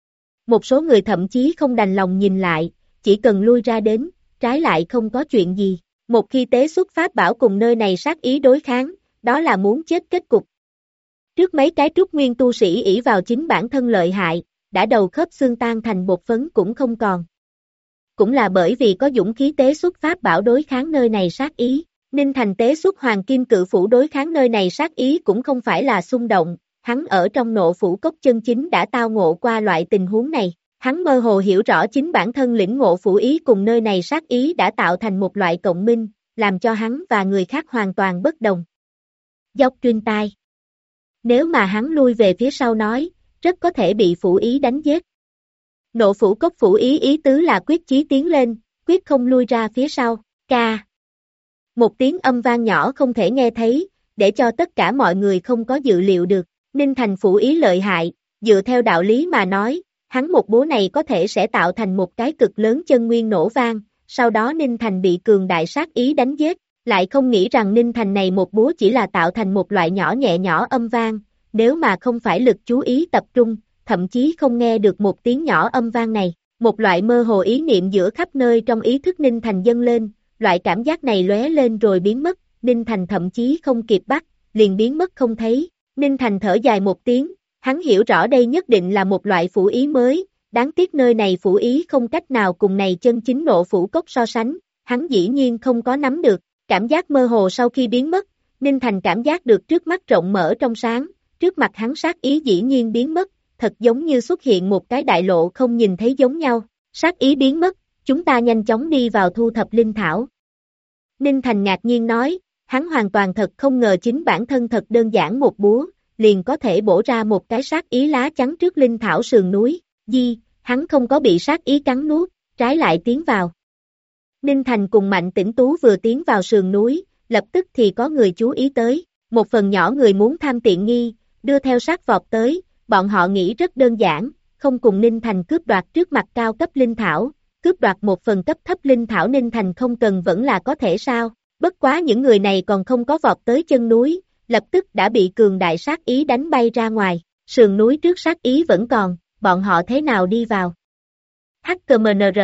Một số người thậm chí không đành lòng nhìn lại, chỉ cần lui ra đến, trái lại không có chuyện gì, một khi tế xuất pháp bảo cùng nơi này sát ý đối kháng, đó là muốn chết kết cục. Trước mấy cái trúc nguyên tu sĩ ỷ vào chính bản thân lợi hại, đã đầu khớp xương tan thành bột phấn cũng không còn. Cũng là bởi vì có dũng khí tế xuất pháp bảo đối kháng nơi này sát ý, Ninh Thành tế xuất hoàng kim cự phủ đối kháng nơi này sát ý cũng không phải là xung động, hắn ở trong nộ phủ cốc chân chính đã tao ngộ qua loại tình huống này, hắn mơ hồ hiểu rõ chính bản thân lĩnh ngộ phủ ý cùng nơi này sát ý đã tạo thành một loại cộng minh, làm cho hắn và người khác hoàn toàn bất đồng. Dốc truyền tai. Nếu mà hắn lui về phía sau nói, rất có thể bị phủ ý đánh giết. Nộ phủ cốc phủ ý ý tứ là quyết chí tiến lên, quyết không lui ra phía sau, ca. Một tiếng âm vang nhỏ không thể nghe thấy, để cho tất cả mọi người không có dự liệu được, Ninh Thành phủ ý lợi hại, dựa theo đạo lý mà nói, hắn một búa này có thể sẽ tạo thành một cái cực lớn chân nguyên nổ vang, sau đó Ninh Thành bị cường đại sát ý đánh giết, lại không nghĩ rằng Ninh Thành này một búa chỉ là tạo thành một loại nhỏ nhẹ nhỏ âm vang, nếu mà không phải lực chú ý tập trung, thậm chí không nghe được một tiếng nhỏ âm vang này, một loại mơ hồ ý niệm giữa khắp nơi trong ý thức Ninh Thành dâng lên, loại cảm giác này lóe lên rồi biến mất, Ninh Thành thậm chí không kịp bắt, liền biến mất không thấy, Ninh Thành thở dài một tiếng, hắn hiểu rõ đây nhất định là một loại phủ ý mới, đáng tiếc nơi này phủ ý không cách nào cùng này chân chính nộ phủ cốc so sánh, hắn dĩ nhiên không có nắm được, cảm giác mơ hồ sau khi biến mất, Ninh Thành cảm giác được trước mắt rộng mở trong sáng, trước mặt hắn sát ý dĩ nhiên biến mất, thật giống như xuất hiện một cái đại lộ không nhìn thấy giống nhau, sát ý biến mất, chúng ta nhanh chóng đi vào thu thập linh thảo. Ninh Thành ngạc nhiên nói, hắn hoàn toàn thật không ngờ chính bản thân thật đơn giản một búa, liền có thể bổ ra một cái sát ý lá chắn trước linh thảo sườn núi, hắn không có bị sát ý cắn nuốt, trái lại tiến vào. Ninh Thành cùng Mạnh Tĩnh Tú vừa tiến vào sườn núi, lập tức thì có người chú ý tới, một phần nhỏ người muốn tham tiện nghi, đưa theo sát vọt tới, bọn họ nghĩ rất đơn giản, không cùng Ninh Thành cướp đoạt trước mặt cao cấp linh thảo, cướp đoạt một phần cấp thấp linh thảo Ninh Thành không cần vẫn là có thể sao, bất quá những người này còn không có vọt tới chân núi, lập tức đã bị cường đại sát ý đánh bay ra ngoài, sườn núi trước sát ý vẫn còn, bọn họ thế nào đi vào? HKMNR.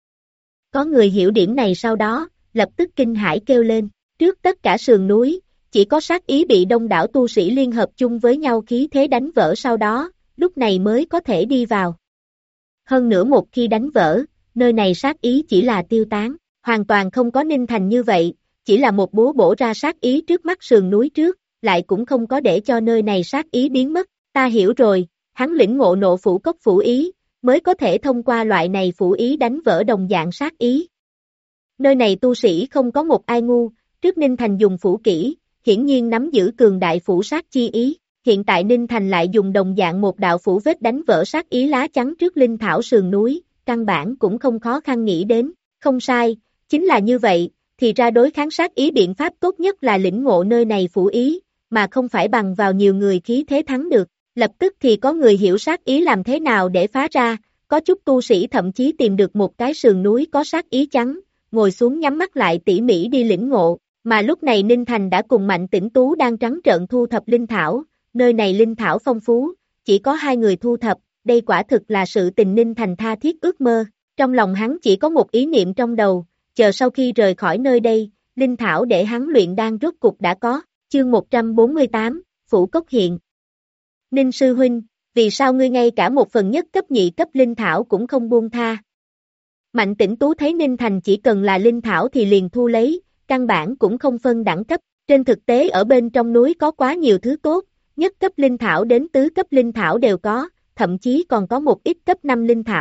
Có người hiểu điểm này sau đó, lập tức kinh hãi kêu lên, trước tất cả sườn núi, chỉ có sát ý bị đông đảo tu sĩ liên hợp chung với nhau khí thế đánh vỡ sau đó, lúc này mới có thể đi vào. Hơn nữa một khi đánh vỡ, nơi này sát ý chỉ là tiêu tán, hoàn toàn không có Ninh Thành như vậy, chỉ là một búa bổ ra sát ý trước mắt sườn núi trước, lại cũng không có để cho nơi này sát ý biến mất, ta hiểu rồi, hắn lĩnh ngộ nộ phủ cốc phủ ý, mới có thể thông qua loại này phủ ý đánh vỡ đồng dạng sát ý. Nơi này tu sĩ không có một ai ngu, trước Ninh Thành dùng phủ kỹ, hiển nhiên nắm giữ cường đại phủ sát chi ý, hiện tại Ninh Thành lại dùng đồng dạng một đạo phủ vết đánh vỡ sát ý lá chắn trước linh thảo sườn núi, căn bản cũng không khó khăn nghĩ đến, không sai, chính là như vậy, thì ra đối kháng sát ý biện pháp tốt nhất là lĩnh ngộ nơi này phủ ý, mà không phải bằng vào nhiều người khí thế thắng được, lập tức thì có người hiểu sát ý làm thế nào để phá ra, có chút tu sĩ thậm chí tìm được một cái sườn núi có sát ý chắn, ngồi xuống nhắm mắt lại tỉ mỉ đi lĩnh ngộ, mà lúc này Ninh Thành đã cùng Mạnh Tĩnh Tú đang trắng trợn thu thập linh thảo, nơi này linh thảo phong phú, chỉ có hai người thu thập, đây quả thực là sự tình Ninh Thành tha thiết ước mơ, trong lòng hắn chỉ có một ý niệm trong đầu, chờ sau khi rời khỏi nơi đây, linh thảo để hắn luyện đan rốt cục đã có, chương 148, Phủ Cốc Hiện. Ninh sư huynh, vì sao ngươi ngay cả một phần nhất cấp nhị cấp linh thảo cũng không buông tha? Mạnh Tĩnh Tú thấy Ninh Thành chỉ cần là linh thảo thì liền thu lấy, căn bản cũng không phân đẳng cấp, trên thực tế ở bên trong núi có quá nhiều thứ tốt, nhất cấp linh thảo đến tứ cấp linh thảo đều có, thậm chí còn có một ít cấp 5 linh thảo,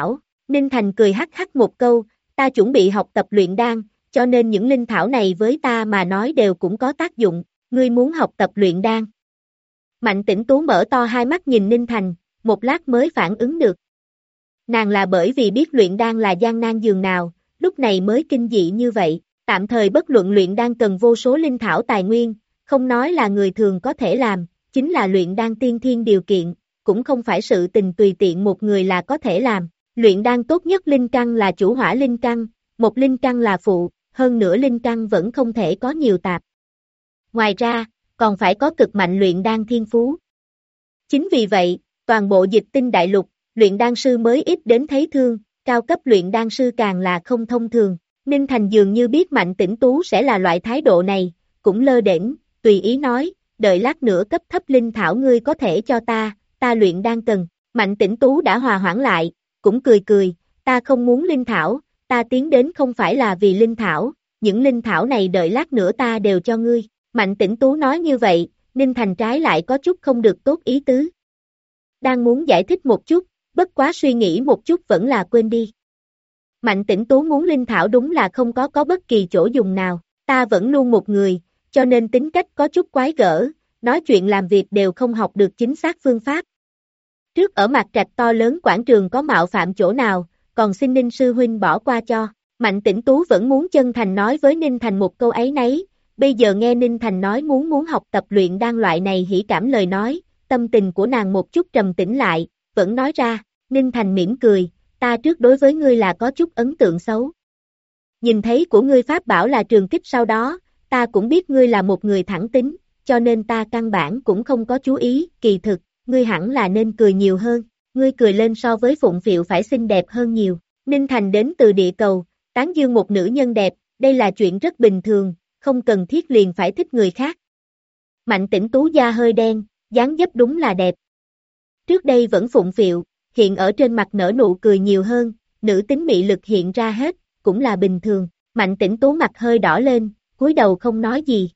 Ninh Thành cười hắc hắc một câu, ta chuẩn bị học tập luyện đan, cho nên những linh thảo này với ta mà nói đều cũng có tác dụng, ngươi muốn học tập luyện đan. Mạnh Tĩnh Tú mở to hai mắt nhìn Ninh Thành, một lát mới phản ứng được. Nàng là bởi vì biết luyện đan là gian nan dường nào, lúc này mới kinh dị như vậy, tạm thời bất luận luyện đan cần vô số linh thảo tài nguyên, không nói là người thường có thể làm, chính là luyện đan tiên thiên điều kiện, cũng không phải sự tình tùy tiện một người là có thể làm. Luyện đan tốt nhất linh căn là chủ hỏa linh căn, một linh căn là phụ, hơn nữa linh căn vẫn không thể có nhiều tạp. Ngoài ra, còn phải có cực mạnh luyện đan thiên phú. Chính vì vậy, toàn bộ Dịch Tinh đại lục, luyện đan sư mới ít đến thấy thương, cao cấp luyện đan sư càng là không thông thường. Ninh Thành dường như biết Mạnh Tĩnh Tú sẽ là loại thái độ này, cũng lơ đễnh, tùy ý nói, đợi lát nữa cấp thấp linh thảo ngươi có thể cho ta luyện đan cần. Mạnh Tĩnh Tú đã hòa hoãn lại, cũng cười cười, ta không muốn linh thảo, ta tiến đến không phải là vì linh thảo, những linh thảo này đợi lát nữa ta đều cho ngươi. Mạnh Tĩnh Tú nói như vậy, Ninh Thành trái lại có chút không được tốt ý tứ. Đang muốn giải thích một chút, bất quá suy nghĩ một chút vẫn là quên đi. Mạnh Tĩnh Tú muốn linh thảo đúng là không có bất kỳ chỗ dùng nào, ta vẫn luôn một người, cho nên tính cách có chút quái gở, nói chuyện làm việc đều không học được chính xác phương pháp. Trước ở Mạc Trạch to lớn quảng trường có mạo phạm chỗ nào, còn xin Ninh sư huynh bỏ qua cho. Mạnh Tĩnh Tú vẫn muốn chân thành nói với Ninh Thành một câu ấy nấy, bây giờ nghe Ninh Thành nói muốn học tập luyện đan loại này hỉ cảm lời nói, tâm tình của nàng một chút trầm tĩnh lại, vẫn nói ra. Ninh Thành mỉm cười, ta trước đối với ngươi là có chút ấn tượng xấu. Nhìn thấy của ngươi pháp bảo là trường kích sau đó, ta cũng biết ngươi là một người thẳng tính, cho nên ta căn bản cũng không có chú ý, kỳ thực, ngươi hẳn là nên cười nhiều hơn, ngươi cười lên so với Phụng Phịu phải xinh đẹp hơn nhiều. Ninh Thành đến từ địa cầu, tán dương một nữ nhân đẹp, đây là chuyện rất bình thường, không cần thiết liền phải thích người khác. Mạnh Tĩnh Tú da hơi đen, dáng dấp đúng là đẹp. Trước đây vẫn Phụng Phịu, hiện ở trên mặt nở nụ cười nhiều hơn, nữ tính mị lực hiện ra hết, cũng là bình thường. Mạnh Tĩnh Tú mặt hơi đỏ lên, cúi đầu không nói gì.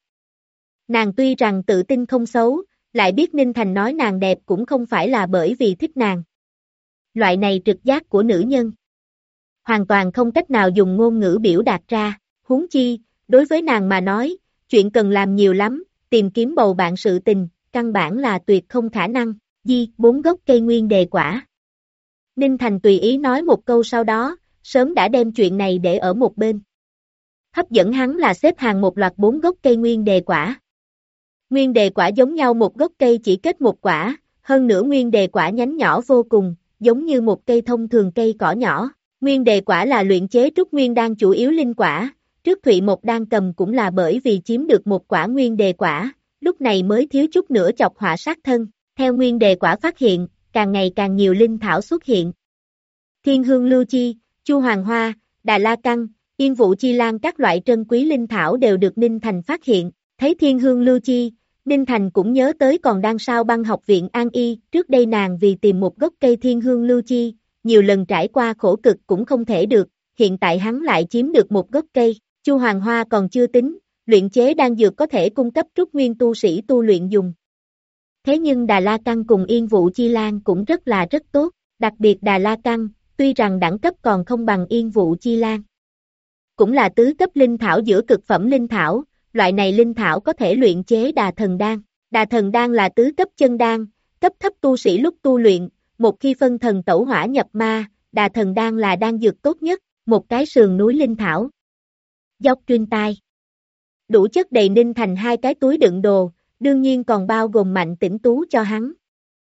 Nàng tuy rằng tự tin không xấu, lại biết Ninh Thành nói nàng đẹp cũng không phải là bởi vì thích nàng. Loại này trực giác của nữ nhân, hoàn toàn không cách nào dùng ngôn ngữ biểu đạt ra, huống chi, đối với nàng mà nói, chuyện cần làm nhiều lắm, tìm kiếm bầu bạn sự tình, căn bản là tuyệt không khả năng. 4 gốc cây nguyên đề quả. Ninh Thành tùy ý nói một câu sau đó, sớm đã đem chuyện này để ở một bên. Hấp dẫn hắn là xếp hàng một loạt 4 gốc cây nguyên đề quả. Nguyên đề quả giống nhau một gốc cây chỉ kết một quả, hơn nữa nguyên đề quả nhánh nhỏ vô cùng, giống như một cây thông thường cây cỏ nhỏ. Nguyên đề quả là luyện chế trúc nguyên đan chủ yếu linh quả, trước Thụy Mộc Đan cầm cũng là bởi vì chiếm được một quả nguyên đề quả, lúc này mới thiếu chút nữa chọc họa sát thân. Theo nguyên đề quả phát hiện, càng ngày càng nhiều linh thảo xuất hiện. Thiên hương lưu chi, chu hoàng hoa, đà la căn, yên vụ chi lan các loại trân quý linh thảo đều được Ninh Thành phát hiện. Thấy thiên hương lưu chi, Ninh Thành cũng nhớ tới còn đang sao băng học viện An Y, trước đây nàng vì tìm một gốc cây thiên hương lưu chi, nhiều lần trải qua khổ cực cũng không thể được, hiện tại hắn lại chiếm được một gốc cây. Chu hoàng hoa còn chưa tính, luyện chế đan dược có thể cung cấp trúc nguyên tu sĩ tu luyện dùng. Thế nhưng Đà La Căn cùng Yên Vụ Chi Lan cũng rất tốt, đặc biệt Đà La Căn, tuy rằng đẳng cấp còn không bằng Yên Vụ Chi Lan. Cũng là tứ cấp linh thảo giữa cực phẩm linh thảo, loại này linh thảo có thể luyện chế Đà Thần Đan. Đà Thần Đan là tứ cấp chân đan, cấp thấp tu sĩ lúc tu luyện, một khi phân thần tẩu hỏa nhập ma, Đà Thần Đan là đan dược tốt nhất, một cái sườn núi linh thảo. Dốc truyền tai. Đủ chất đầy Ninh Thành 2 cái túi đựng đồ, đương nhiên còn bao gồm Mạnh Tĩnh Tú cho hắn.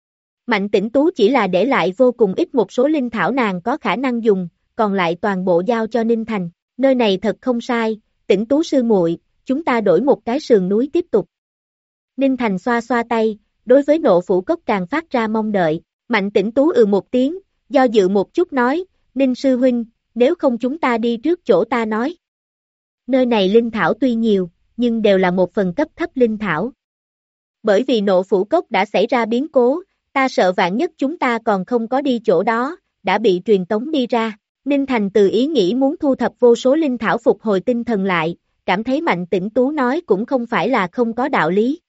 Mạnh Tĩnh Tú chỉ là để lại vô cùng ít một số linh thảo nàng có khả năng dùng, còn lại toàn bộ giao cho Ninh Thành. Nơi này thật không sai, Tĩnh Tú sư muội, chúng ta đổi một cái sườn núi tiếp tục. Ninh Thành xoa xoa tay, đối với Nộ Phủ Cốc càng phát ra mong đợi. Mạnh Tĩnh Tú một tiếng, do dự một chút nói, Ninh sư huynh, nếu không chúng ta đi trước chỗ ta nói. Nơi này linh thảo tuy nhiều, nhưng đều là một phần cấp thấp linh thảo. Bởi vì Nộ Phủ Cốc đã xảy ra biến cố, ta sợ vạn nhất chúng ta còn không có đi chỗ đó, đã bị truyền tống đi ra. Ninh Thành từ ý nghĩ muốn thu thập vô số linh thảo phục hồi tinh thần lại, cảm thấy Mạnh Tĩnh Tú nói cũng không phải là không có đạo lý.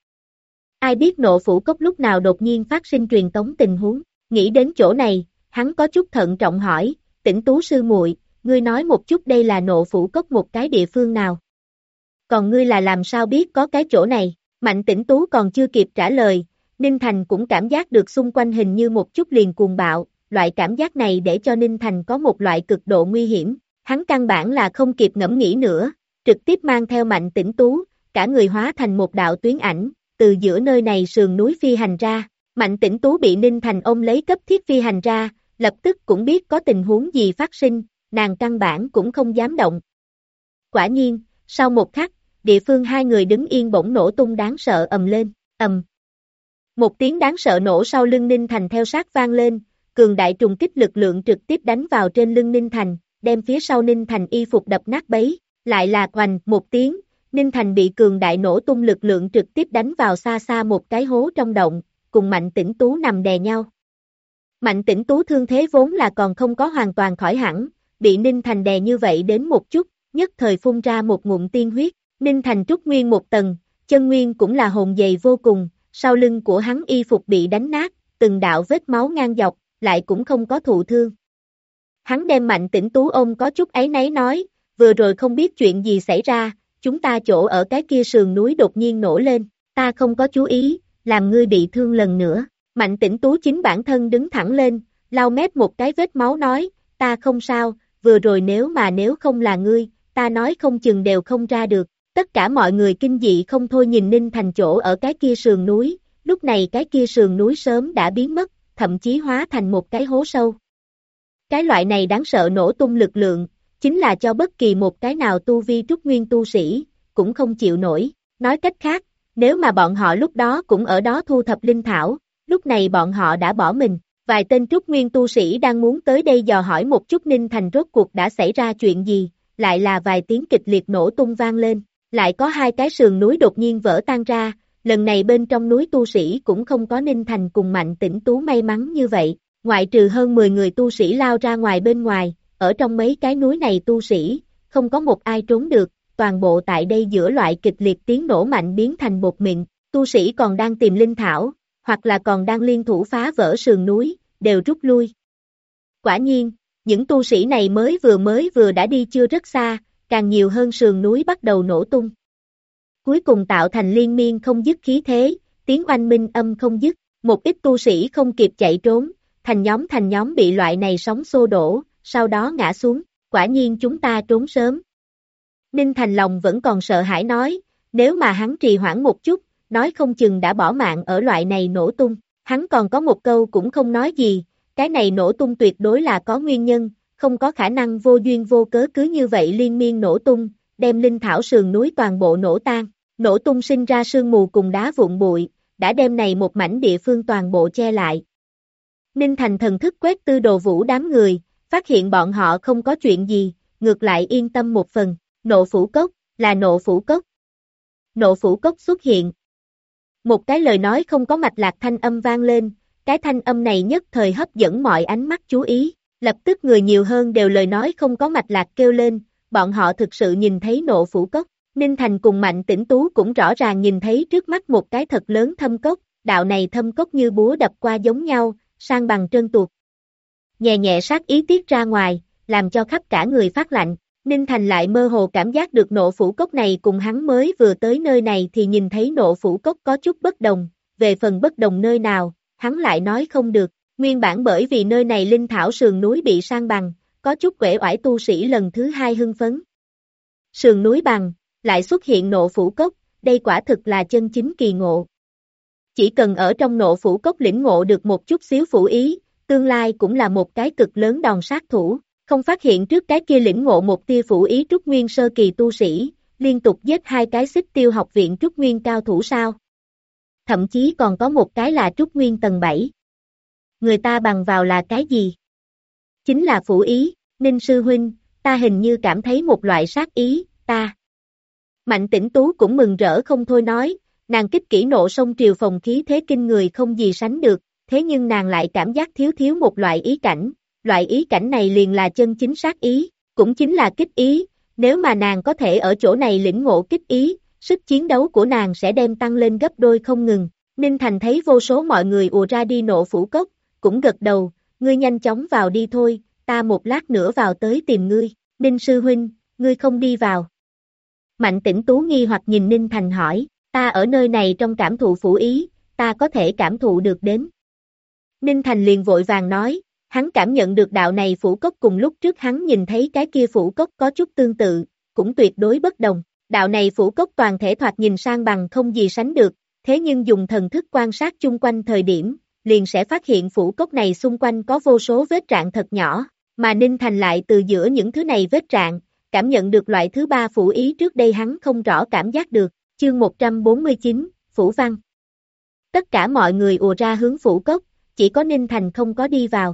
Ai biết Nộ Phủ Cốc lúc nào đột nhiên phát sinh truyền tống tình huống, nghĩ đến chỗ này, hắn có chút thận trọng hỏi, Tĩnh Tú sư muội, ngươi nói một chút đây là Nộ Phủ Cốc một cái địa phương nào? Còn ngươi là làm sao biết có cái chỗ này? Mạnh Tĩnh Tú còn chưa kịp trả lời, Ninh Thành cũng cảm giác được xung quanh hình như một chút liền cuồng bạo, loại cảm giác này để cho Ninh Thành có một loại cực độ nguy hiểm, hắn căn bản là không kịp ngẫm nghĩ nữa, trực tiếp mang theo Mạnh Tĩnh Tú, cả người hóa thành một đạo tuyến ảnh, từ giữa nơi này sườn núi phi hành ra. Mạnh Tĩnh Tú bị Ninh Thành ôm lấy cấp thiết phi hành ra, lập tức cũng biết có tình huống gì phát sinh, nàng căn bản cũng không dám động. Quả nhiên, sau một khắc, địa phương hai người đứng yên bỗng nổ tung đáng sợ ầm lên, ầm. Một tiếng đáng sợ nổ sau lưng Ninh Thành theo sát vang lên, cường đại trùng kích lực lượng trực tiếp đánh vào trên lưng Ninh Thành, đem phía sau Ninh Thành y phục đập nát bấy, lại là oành một tiếng, Ninh Thành bị cường đại nổ tung lực lượng trực tiếp đánh vào xa xa một cái hố trong động, cùng Mạnh Tĩnh Tú nằm đè nhau. Mạnh Tĩnh Tú thương thế vốn là còn không có hoàn toàn khỏi hẳn, bị Ninh Thành đè như vậy đến một chút, nhất thời phun ra một ngụm tiên huyết, Ninh Thành trúc nguyên một tầng, chân nguyên cũng là hồn dày vô cùng, sau lưng của hắn y phục bị đánh nát, từng đạo vết máu ngang dọc, lại cũng không có thụ thương. Hắn đem Mạnh Tĩnh Tú ôm có chút áy náy nói, vừa rồi không biết chuyện gì xảy ra, chúng ta chỗ ở cái kia sườn núi đột nhiên nổ lên, ta không có chú ý, làm ngươi bị thương lần nữa. Mạnh Tĩnh Tú chính bản thân đứng thẳng lên, lau mép một cái vết máu nói, ta không sao, vừa rồi nếu không là ngươi, ta nói không chừng đều không ra được. Tất cả mọi người kinh dị không thôi nhìn Ninh Thành chỗ ở cái kia sườn núi, lúc này cái kia sườn núi sớm đã biến mất, thậm chí hóa thành một cái hố sâu. Cái loại này đáng sợ nổ tung lực lượng, chính là cho bất kỳ một cái nào tu vi trúc nguyên tu sĩ, cũng không chịu nổi. Nói cách khác, nếu mà bọn họ lúc đó cũng ở đó thu thập linh thảo, lúc này bọn họ đã bỏ mình. Vài tên trúc nguyên tu sĩ đang muốn tới đây dò hỏi một chút Ninh Thành rốt cuộc đã xảy ra chuyện gì, lại là vài tiếng kịch liệt nổ tung vang lên. Lại có hai cái sườn núi đột nhiên vỡ tan ra, lần này bên trong núi tu sĩ cũng không có Ninh Thành cùng Mạnh Tĩnh Tú may mắn như vậy, ngoại trừ hơn 10 người tu sĩ lao ra ngoài bên ngoài, ở trong mấy cái núi này tu sĩ, không có một ai trốn được, toàn bộ tại đây giữa loại kịch liệt tiếng nổ mạnh biến thành bột mịn, tu sĩ còn đang tìm linh thảo, hoặc là còn đang liên thủ phá vỡ sườn núi, đều rút lui. Quả nhiên, những tu sĩ này mới vừa đã đi chưa rất xa, càng nhiều hơn sườn núi bắt đầu nổ tung. Cuối cùng tạo thành liên miên không dứt khí thế, tiếng oanh minh âm không dứt, một ít tu sĩ không kịp chạy trốn, thành nhóm bị loại này sóng xô đổ, sau đó ngã xuống, quả nhiên chúng ta trốn sớm. Ninh Thành lòng vẫn còn sợ hãi nói, nếu mà hắn trì hoãn một chút, nói không chừng đã bỏ mạng ở loại này nổ tung, hắn còn có một câu cũng không nói gì, cái này nổ tung tuyệt đối là có nguyên nhân, không có khả năng vô duyên vô cớ cứ như vậy liên miên nổ tung, đem linh thảo sườn núi toàn bộ nổ tan, nổ tung sinh ra sương mù cùng đá vụn bụi, đã đem này một mảnh địa phương toàn bộ che lại. Ninh Thành thần thức quét Tư Đồ Vũ đám người, phát hiện bọn họ không có chuyện gì, ngược lại yên tâm một phần, Nộ Phủ Cốc, là Nộ Phủ Cốc. Nộ Phủ Cốc xuất hiện. Một cái lời nói không có mạch lạc thanh âm vang lên, cái thanh âm này nhất thời hấp dẫn mọi ánh mắt chú ý, lập tức người nhiều hơn đều lời nói không có mạch lạc kêu lên, bọn họ thực sự nhìn thấy Nộ Phủ Cốc. Ninh Thành cùng Mạnh Tĩnh Tú cũng rõ ràng nhìn thấy trước mắt một cái thật lớn thâm cốc, đạo này thâm cốc như búa đập qua giống nhau, sang bằng trơn tuột. Nhẹ nhẹ sát ý tiết ra ngoài, làm cho khắp cả người phát lạnh. Ninh Thành lại mơ hồ cảm giác được Nộ Phủ Cốc này cùng hắn mới vừa tới nơi này thì nhìn thấy Nộ Phủ Cốc có chút bất đồng, về phần bất đồng nơi nào, hắn lại nói không được, nguyên bản bởi vì nơi này linh thảo sườn núi bị san bằng, có chút uể oải tu sĩ lần thứ hai hưng phấn. Sườn núi bằng, lại xuất hiện Nộ Phủ Cốc, đây quả thực là chân chính kỳ ngộ. Chỉ cần ở trong Nộ Phủ Cốc lĩnh ngộ được một chút xíu phủ ý, tương lai cũng là một cái cực lớn đòn sát thủ. Không phát hiện trước cái kia lĩnh ngộ một tia phủ ý trúc nguyên sơ kỳ tu sĩ, liên tục giết hai cái Xích Tiêu học viện trúc nguyên cao thủ sao. Thậm chí còn có một cái là trúc nguyên tầng 7. Người ta bằng vào là cái gì? Chính là phủ ý, Ninh sư huynh, ta hình như cảm thấy một loại sát ý, ta. Mạnh Tĩnh Tú cũng mừng rỡ không thôi nói, nàng kích kỹ nộ sông triều phòng khí thế kinh người không gì sánh được, thế nhưng nàng lại cảm giác thiếu một loại ý cảnh. Loại ý cảnh này liền là chân chính sát ý, cũng chính là kích ý, nếu mà nàng có thể ở chỗ này lĩnh ngộ kích ý, sức chiến đấu của nàng sẽ đem tăng lên gấp đôi không ngừng. Ninh Thành thấy vô số mọi người ùa ra đi Nộ Phủ Cốc, cũng gật đầu, ngươi nhanh chóng vào đi thôi, ta một lát nữa vào tới tìm ngươi. Ninh sư huynh, ngươi không đi vào. Mạnh Tĩnh Tú nghi hoặc nhìn Ninh Thành hỏi, ta ở nơi này trong cảm thụ phủ ý, ta có thể cảm thụ được đến. Ninh Thành liền vội vàng nói, hắn cảm nhận được đạo này phủ cốc cùng lúc trước hắn nhìn thấy cái kia phủ cốc có chút tương tự, cũng tuyệt đối bất đồng. Đạo này phủ cốc toàn thể thoạt nhìn sang bằng không gì sánh được, thế nhưng dùng thần thức quan sát chung quanh thời điểm, liền sẽ phát hiện phủ cốc này xung quanh có vô số vết rạn thật nhỏ, mà Ninh Thành lại từ giữa những thứ này vết rạn, cảm nhận được loại thứ ba phủ ý trước đây hắn không rõ cảm giác được. Chương 149, Phủ Văn. Tất cả mọi người ùa ra hướng phủ cốc, chỉ có Ninh Thành không có đi vào.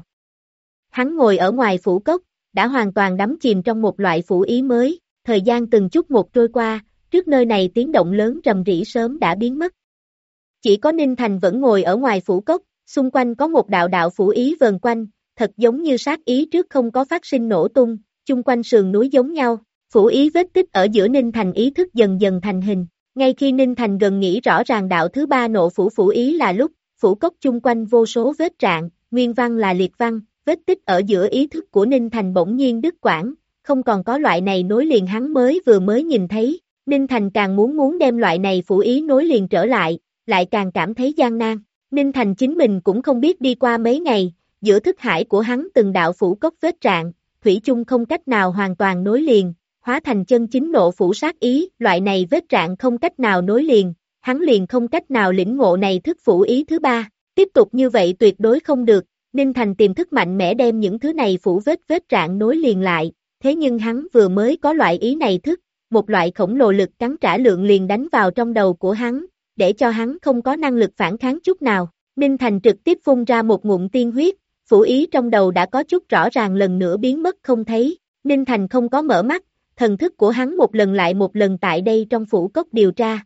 Hắn ngồi ở ngoài phủ cốc, đã hoàn toàn đắm chìm trong một loại phủ ý mới, thời gian từng chút một trôi qua, trước nơi này tiếng động lớn rầm rĩ sớm đã biến mất. Chỉ có Ninh Thành vẫn ngồi ở ngoài phủ cốc, xung quanh có một đạo đạo phủ ý vờn quanh, thật giống như sát ý trước không có phát sinh nổ tung, chung quanh sườn núi giống nhau, phủ ý vết tích ở giữa Ninh Thành ý thức dần dần thành hình. Ngay khi Ninh Thành gần nghĩ rõ ràng đạo thứ ba nộ phủ ý là lúc, phủ cốc chung quanh vô số vết rạn, nguyên văn là liệt văn, vết tích ở giữa ý thức của Ninh Thành bỗng nhiên đứt quãng, không còn có loại này nối liền hắn vừa mới nhìn thấy, Ninh Thành càng muốn đem loại này phủ ý nối liền trở lại càng cảm thấy gian nan. Ninh Thành chính mình cũng không biết đi qua mấy ngày, giữa thức hải của hắn từng đạo phủ cốc vết rạn, thủy chung không cách nào hoàn toàn nối liền, hóa thành chân chính nộ phủ sát ý, loại này vết rạn không cách nào nối liền, hắn liền không cách nào lĩnh ngộ này thức phủ ý thứ ba, tiếp tục như vậy tuyệt đối không được, Ninh Thành tiềm thức mạnh mẽ đem những thứ này phủ vết rạn nối liền lại, thế nhưng hắn vừa mới có loại ý này thức, một loại khổng lồ lực cắn trả lượng liền đánh vào trong đầu của hắn, để cho hắn không có năng lực phản kháng chút nào, Ninh Thành trực tiếp phun ra một ngụm tiên huyết, phủ ý trong đầu đã có chút rõ ràng lần nữa biến mất không thấy, Ninh Thành không có mở mắt, thần thức của hắn một lần lại một lần tại đây trong phủ cốc điều tra.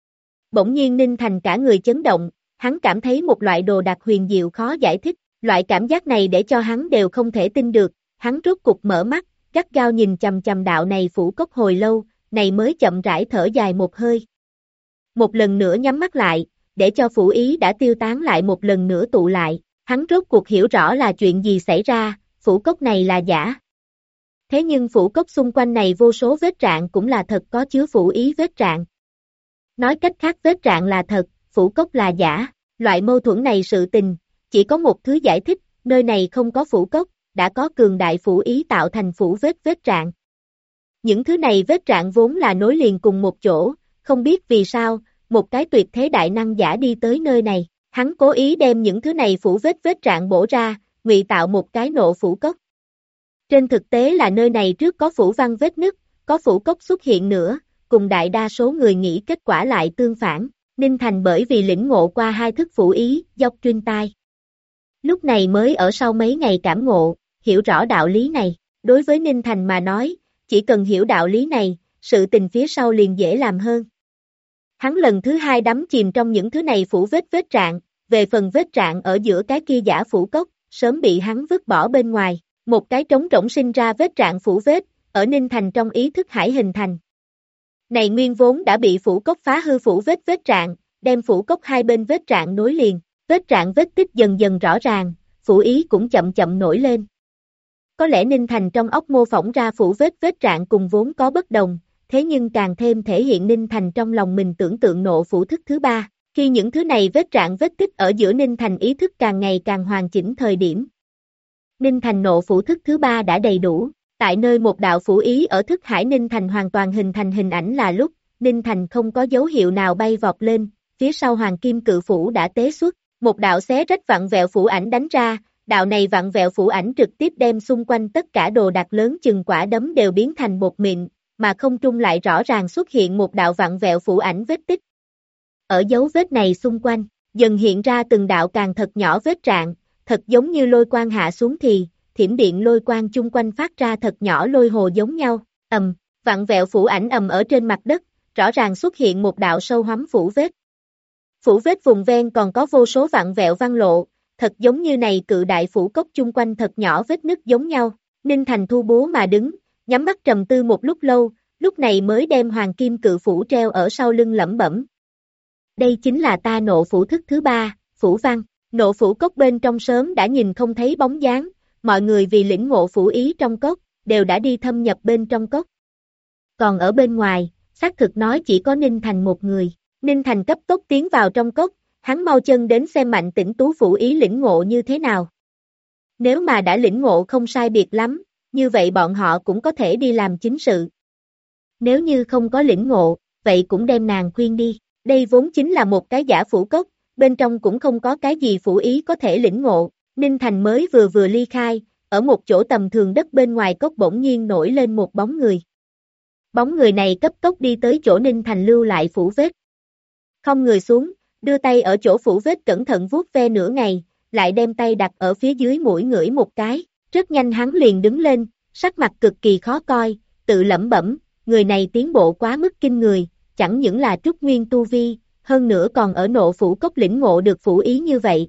Bỗng nhiên Ninh Thành cả người chấn động, hắn cảm thấy một loại đồ đạc huyền diệu khó giải thích, loại cảm giác này để cho hắn đều không thể tin được, hắn rốt cục mở mắt, gắt gao nhìn chằm chằm đạo này phủ cốc hồi lâu, này mới chậm rãi thở dài một hơi. Một lần nữa nhắm mắt lại, để cho phủ ý đã tiêu tán lại một lần nữa tụ lại, hắn rốt cuộc hiểu rõ là chuyện gì xảy ra, phủ cốc này là giả. Thế nhưng phủ cốc xung quanh này vô số vết rạn cũng là thật có chứa phủ ý vết rạn. Nói cách khác vết rạn là thật, phủ cốc là giả, loại mâu thuẫn này sự tình, chỉ có một thứ giải thích, nơi này không có phủ cốc, đã có cường đại phủ ý tạo thành phủ vết rạn. Những thứ này vết rạn vốn là nối liền cùng một chỗ, không biết vì sao, một cái tuyệt thế đại năng giả đi tới nơi này, hắn cố ý đem những thứ này phủ vết rạn bổ ra, ngụy tạo một cái nộ phủ cốc. Trên thực tế là nơi này trước có phủ văn vết nứt, có phủ cốc xuất hiện nữa, cùng đại đa số người nghĩ kết quả lại tương phản, Ninh Thành bởi vì lĩnh ngộ qua hai thức phủ ý, dọc truyền tai. Lúc này mới ở sau mấy ngày cảm ngộ, hiểu rõ đạo lý này, đối với Ninh Thành mà nói, chỉ cần hiểu đạo lý này, sự tình phía sau liền dễ làm hơn. Hắn lần thứ hai đắm chìm trong những thứ này phủ vết rạn, về phần vết rạn ở giữa cái kia giả phủ cốc, sớm bị hắn vứt bỏ bên ngoài, một cái trống rỗng sinh ra vết rạn phủ vết, ở Ninh Thành trong ý thức hải hình thành. Này nguyên vốn đã bị phủ cốc phá hư phủ vết rạn, đem phủ cốc hai bên vết rạn nối liền, vết rạn vết tích dần dần rõ ràng, phủ ý cũng chậm chậm nổi lên. Có lẽ Ninh Thành trong óc mô phỏng ra phủ vết rạn cùng vốn có bất đồng, thế nhưng càng thêm thể hiện Ninh Thành trong lòng mình tưởng tượng nộ phủ thức thứ ba, khi những thứ này vết rạn vết tích ở giữa Ninh Thành ý thức càng ngày càng hoàn chỉnh thời điểm. Ninh Thành nộ phủ thức thứ ba đã đầy đủ, tại nơi một đạo phủ ý ở thức hải Ninh Thành hoàn toàn hình thành hình ảnh là lúc, Ninh Thành không có dấu hiệu nào bay vọt lên, phía sau hoàng kim cự phủ đã tế xuất, một đạo xé rách vặn vẹo phủ ảnh đánh ra, đạo này vặn vẹo phủ ảnh trực tiếp đem xung quanh tất cả đồ đạc lớn chừng quả đấm đều biến thành bột mịn, mà không trung lại rõ ràng xuất hiện một đạo vặn vẹo phủ ảnh vết tích. Ở dấu vết này xung quanh, dần hiện ra từng đạo càng thật nhỏ vết rạn, thật giống như lôi quang hạ xuống thì, thiểm điện lôi quang chung quanh phát ra thật nhỏ lôi hồ giống nhau, vặn vẹo phủ ảnh ở trên mặt đất, rõ ràng xuất hiện một đạo sâu hoắm phủ vết. Phủ vết vùng ven còn có vô số vặn vẹo văn lộ, thật giống như này cự đại phủ cốc chung quanh thật nhỏ vết nứt giống nhau, Ninh Thành thu búa mà đứng, nhắm mắt trầm tư một lúc lâu, lúc này mới đem hoàng kim cự phủ treo ở sau lưng lẩm bẩm. Đây chính là ta nộ phủ thức thứ ba, phủ văn, nộ phủ cốc bên trong sớm đã nhìn không thấy bóng dáng, mọi người vì lĩnh ngộ phủ ý trong cốc, đều đã đi thâm nhập bên trong cốc. Còn ở bên ngoài, xác thực nói chỉ có Ninh Thành một người. Ninh Thành cấp tốc tiến vào trong cốc, hắn mau chân đến xem Mạnh Tĩnh Tú phủ ý lĩnh ngộ như thế nào. Nếu mà đã lĩnh ngộ không sai biệt lắm, như vậy bọn họ cũng có thể đi làm chính sự. Nếu như không có lĩnh ngộ, vậy cũng đem nàng khuyên đi. Đây vốn chính là một cái giả phủ cốc, bên trong cũng không có cái gì phủ ý có thể lĩnh ngộ. Ninh Thành mới vừa ly khai, ở một chỗ tầm thường đất bên ngoài cốc bỗng nhiên nổi lên một bóng người. Bóng người này cấp tốc đi tới chỗ Ninh Thành lưu lại phủ vết. Không người xuống, đưa tay ở chỗ phủ vết cẩn thận vuốt ve nửa ngày, lại đem tay đặt ở phía dưới mũi ngửi một cái. Rất nhanh hắn liền đứng lên, sắc mặt cực kỳ khó coi, tự lẩm bẩm, người này tiến bộ quá mức kinh người, chẳng những là trúc nguyên tu vi, hơn nữa còn ở nộ phủ cốc lĩnh ngộ được phủ ý như vậy.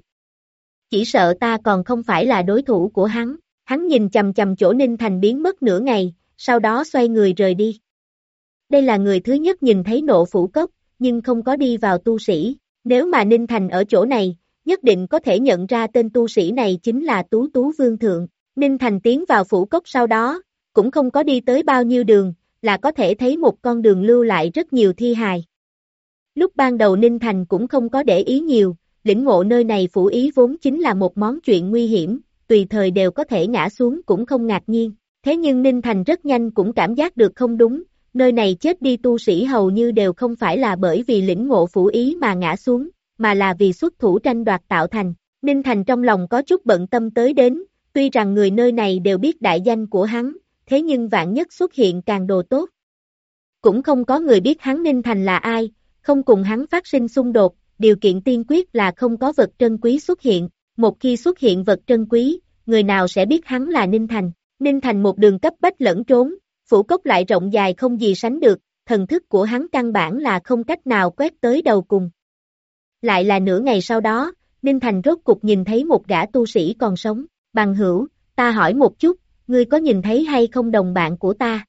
Chỉ sợ ta còn không phải là đối thủ của hắn. Hắn nhìn chằm chằm chỗ Ninh Thành biến mất nửa ngày, sau đó xoay người rời đi. Đây là người thứ nhất nhìn thấy nộ phủ cốc, nhưng không có đi vào tu sĩ. Nếu mà Ninh Thành ở chỗ này, nhất định có thể nhận ra tên tu sĩ này chính là Tú Tú Vương Thượng. Ninh Thành tiến vào phủ cốc sau đó, cũng không có đi tới bao nhiêu đường, là có thể thấy một con đường lưu lại rất nhiều thi hài. Lúc ban đầu Ninh Thành cũng không có để ý nhiều, lĩnh ngộ nơi này phủ ý vốn chính là một món chuyện nguy hiểm, tùy thời đều có thể ngã xuống cũng không ngạc nhiên. Thế nhưng Ninh Thành rất nhanh cũng cảm giác được không đúng, nơi này chết đi tu sĩ hầu như đều không phải là bởi vì lĩnh ngộ phủ ý mà ngã xuống, mà là vì xuất thủ tranh đoạt tạo thành. Ninh Thành trong lòng có chút bận tâm tới đến, tuy rằng người nơi này đều biết đại danh của hắn, thế nhưng vạn nhất xuất hiện càng đồ tốt. Cũng không có người biết hắn Ninh Thành là ai, không cùng hắn phát sinh xung đột, điều kiện tiên quyết là không có vật trân quý xuất hiện. Một khi xuất hiện vật trân quý, người nào sẽ biết hắn là Ninh Thành. Ninh Thành một đường cấp bách lẫn trốn, phủ cốc lại rộng dài không gì sánh được, thần thức của hắn căn bản là không cách nào quét tới đầu cùng. Lại là nửa ngày sau đó, Ninh Thành rốt cục nhìn thấy một gã tu sĩ còn sống. Bằng hữu, ta hỏi một chút, ngươi có nhìn thấy hay không đồng bạn của ta?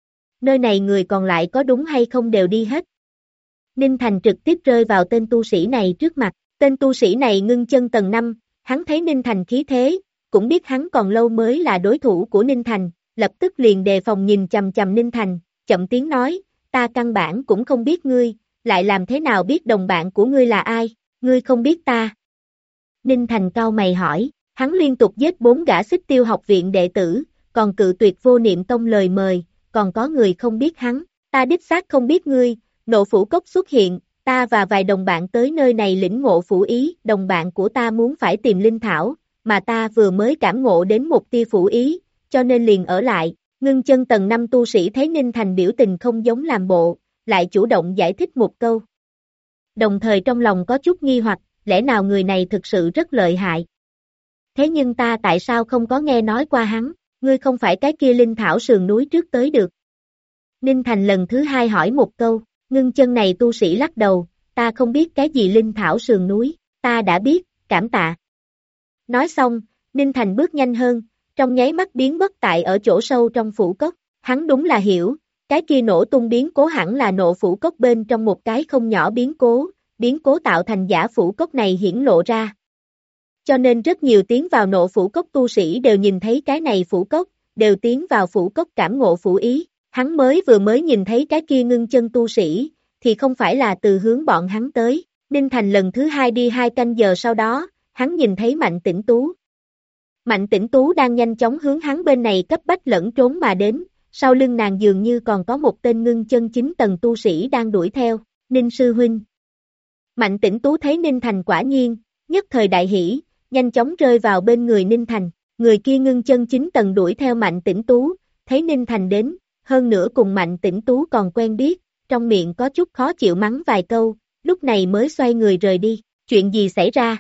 Nơi này người còn lại có đúng hay không đều đi hết. Ninh Thành trực tiếp rơi vào tên tu sĩ này trước mặt. Tên tu sĩ này ngưng chân tầng 5, hắn thấy Ninh Thành khí thế, cũng biết hắn còn lâu mới là đối thủ của Ninh Thành, lập tức liền đề phòng nhìn chằm chằm Ninh Thành, chậm tiếng nói, ta căn bản cũng không biết ngươi, lại làm thế nào biết đồng bạn của ngươi là ai, ngươi không biết ta. Ninh Thành cau mày hỏi, hắn liên tục giết 4 gã Xích Tiêu học viện đệ tử, còn cự tuyệt Vô Niệm Tông lời mời, còn có người không biết hắn, ta đích xác không biết ngươi, nộ phủ cốc xuất hiện, ta và vài đồng bạn tới nơi này lĩnh ngộ phủ ý, đồng bạn của ta muốn phải tìm linh thảo, mà ta vừa mới cảm ngộ đến một tia phủ ý, cho nên liền ở lại. Ngưng chân tầng 5 tu sĩ thấy Ninh Thành biểu tình không giống làm bộ, lại chủ động giải thích một câu. Đồng thời trong lòng có chút nghi hoặc, lẽ nào người này thực sự rất lợi hại. Thế nhưng ta tại sao không có nghe nói qua hắn, ngươi không phải cái kia linh thảo sườn núi trước tới được. Ninh Thành lần thứ hai hỏi một câu, ngưng chân này tu sĩ lắc đầu, ta không biết cái gì linh thảo sườn núi, ta đã biết, cảm tạ. Nói xong, Ninh Thành bước nhanh hơn, trong nháy mắt biến mất tại ở chỗ sâu trong phủ cốc, hắn đúng là hiểu, cái kia nổ tung biến cố hẳn là nộ phủ cốc bên trong một cái không nhỏ biến cố tạo thành giả phủ cốc này hiển lộ ra. Cho nên rất nhiều tiến vào nộ phủ cốc tu sĩ đều nhìn thấy cái này phủ cốc, đều tiến vào phủ cốc cảm ngộ phủ ý, hắn vừa mới nhìn thấy cái kia ngưng chân tu sĩ, thì không phải là từ hướng bọn hắn tới. Ninh Thành lần thứ hai đi 2 canh giờ sau đó, hắn nhìn thấy Mạnh Tĩnh Tú. Mạnh Tĩnh Tú đang nhanh chóng hướng hắn bên này cấp bách lẫn trốn mà đến, sau lưng nàng dường như còn có một tên ngưng chân 9 tầng tu sĩ đang đuổi theo, Ninh sư huynh. Mạnh Tĩnh Tú thấy Ninh Thành quả nhiên, nhất thời đại hỉ, nhanh chóng rơi vào bên người Ninh Thành, người kia ngưng chân 9 tầng đuổi theo Mạnh Tĩnh Tú, thấy Ninh Thành đến, hơn nữa cùng Mạnh Tĩnh Tú còn quen biết, trong miệng có chút khó chịu mắng vài câu, lúc này mới xoay người rời đi, chuyện gì xảy ra?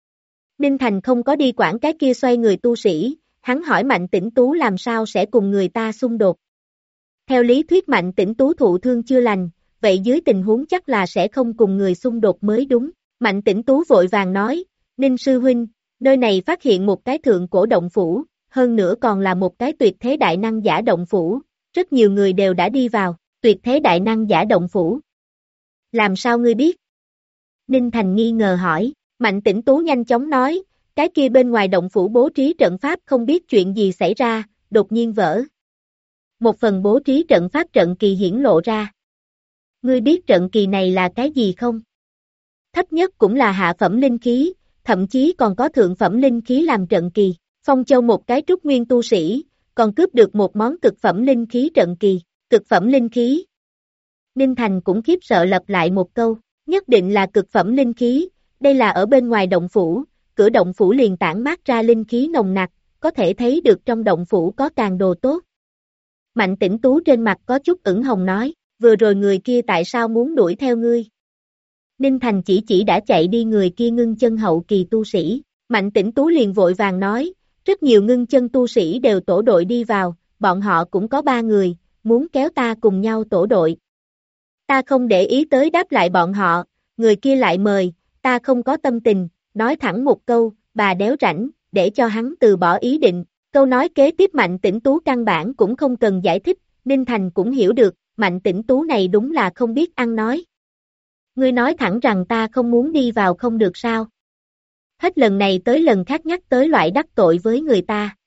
Ninh Thành không có đi quản cái kia xoay người tu sĩ, hắn hỏi Mạnh Tĩnh Tú làm sao sẽ cùng người ta xung đột. Theo lý thuyết Mạnh Tĩnh Tú thụ thương chưa lành, vậy dưới tình huống chắc là sẽ không cùng người xung đột mới đúng. Mạnh Tĩnh Tú vội vàng nói, Ninh sư huynh, nơi này phát hiện một cái thượng cổ động phủ, hơn nữa còn là một cái tuyệt thế đại năng giả động phủ, rất nhiều người đều đã đi vào, tuyệt thế đại năng giả động phủ. Làm sao ngươi biết? Ninh Thành nghi ngờ hỏi, Mạnh Tĩnh Tú nhanh chóng nói, Cái kia bên ngoài động phủ bố trí trận pháp không biết chuyện gì xảy ra, đột nhiên vỡ. Một phần bố trí trận pháp trận kỳ hiển lộ ra. Ngươi biết trận kỳ này là cái gì không? Thấp nhất cũng là hạ phẩm linh khí, thậm chí còn có thượng phẩm linh khí làm trận kỳ. Phong Châu một cái trúc nguyên tu sĩ, còn cướp được một món cực phẩm linh khí trận kỳ. Cực phẩm linh khí. Ninh Thành cũng khiếp sợ lặp lại một câu, nhất định là cực phẩm linh khí, đây là ở bên ngoài động phủ, cửa động phủ liền tản mát ra linh khí nồng nặc, có thể thấy được trong động phủ có càng đồ tốt. Mạnh Tĩnh Tú trên mặt có chút ửng hồng nói, vừa rồi người kia tại sao muốn đuổi theo ngươi? Ninh Thành chỉ đã chạy đi người kia ngưng chân hậu kỳ tu sĩ, Mạnh Tĩnh Tú liền vội vàng nói, rất nhiều ngưng chân tu sĩ đều tổ đội đi vào, bọn họ cũng có 3 người, muốn kéo ta cùng nhau tổ đội. Ta không để ý tới đáp lại bọn họ, người kia lại mời, ta không có tâm tình, nói thẳng một câu, bà đéo rảnh, để cho hắn từ bỏ ý định. Câu nói kế tiếp Mạnh Tĩnh Tú căn bản cũng không cần giải thích, Ninh Thành cũng hiểu được, Mạnh Tĩnh Tú này đúng là không biết ăn nói. Ngươi nói thẳng rằng ta không muốn đi vào không được sao? Hết lần này tới lần khác nhắc tới loại đắc tội với người ta.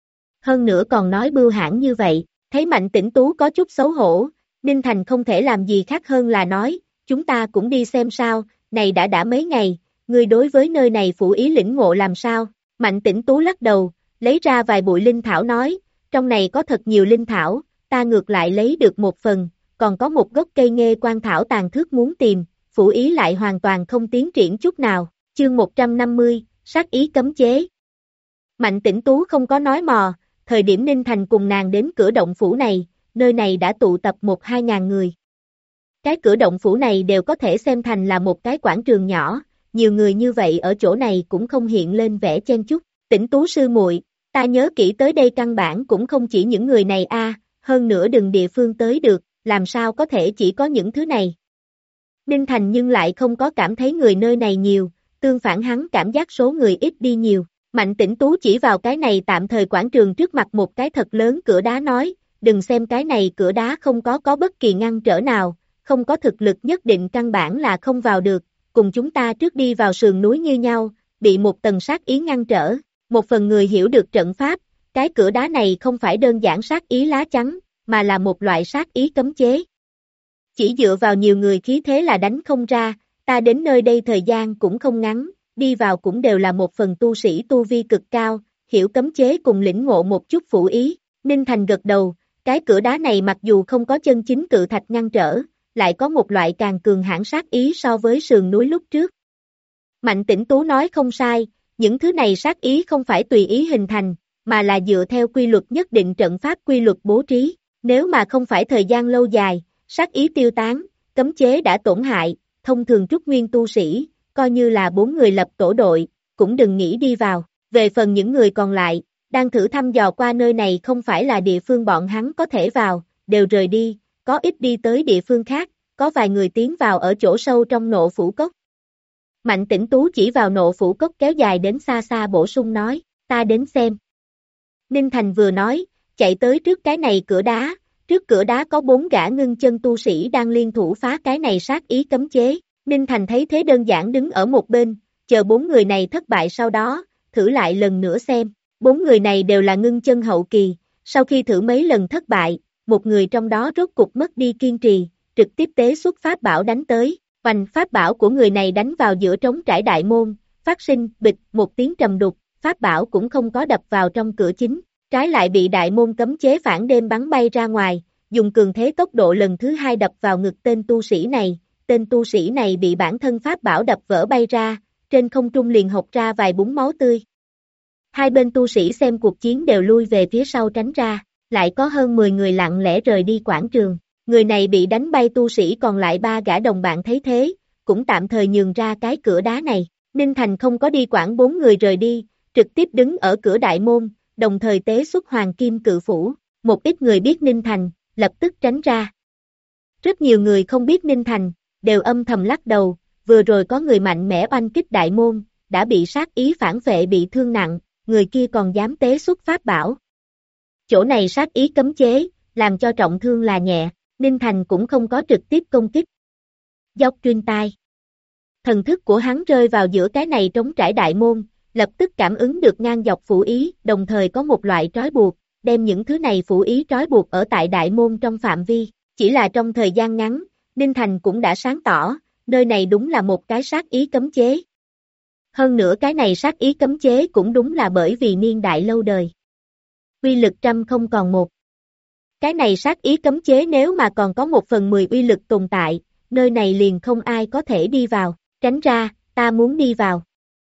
Hơn nữa còn nói bưu hãn như vậy, thấy Mạnh Tĩnh Tú có chút xấu hổ, Ninh Thành không thể làm gì khác hơn là nói, chúng ta cũng đi xem sao, này đã mấy ngày, ngươi đối với nơi này phụ ý lĩnh ngộ làm sao? Mạnh Tĩnh Tú lắc đầu, lấy ra vài bụi linh thảo nói, trong này có thật nhiều linh thảo, ta ngược lại lấy được một phần, còn có một gốc cây nghê quan thảo tàn thước muốn tìm, phụ ý lại hoàn toàn không tiến triển chút nào. Chương 150, sát ý cấm chế. Mạnh Tĩnh Tú không có nói mò, thời điểm Ninh Thành cùng nàng đến cửa động phủ này, nơi này đã tụ tập 1-2 ngàn người. Cái cửa động phủ này đều có thể xem thành là một cái quảng trường nhỏ, nhiều người như vậy ở chỗ này cũng không hiện lên vẻ chen chúc. Tĩnh Tú sư muội, ta nhớ kỹ tới đây căn bản cũng không chỉ những người này a, hơn nữa đừng địa phương tới được, làm sao có thể chỉ có những thứ này. Ninh Thành nhưng lại không có cảm thấy người nơi này nhiều, tương phản hắn cảm giác số người ít đi nhiều. Mạnh Tĩnh Tú chỉ vào cái này tạm thời quảng trường trước mặt một cái thật lớn cửa đá nói, đừng xem cái này cửa đá không có bất kỳ ngăn trở nào, không có thực lực nhất định căn bản là không vào được, cùng chúng ta trước đi vào sườn núi như nhau, bị một tầng sát ý ngăn trở. Một phần người hiểu được trận pháp, cái cửa đá này không phải đơn giản sát ý lá chắn, mà là một loại sát ý cấm chế. Chỉ dựa vào nhiều người khí thế là đánh không ra, ta đến nơi đây thời gian cũng không ngắn, đi vào cũng đều là một phần tu sĩ tu vi cực cao, hiểu cấm chế cùng lĩnh ngộ một chút phụ ý. Ninh Thành gật đầu, cái cửa đá này mặc dù không có chân chính cự thạch ngăn trở, lại có một loại càng cường hãn sát ý so với sườn núi lúc trước. Mạnh Tĩnh Tú nói không sai, những thứ này sát ý không phải tùy ý hình thành, mà là dựa theo quy luật nhất định trận pháp quy luật bố trí, nếu mà không phải thời gian lâu dài, sát ý tiêu tán, cấm chế đã tổn hại, thông thường trúc nguyên tu sĩ, coi như là 4 người lập tổ đội, cũng đừng nghĩ đi vào. Về phần những người còn lại, đang thử thăm dò qua nơi này không phải là địa phương bọn hắn có thể vào, đều rời đi, có ít đi tới địa phương khác, có vài người tiến vào ở chỗ sâu trong nộ phủ cốc. Mạnh Tĩnh Tú chỉ vào nộ phủ cốc kéo dài đến xa xa bổ sung nói, ta đến xem. Ninh Thành vừa nói, chạy tới trước cái này cửa đá, trước cửa đá có 4 gã ngưng chân tu sĩ đang liên thủ phá cái này sát ý cấm chế. Ninh Thành thấy thế đơn giản đứng ở một bên, chờ 4 người này thất bại sau đó, thử lại lần nữa xem. 4 người này đều là ngưng chân hậu kỳ, sau khi thử mấy lần thất bại, một người trong đó rốt cục mất đi kiên trì, trực tiếp tế xuất pháp bảo đánh tới. Hoành pháp bảo của người này đánh vào giữa trống trải đại môn, phát sinh bịch một tiếng trầm đục, pháp bảo cũng không có đập vào trong cửa chính, trái lại bị đại môn cấm chế phản đêm bắn bay ra ngoài, dùng cường thế tốc độ lần thứ 2 đập vào ngực tên tu sĩ này. Tên tu sĩ này bị bản thân pháp bảo đập vỡ bay ra, trên không trung liền hộc ra vài búng máu tươi. Hai bên tu sĩ xem cuộc chiến đều lui về phía sau tránh ra, lại có hơn 10 người lặng lẽ rời đi quảng trường. Người này bị đánh bay tu sĩ còn lại 3 gã đồng bạn thấy thế, cũng tạm thời nhường ra cái cửa đá này. Ninh Thành không có đi quản 4 người rời đi, trực tiếp đứng ở cửa đại môn, đồng thời tế xuất hoàng kim cự phủ. Một ít người biết Ninh Thành, lập tức tránh ra. Rất nhiều người không biết Ninh Thành, đều âm thầm lắc đầu, vừa rồi có người mạnh mẽ oanh kích đại môn, đã bị sát ý phản phệ bị thương nặng, người kia còn dám tế xuất pháp bảo. Chỗ này sát ý cấm chế, làm cho trọng thương là nhẹ, Ninh Thành cũng không có trực tiếp công kích. Dốc truyền tai. Thần thức của hắn rơi vào giữa cái này trống trải đại môn, lập tức cảm ứng được ngang dọc phủ ý, đồng thời có một loại trói buộc, đem những thứ này phủ ý trói buộc ở tại đại môn trong phạm vi. Chỉ là trong thời gian ngắn, Ninh Thành cũng đã sáng tỏ, nơi này đúng là một cái sát ý cấm chế. Hơn nữa cái này sát ý cấm chế cũng đúng là bởi vì niên đại lâu đời. Uy lực trăm không còn một. Cái này sát ý cấm chế nếu mà còn có 1/10 uy lực tồn tại, nơi này liền không ai có thể đi vào, tránh ra, ta muốn đi vào.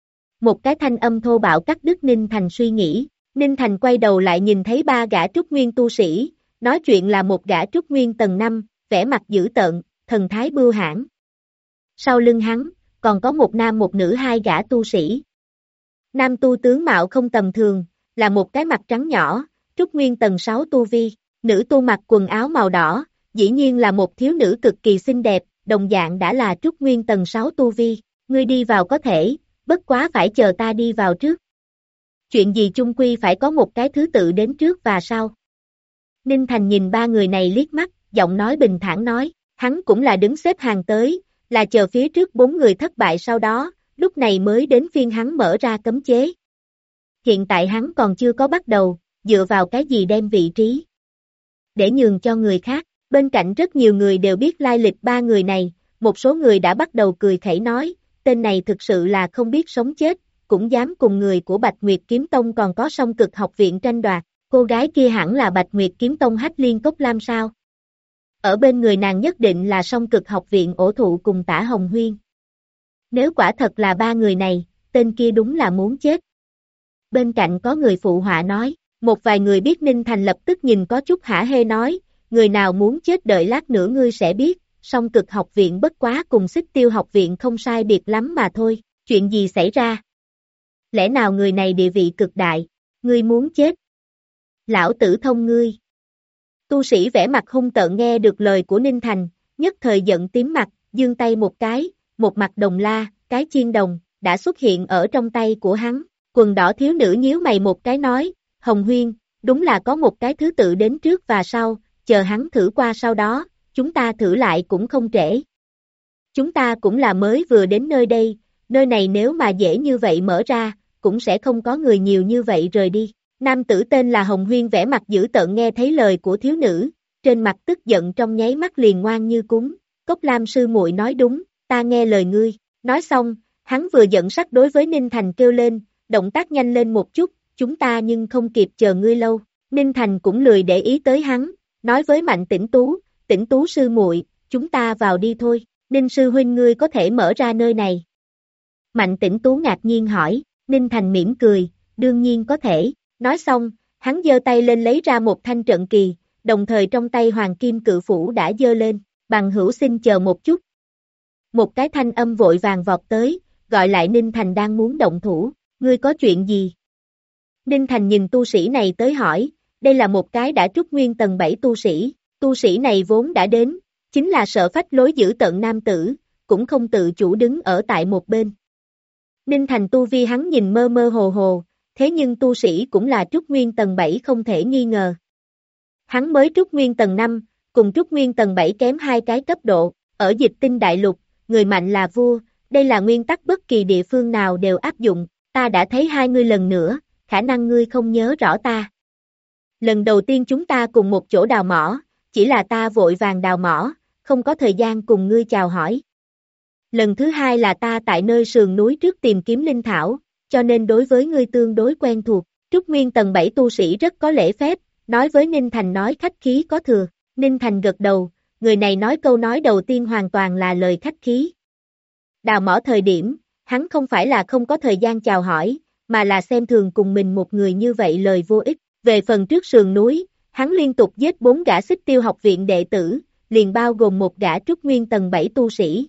Một cái thanh âm thô bạo cắt đứt Ninh Thành suy nghĩ, Ninh Thành quay đầu lại nhìn thấy 3 gã trúc nguyên tu sĩ, nói chuyện là một gã trúc nguyên tầng 5, vẻ mặt dữ tợn, thần thái bưu hãn. Sau lưng hắn, còn có một nam một nữ 2 gã tu sĩ. Nam tu tướng mạo không tầm thường, là một cái mặt trắng nhỏ, trúc nguyên tầng 6 tu vi, nữ tu mặc quần áo màu đỏ, dĩ nhiên là một thiếu nữ cực kỳ xinh đẹp, đồng dạng đã là trúc nguyên tầng 6 tu vi, ngươi đi vào có thể, bất quá phải chờ ta đi vào trước. Chuyện gì chung quy phải có một cái thứ tự đến trước và sau. Ninh Thành nhìn 3 người này liếc mắt, giọng nói bình thản nói, hắn cũng là đứng xếp hàng tới, là chờ phía trước 4 người thất bại sau đó, lúc này mới đến phiên hắn mở ra cấm chế. Hiện tại hắn còn chưa có bắt đầu, dựa vào cái gì đem vị trí để nhường cho người khác. Bên cạnh rất nhiều người đều biết lai lịch 3 người này, một số người đã bắt đầu cười khẩy nói, tên này thực sự là không biết sống chết, cũng dám cùng người của Bạch Nguyệt Kiếm Tông còn có Song Cực học viện tranh đoạt, cô gái kia hẳn là Bạch Nguyệt Kiếm Tông Hách Liên Cốc Lam sao? Ở bên người nàng nhất định là Song Cực học viện ổ thụ cùng Tả Hồng Huyên. Nếu quả thật là 3 người này, tên kia đúng là muốn chết. Bên cạnh có người phụ họa nói, một vài người biết Ninh Thành lập tức nhìn có chút hả hê nói, người nào muốn chết đợi lát nữa ngươi sẽ biết, Song Cực học viện bất quá cùng Xích Tiêu học viện không sai biệt lắm mà thôi, chuyện gì xảy ra? Lẽ nào người này địa vị cực đại, ngươi muốn chết? Lão tử thông ngươi. Tu sĩ vẻ mặt hung tợn nghe được lời của Ninh Thành, nhất thời giận tím mặt, giương tay một cái, một mặt đồng la, cái chiên đồng, đã xuất hiện ở trong tay của hắn. Quần đỏ thiếu nữ nhíu mày một cái nói, Hồng Huyên, đúng là có một cái thứ tự đến trước và sau, chờ hắn thử qua sau đó, chúng ta thử lại cũng không trễ. Chúng ta cũng là mới vừa đến nơi đây, nơi này nếu mà dễ như vậy mở ra, cũng sẽ không có người nhiều như vậy rời đi. Nam tử tên là Hồng Huyên vẻ mặt dữ tợn nghe thấy lời của thiếu nữ, trên mặt tức giận trong nháy mắt liền ngoan như cúng, Cốc Lam sư muội nói đúng, ta nghe lời ngươi, nói xong, hắn vừa giận sắc đối với Ninh Thành kêu lên, động tác nhanh lên một chút, chúng ta nhưng không kịp chờ ngươi lâu, Ninh Thành cũng lười để ý tới hắn, nói với Mạnh Tĩnh Tú sư muội, chúng ta vào đi thôi, Ninh sư huynh ngươi có thể mở ra nơi này. Mạnh Tĩnh Tú ngạc nhiên hỏi, Ninh Thành mỉm cười, đương nhiên có thể, nói xong, hắn giơ tay lên lấy ra một thanh trận kỳ, đồng thời trong tay Hoàng Kim Cự Phủ đã giơ lên, bằng hữu xin chờ một chút. Một cái thanh âm vội vàng vọt tới, gọi lại Ninh Thành đang muốn động thủ, ngươi có chuyện gì? Ninh Thành nhìn tu sĩ này tới hỏi, đây là một cái đã trúc nguyên tầng 7 tu sĩ này vốn đã đến, chính là sợ phách lối dữ tợn nam tử, cũng không tự chủ đứng ở tại một bên. Ninh Thành tu vi hắn nhìn mơ mơ hồ hồ, thế nhưng tu sĩ cũng là trúc nguyên tầng 7 không thể nghi ngờ. Hắn mới trúc nguyên tầng 5, cùng trúc nguyên tầng 7 kém 2 cái cấp độ, ở Dịch Tinh Đại Lục, người mạnh là vua, đây là nguyên tắc bất kỳ địa phương nào đều áp dụng, ta đã thấy hai ngươi lần nữa, khả năng ngươi không nhớ rõ ta. Lần đầu tiên chúng ta cùng một chỗ đào mỏ, chỉ là ta vội vàng đào mỏ, không có thời gian cùng ngươi chào hỏi. Lần thứ hai là ta tại nơi sườn núi trước tìm kiếm linh thảo, cho nên đối với ngươi tương đối quen thuộc. Trúc Nguyên tầng 7 tu sĩ rất có lễ phép, nói với Ninh Thành nói khách khí có thừa. Ninh Thành gật đầu, người này nói câu nói đầu tiên hoàn toàn là lời khách khí. Đào mỏ thời điểm, hắn không phải là không có thời gian chào hỏi, mà là xem thường cùng mình một người như vậy lời vô ích. Về phần trước sườn núi, hắn liên tục giết 4 gã Xích Tiêu học viện đệ tử, liền bao gồm một gã Trúc Nguyên tầng 7 tu sĩ.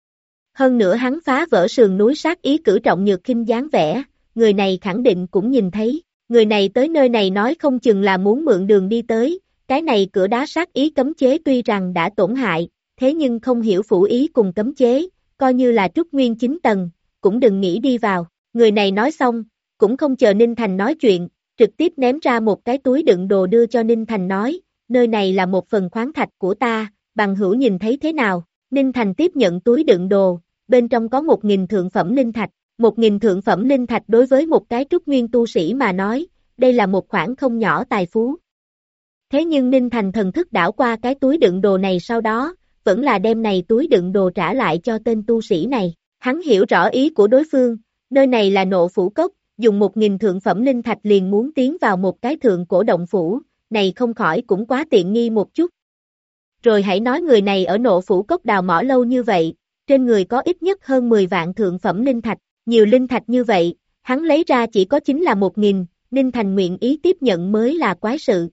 Hơn nữa hắn phá vỡ sườn núi sát ý cử trọng nhược khinh dáng vẻ, người này khẳng định cũng nhìn thấy, người này tới nơi này nói không chừng là muốn mượn đường đi tới, cái này cửa đá sát ý cấm chế tuy rằng đã tổn hại, thế nhưng không hiểu phủ ý cùng cấm chế, coi như là Trúc Nguyên 9 tầng, cũng đừng nghĩ đi vào, người này nói xong, cũng không chờ Ninh Thành nói chuyện, trực tiếp ném ra một cái túi đựng đồ đưa cho Ninh Thành nói, nơi này là một phần khoáng thạch của ta, bằng hữu nhìn thấy thế nào, Ninh Thành tiếp nhận túi đựng đồ, bên trong có 1000 thượng phẩm linh thạch, 1.000 thượng phẩm linh thạch đối với một cái trúc nguyên tu sĩ mà nói, đây là một khoản không nhỏ tài phú. Thế nhưng Ninh Thành thần thức đảo qua cái túi đựng đồ này sau đó, vẫn là đem này túi đựng đồ trả lại cho tên tu sĩ này. Hắn hiểu rõ ý của đối phương, nơi này là Nộ Phủ Cốc, dùng 1.000 thượng phẩm linh thạch liền muốn tiến vào một cái thượng cổ động phủ, này không khỏi cũng quá tiện nghi một chút. Rồi hãy nói người này ở Nộ Phủ Cốc đào mỏ lâu như vậy, trên người có ít nhất hơn 10 vạn thượng phẩm linh thạch, nhiều linh thạch như vậy, hắn lấy ra chỉ có chính là 1.000, Ninh Thành nguyện ý tiếp nhận mới là quái sự.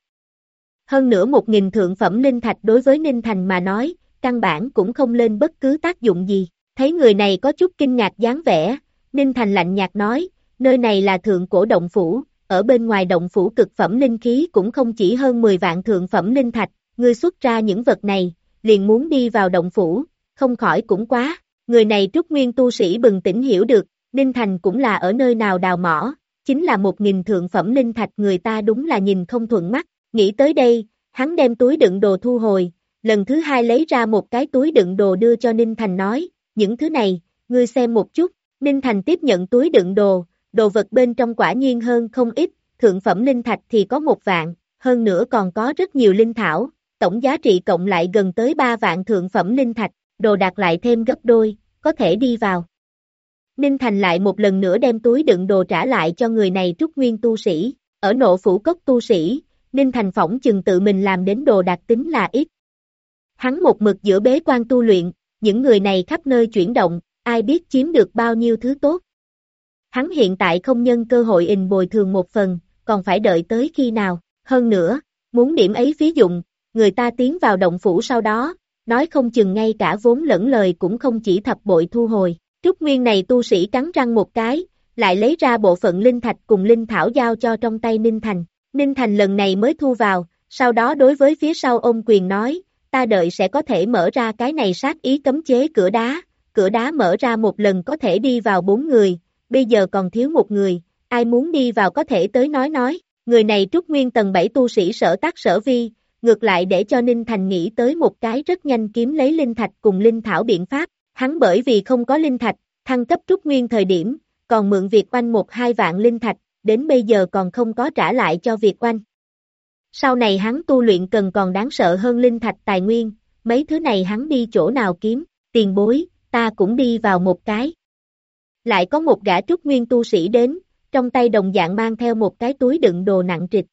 Hơn nữa 1.000 thượng phẩm linh thạch đối với Ninh Thành mà nói, căn bản cũng không lên bất cứ tác dụng gì. Thấy người này có chút kinh ngạc dáng vẻ, Ninh Thành lạnh nhạt nói, nơi này là thượng cổ động phủ, ở bên ngoài động phủ cực phẩm linh khí cũng không chỉ hơn 10 vạn thượng phẩm linh thạch, ngươi xuất ra những vật này, liền muốn đi vào động phủ, không khỏi cũng quá. Người này trúc nguyên tu sĩ bừng tỉnh hiểu được, Ninh Thành cũng là ở nơi nào đào mỏ, chính là 1.000 thượng phẩm linh thạch người ta đúng là nhìn không thuận mắt. Nghĩ tới đây, hắn đem túi đựng đồ thu hồi, lần thứ hai lấy ra một cái túi đựng đồ đưa cho Ninh Thành nói, những thứ này, ngươi xem một chút. Ninh Thành tiếp nhận túi đựng đồ, đồ vật bên trong quả nhiên hơn không ít, thượng phẩm linh thạch thì có 1 vạn, hơn nữa còn có rất nhiều linh thảo, tổng giá trị cộng lại gần tới 3 vạn thượng phẩm linh thạch, đồ đạc lại thêm gấp đôi, có thể đi vào. Ninh Thành lại một lần nữa đem túi đựng đồ trả lại cho người này trúc nguyên tu sĩ, ở Nộ Phủ Cốc tu sĩ, Ninh Thành phỏng chừng tự mình làm đến đồ đạc tính là ít. Hắn một mực giữa bế quan tu luyện, những người này khắp nơi chuyển động, ai biết chiếm được bao nhiêu thứ tốt. Hắn hiện tại không nhân cơ hội bồi thường một phần, còn phải đợi tới khi nào, hơn nữa, muốn điểm ấy phí dụng, người ta tiến vào động phủ sau đó, nói không chừng ngay cả vốn lẫn lời cũng không chỉ thập bội thu hồi. Trúc Nguyên này tu sĩ cắn răng một cái, lại lấy ra bộ phận linh thạch cùng linh thảo giao cho trong tay Ninh Thành. Ninh Thành lần này mới thu vào, sau đó đối với phía sau ôm quyền nói, ta đợi sẽ có thể mở ra cái này sát ý cấm chế cửa đá mở ra một lần có thể đi vào 4 người, bây giờ còn thiếu một người, ai muốn đi vào có thể tới nói, người này trúc nguyên tầng 7 tu sĩ sở tác sở vi, ngược lại để cho Ninh Thành nghĩ tới một cái rất nhanh kiếm lấy linh thạch cùng linh thảo biện pháp, hắn bởi vì không có linh thạch, thăng cấp trúc nguyên thời điểm, còn mượn Việt Oanh 1-2 vạn linh thạch, đến bây giờ còn không có trả lại cho Việt Oanh. Sau này hắn tu luyện cần còn đáng sợ hơn linh thạch tài nguyên, mấy thứ này hắn đi chỗ nào kiếm, tiền bối, ta cũng đi vào một cái. Lại có một gã trúc nguyên tu sĩ đến, trong tay đồng dạng mang theo một cái túi đựng đồ nặng trịch,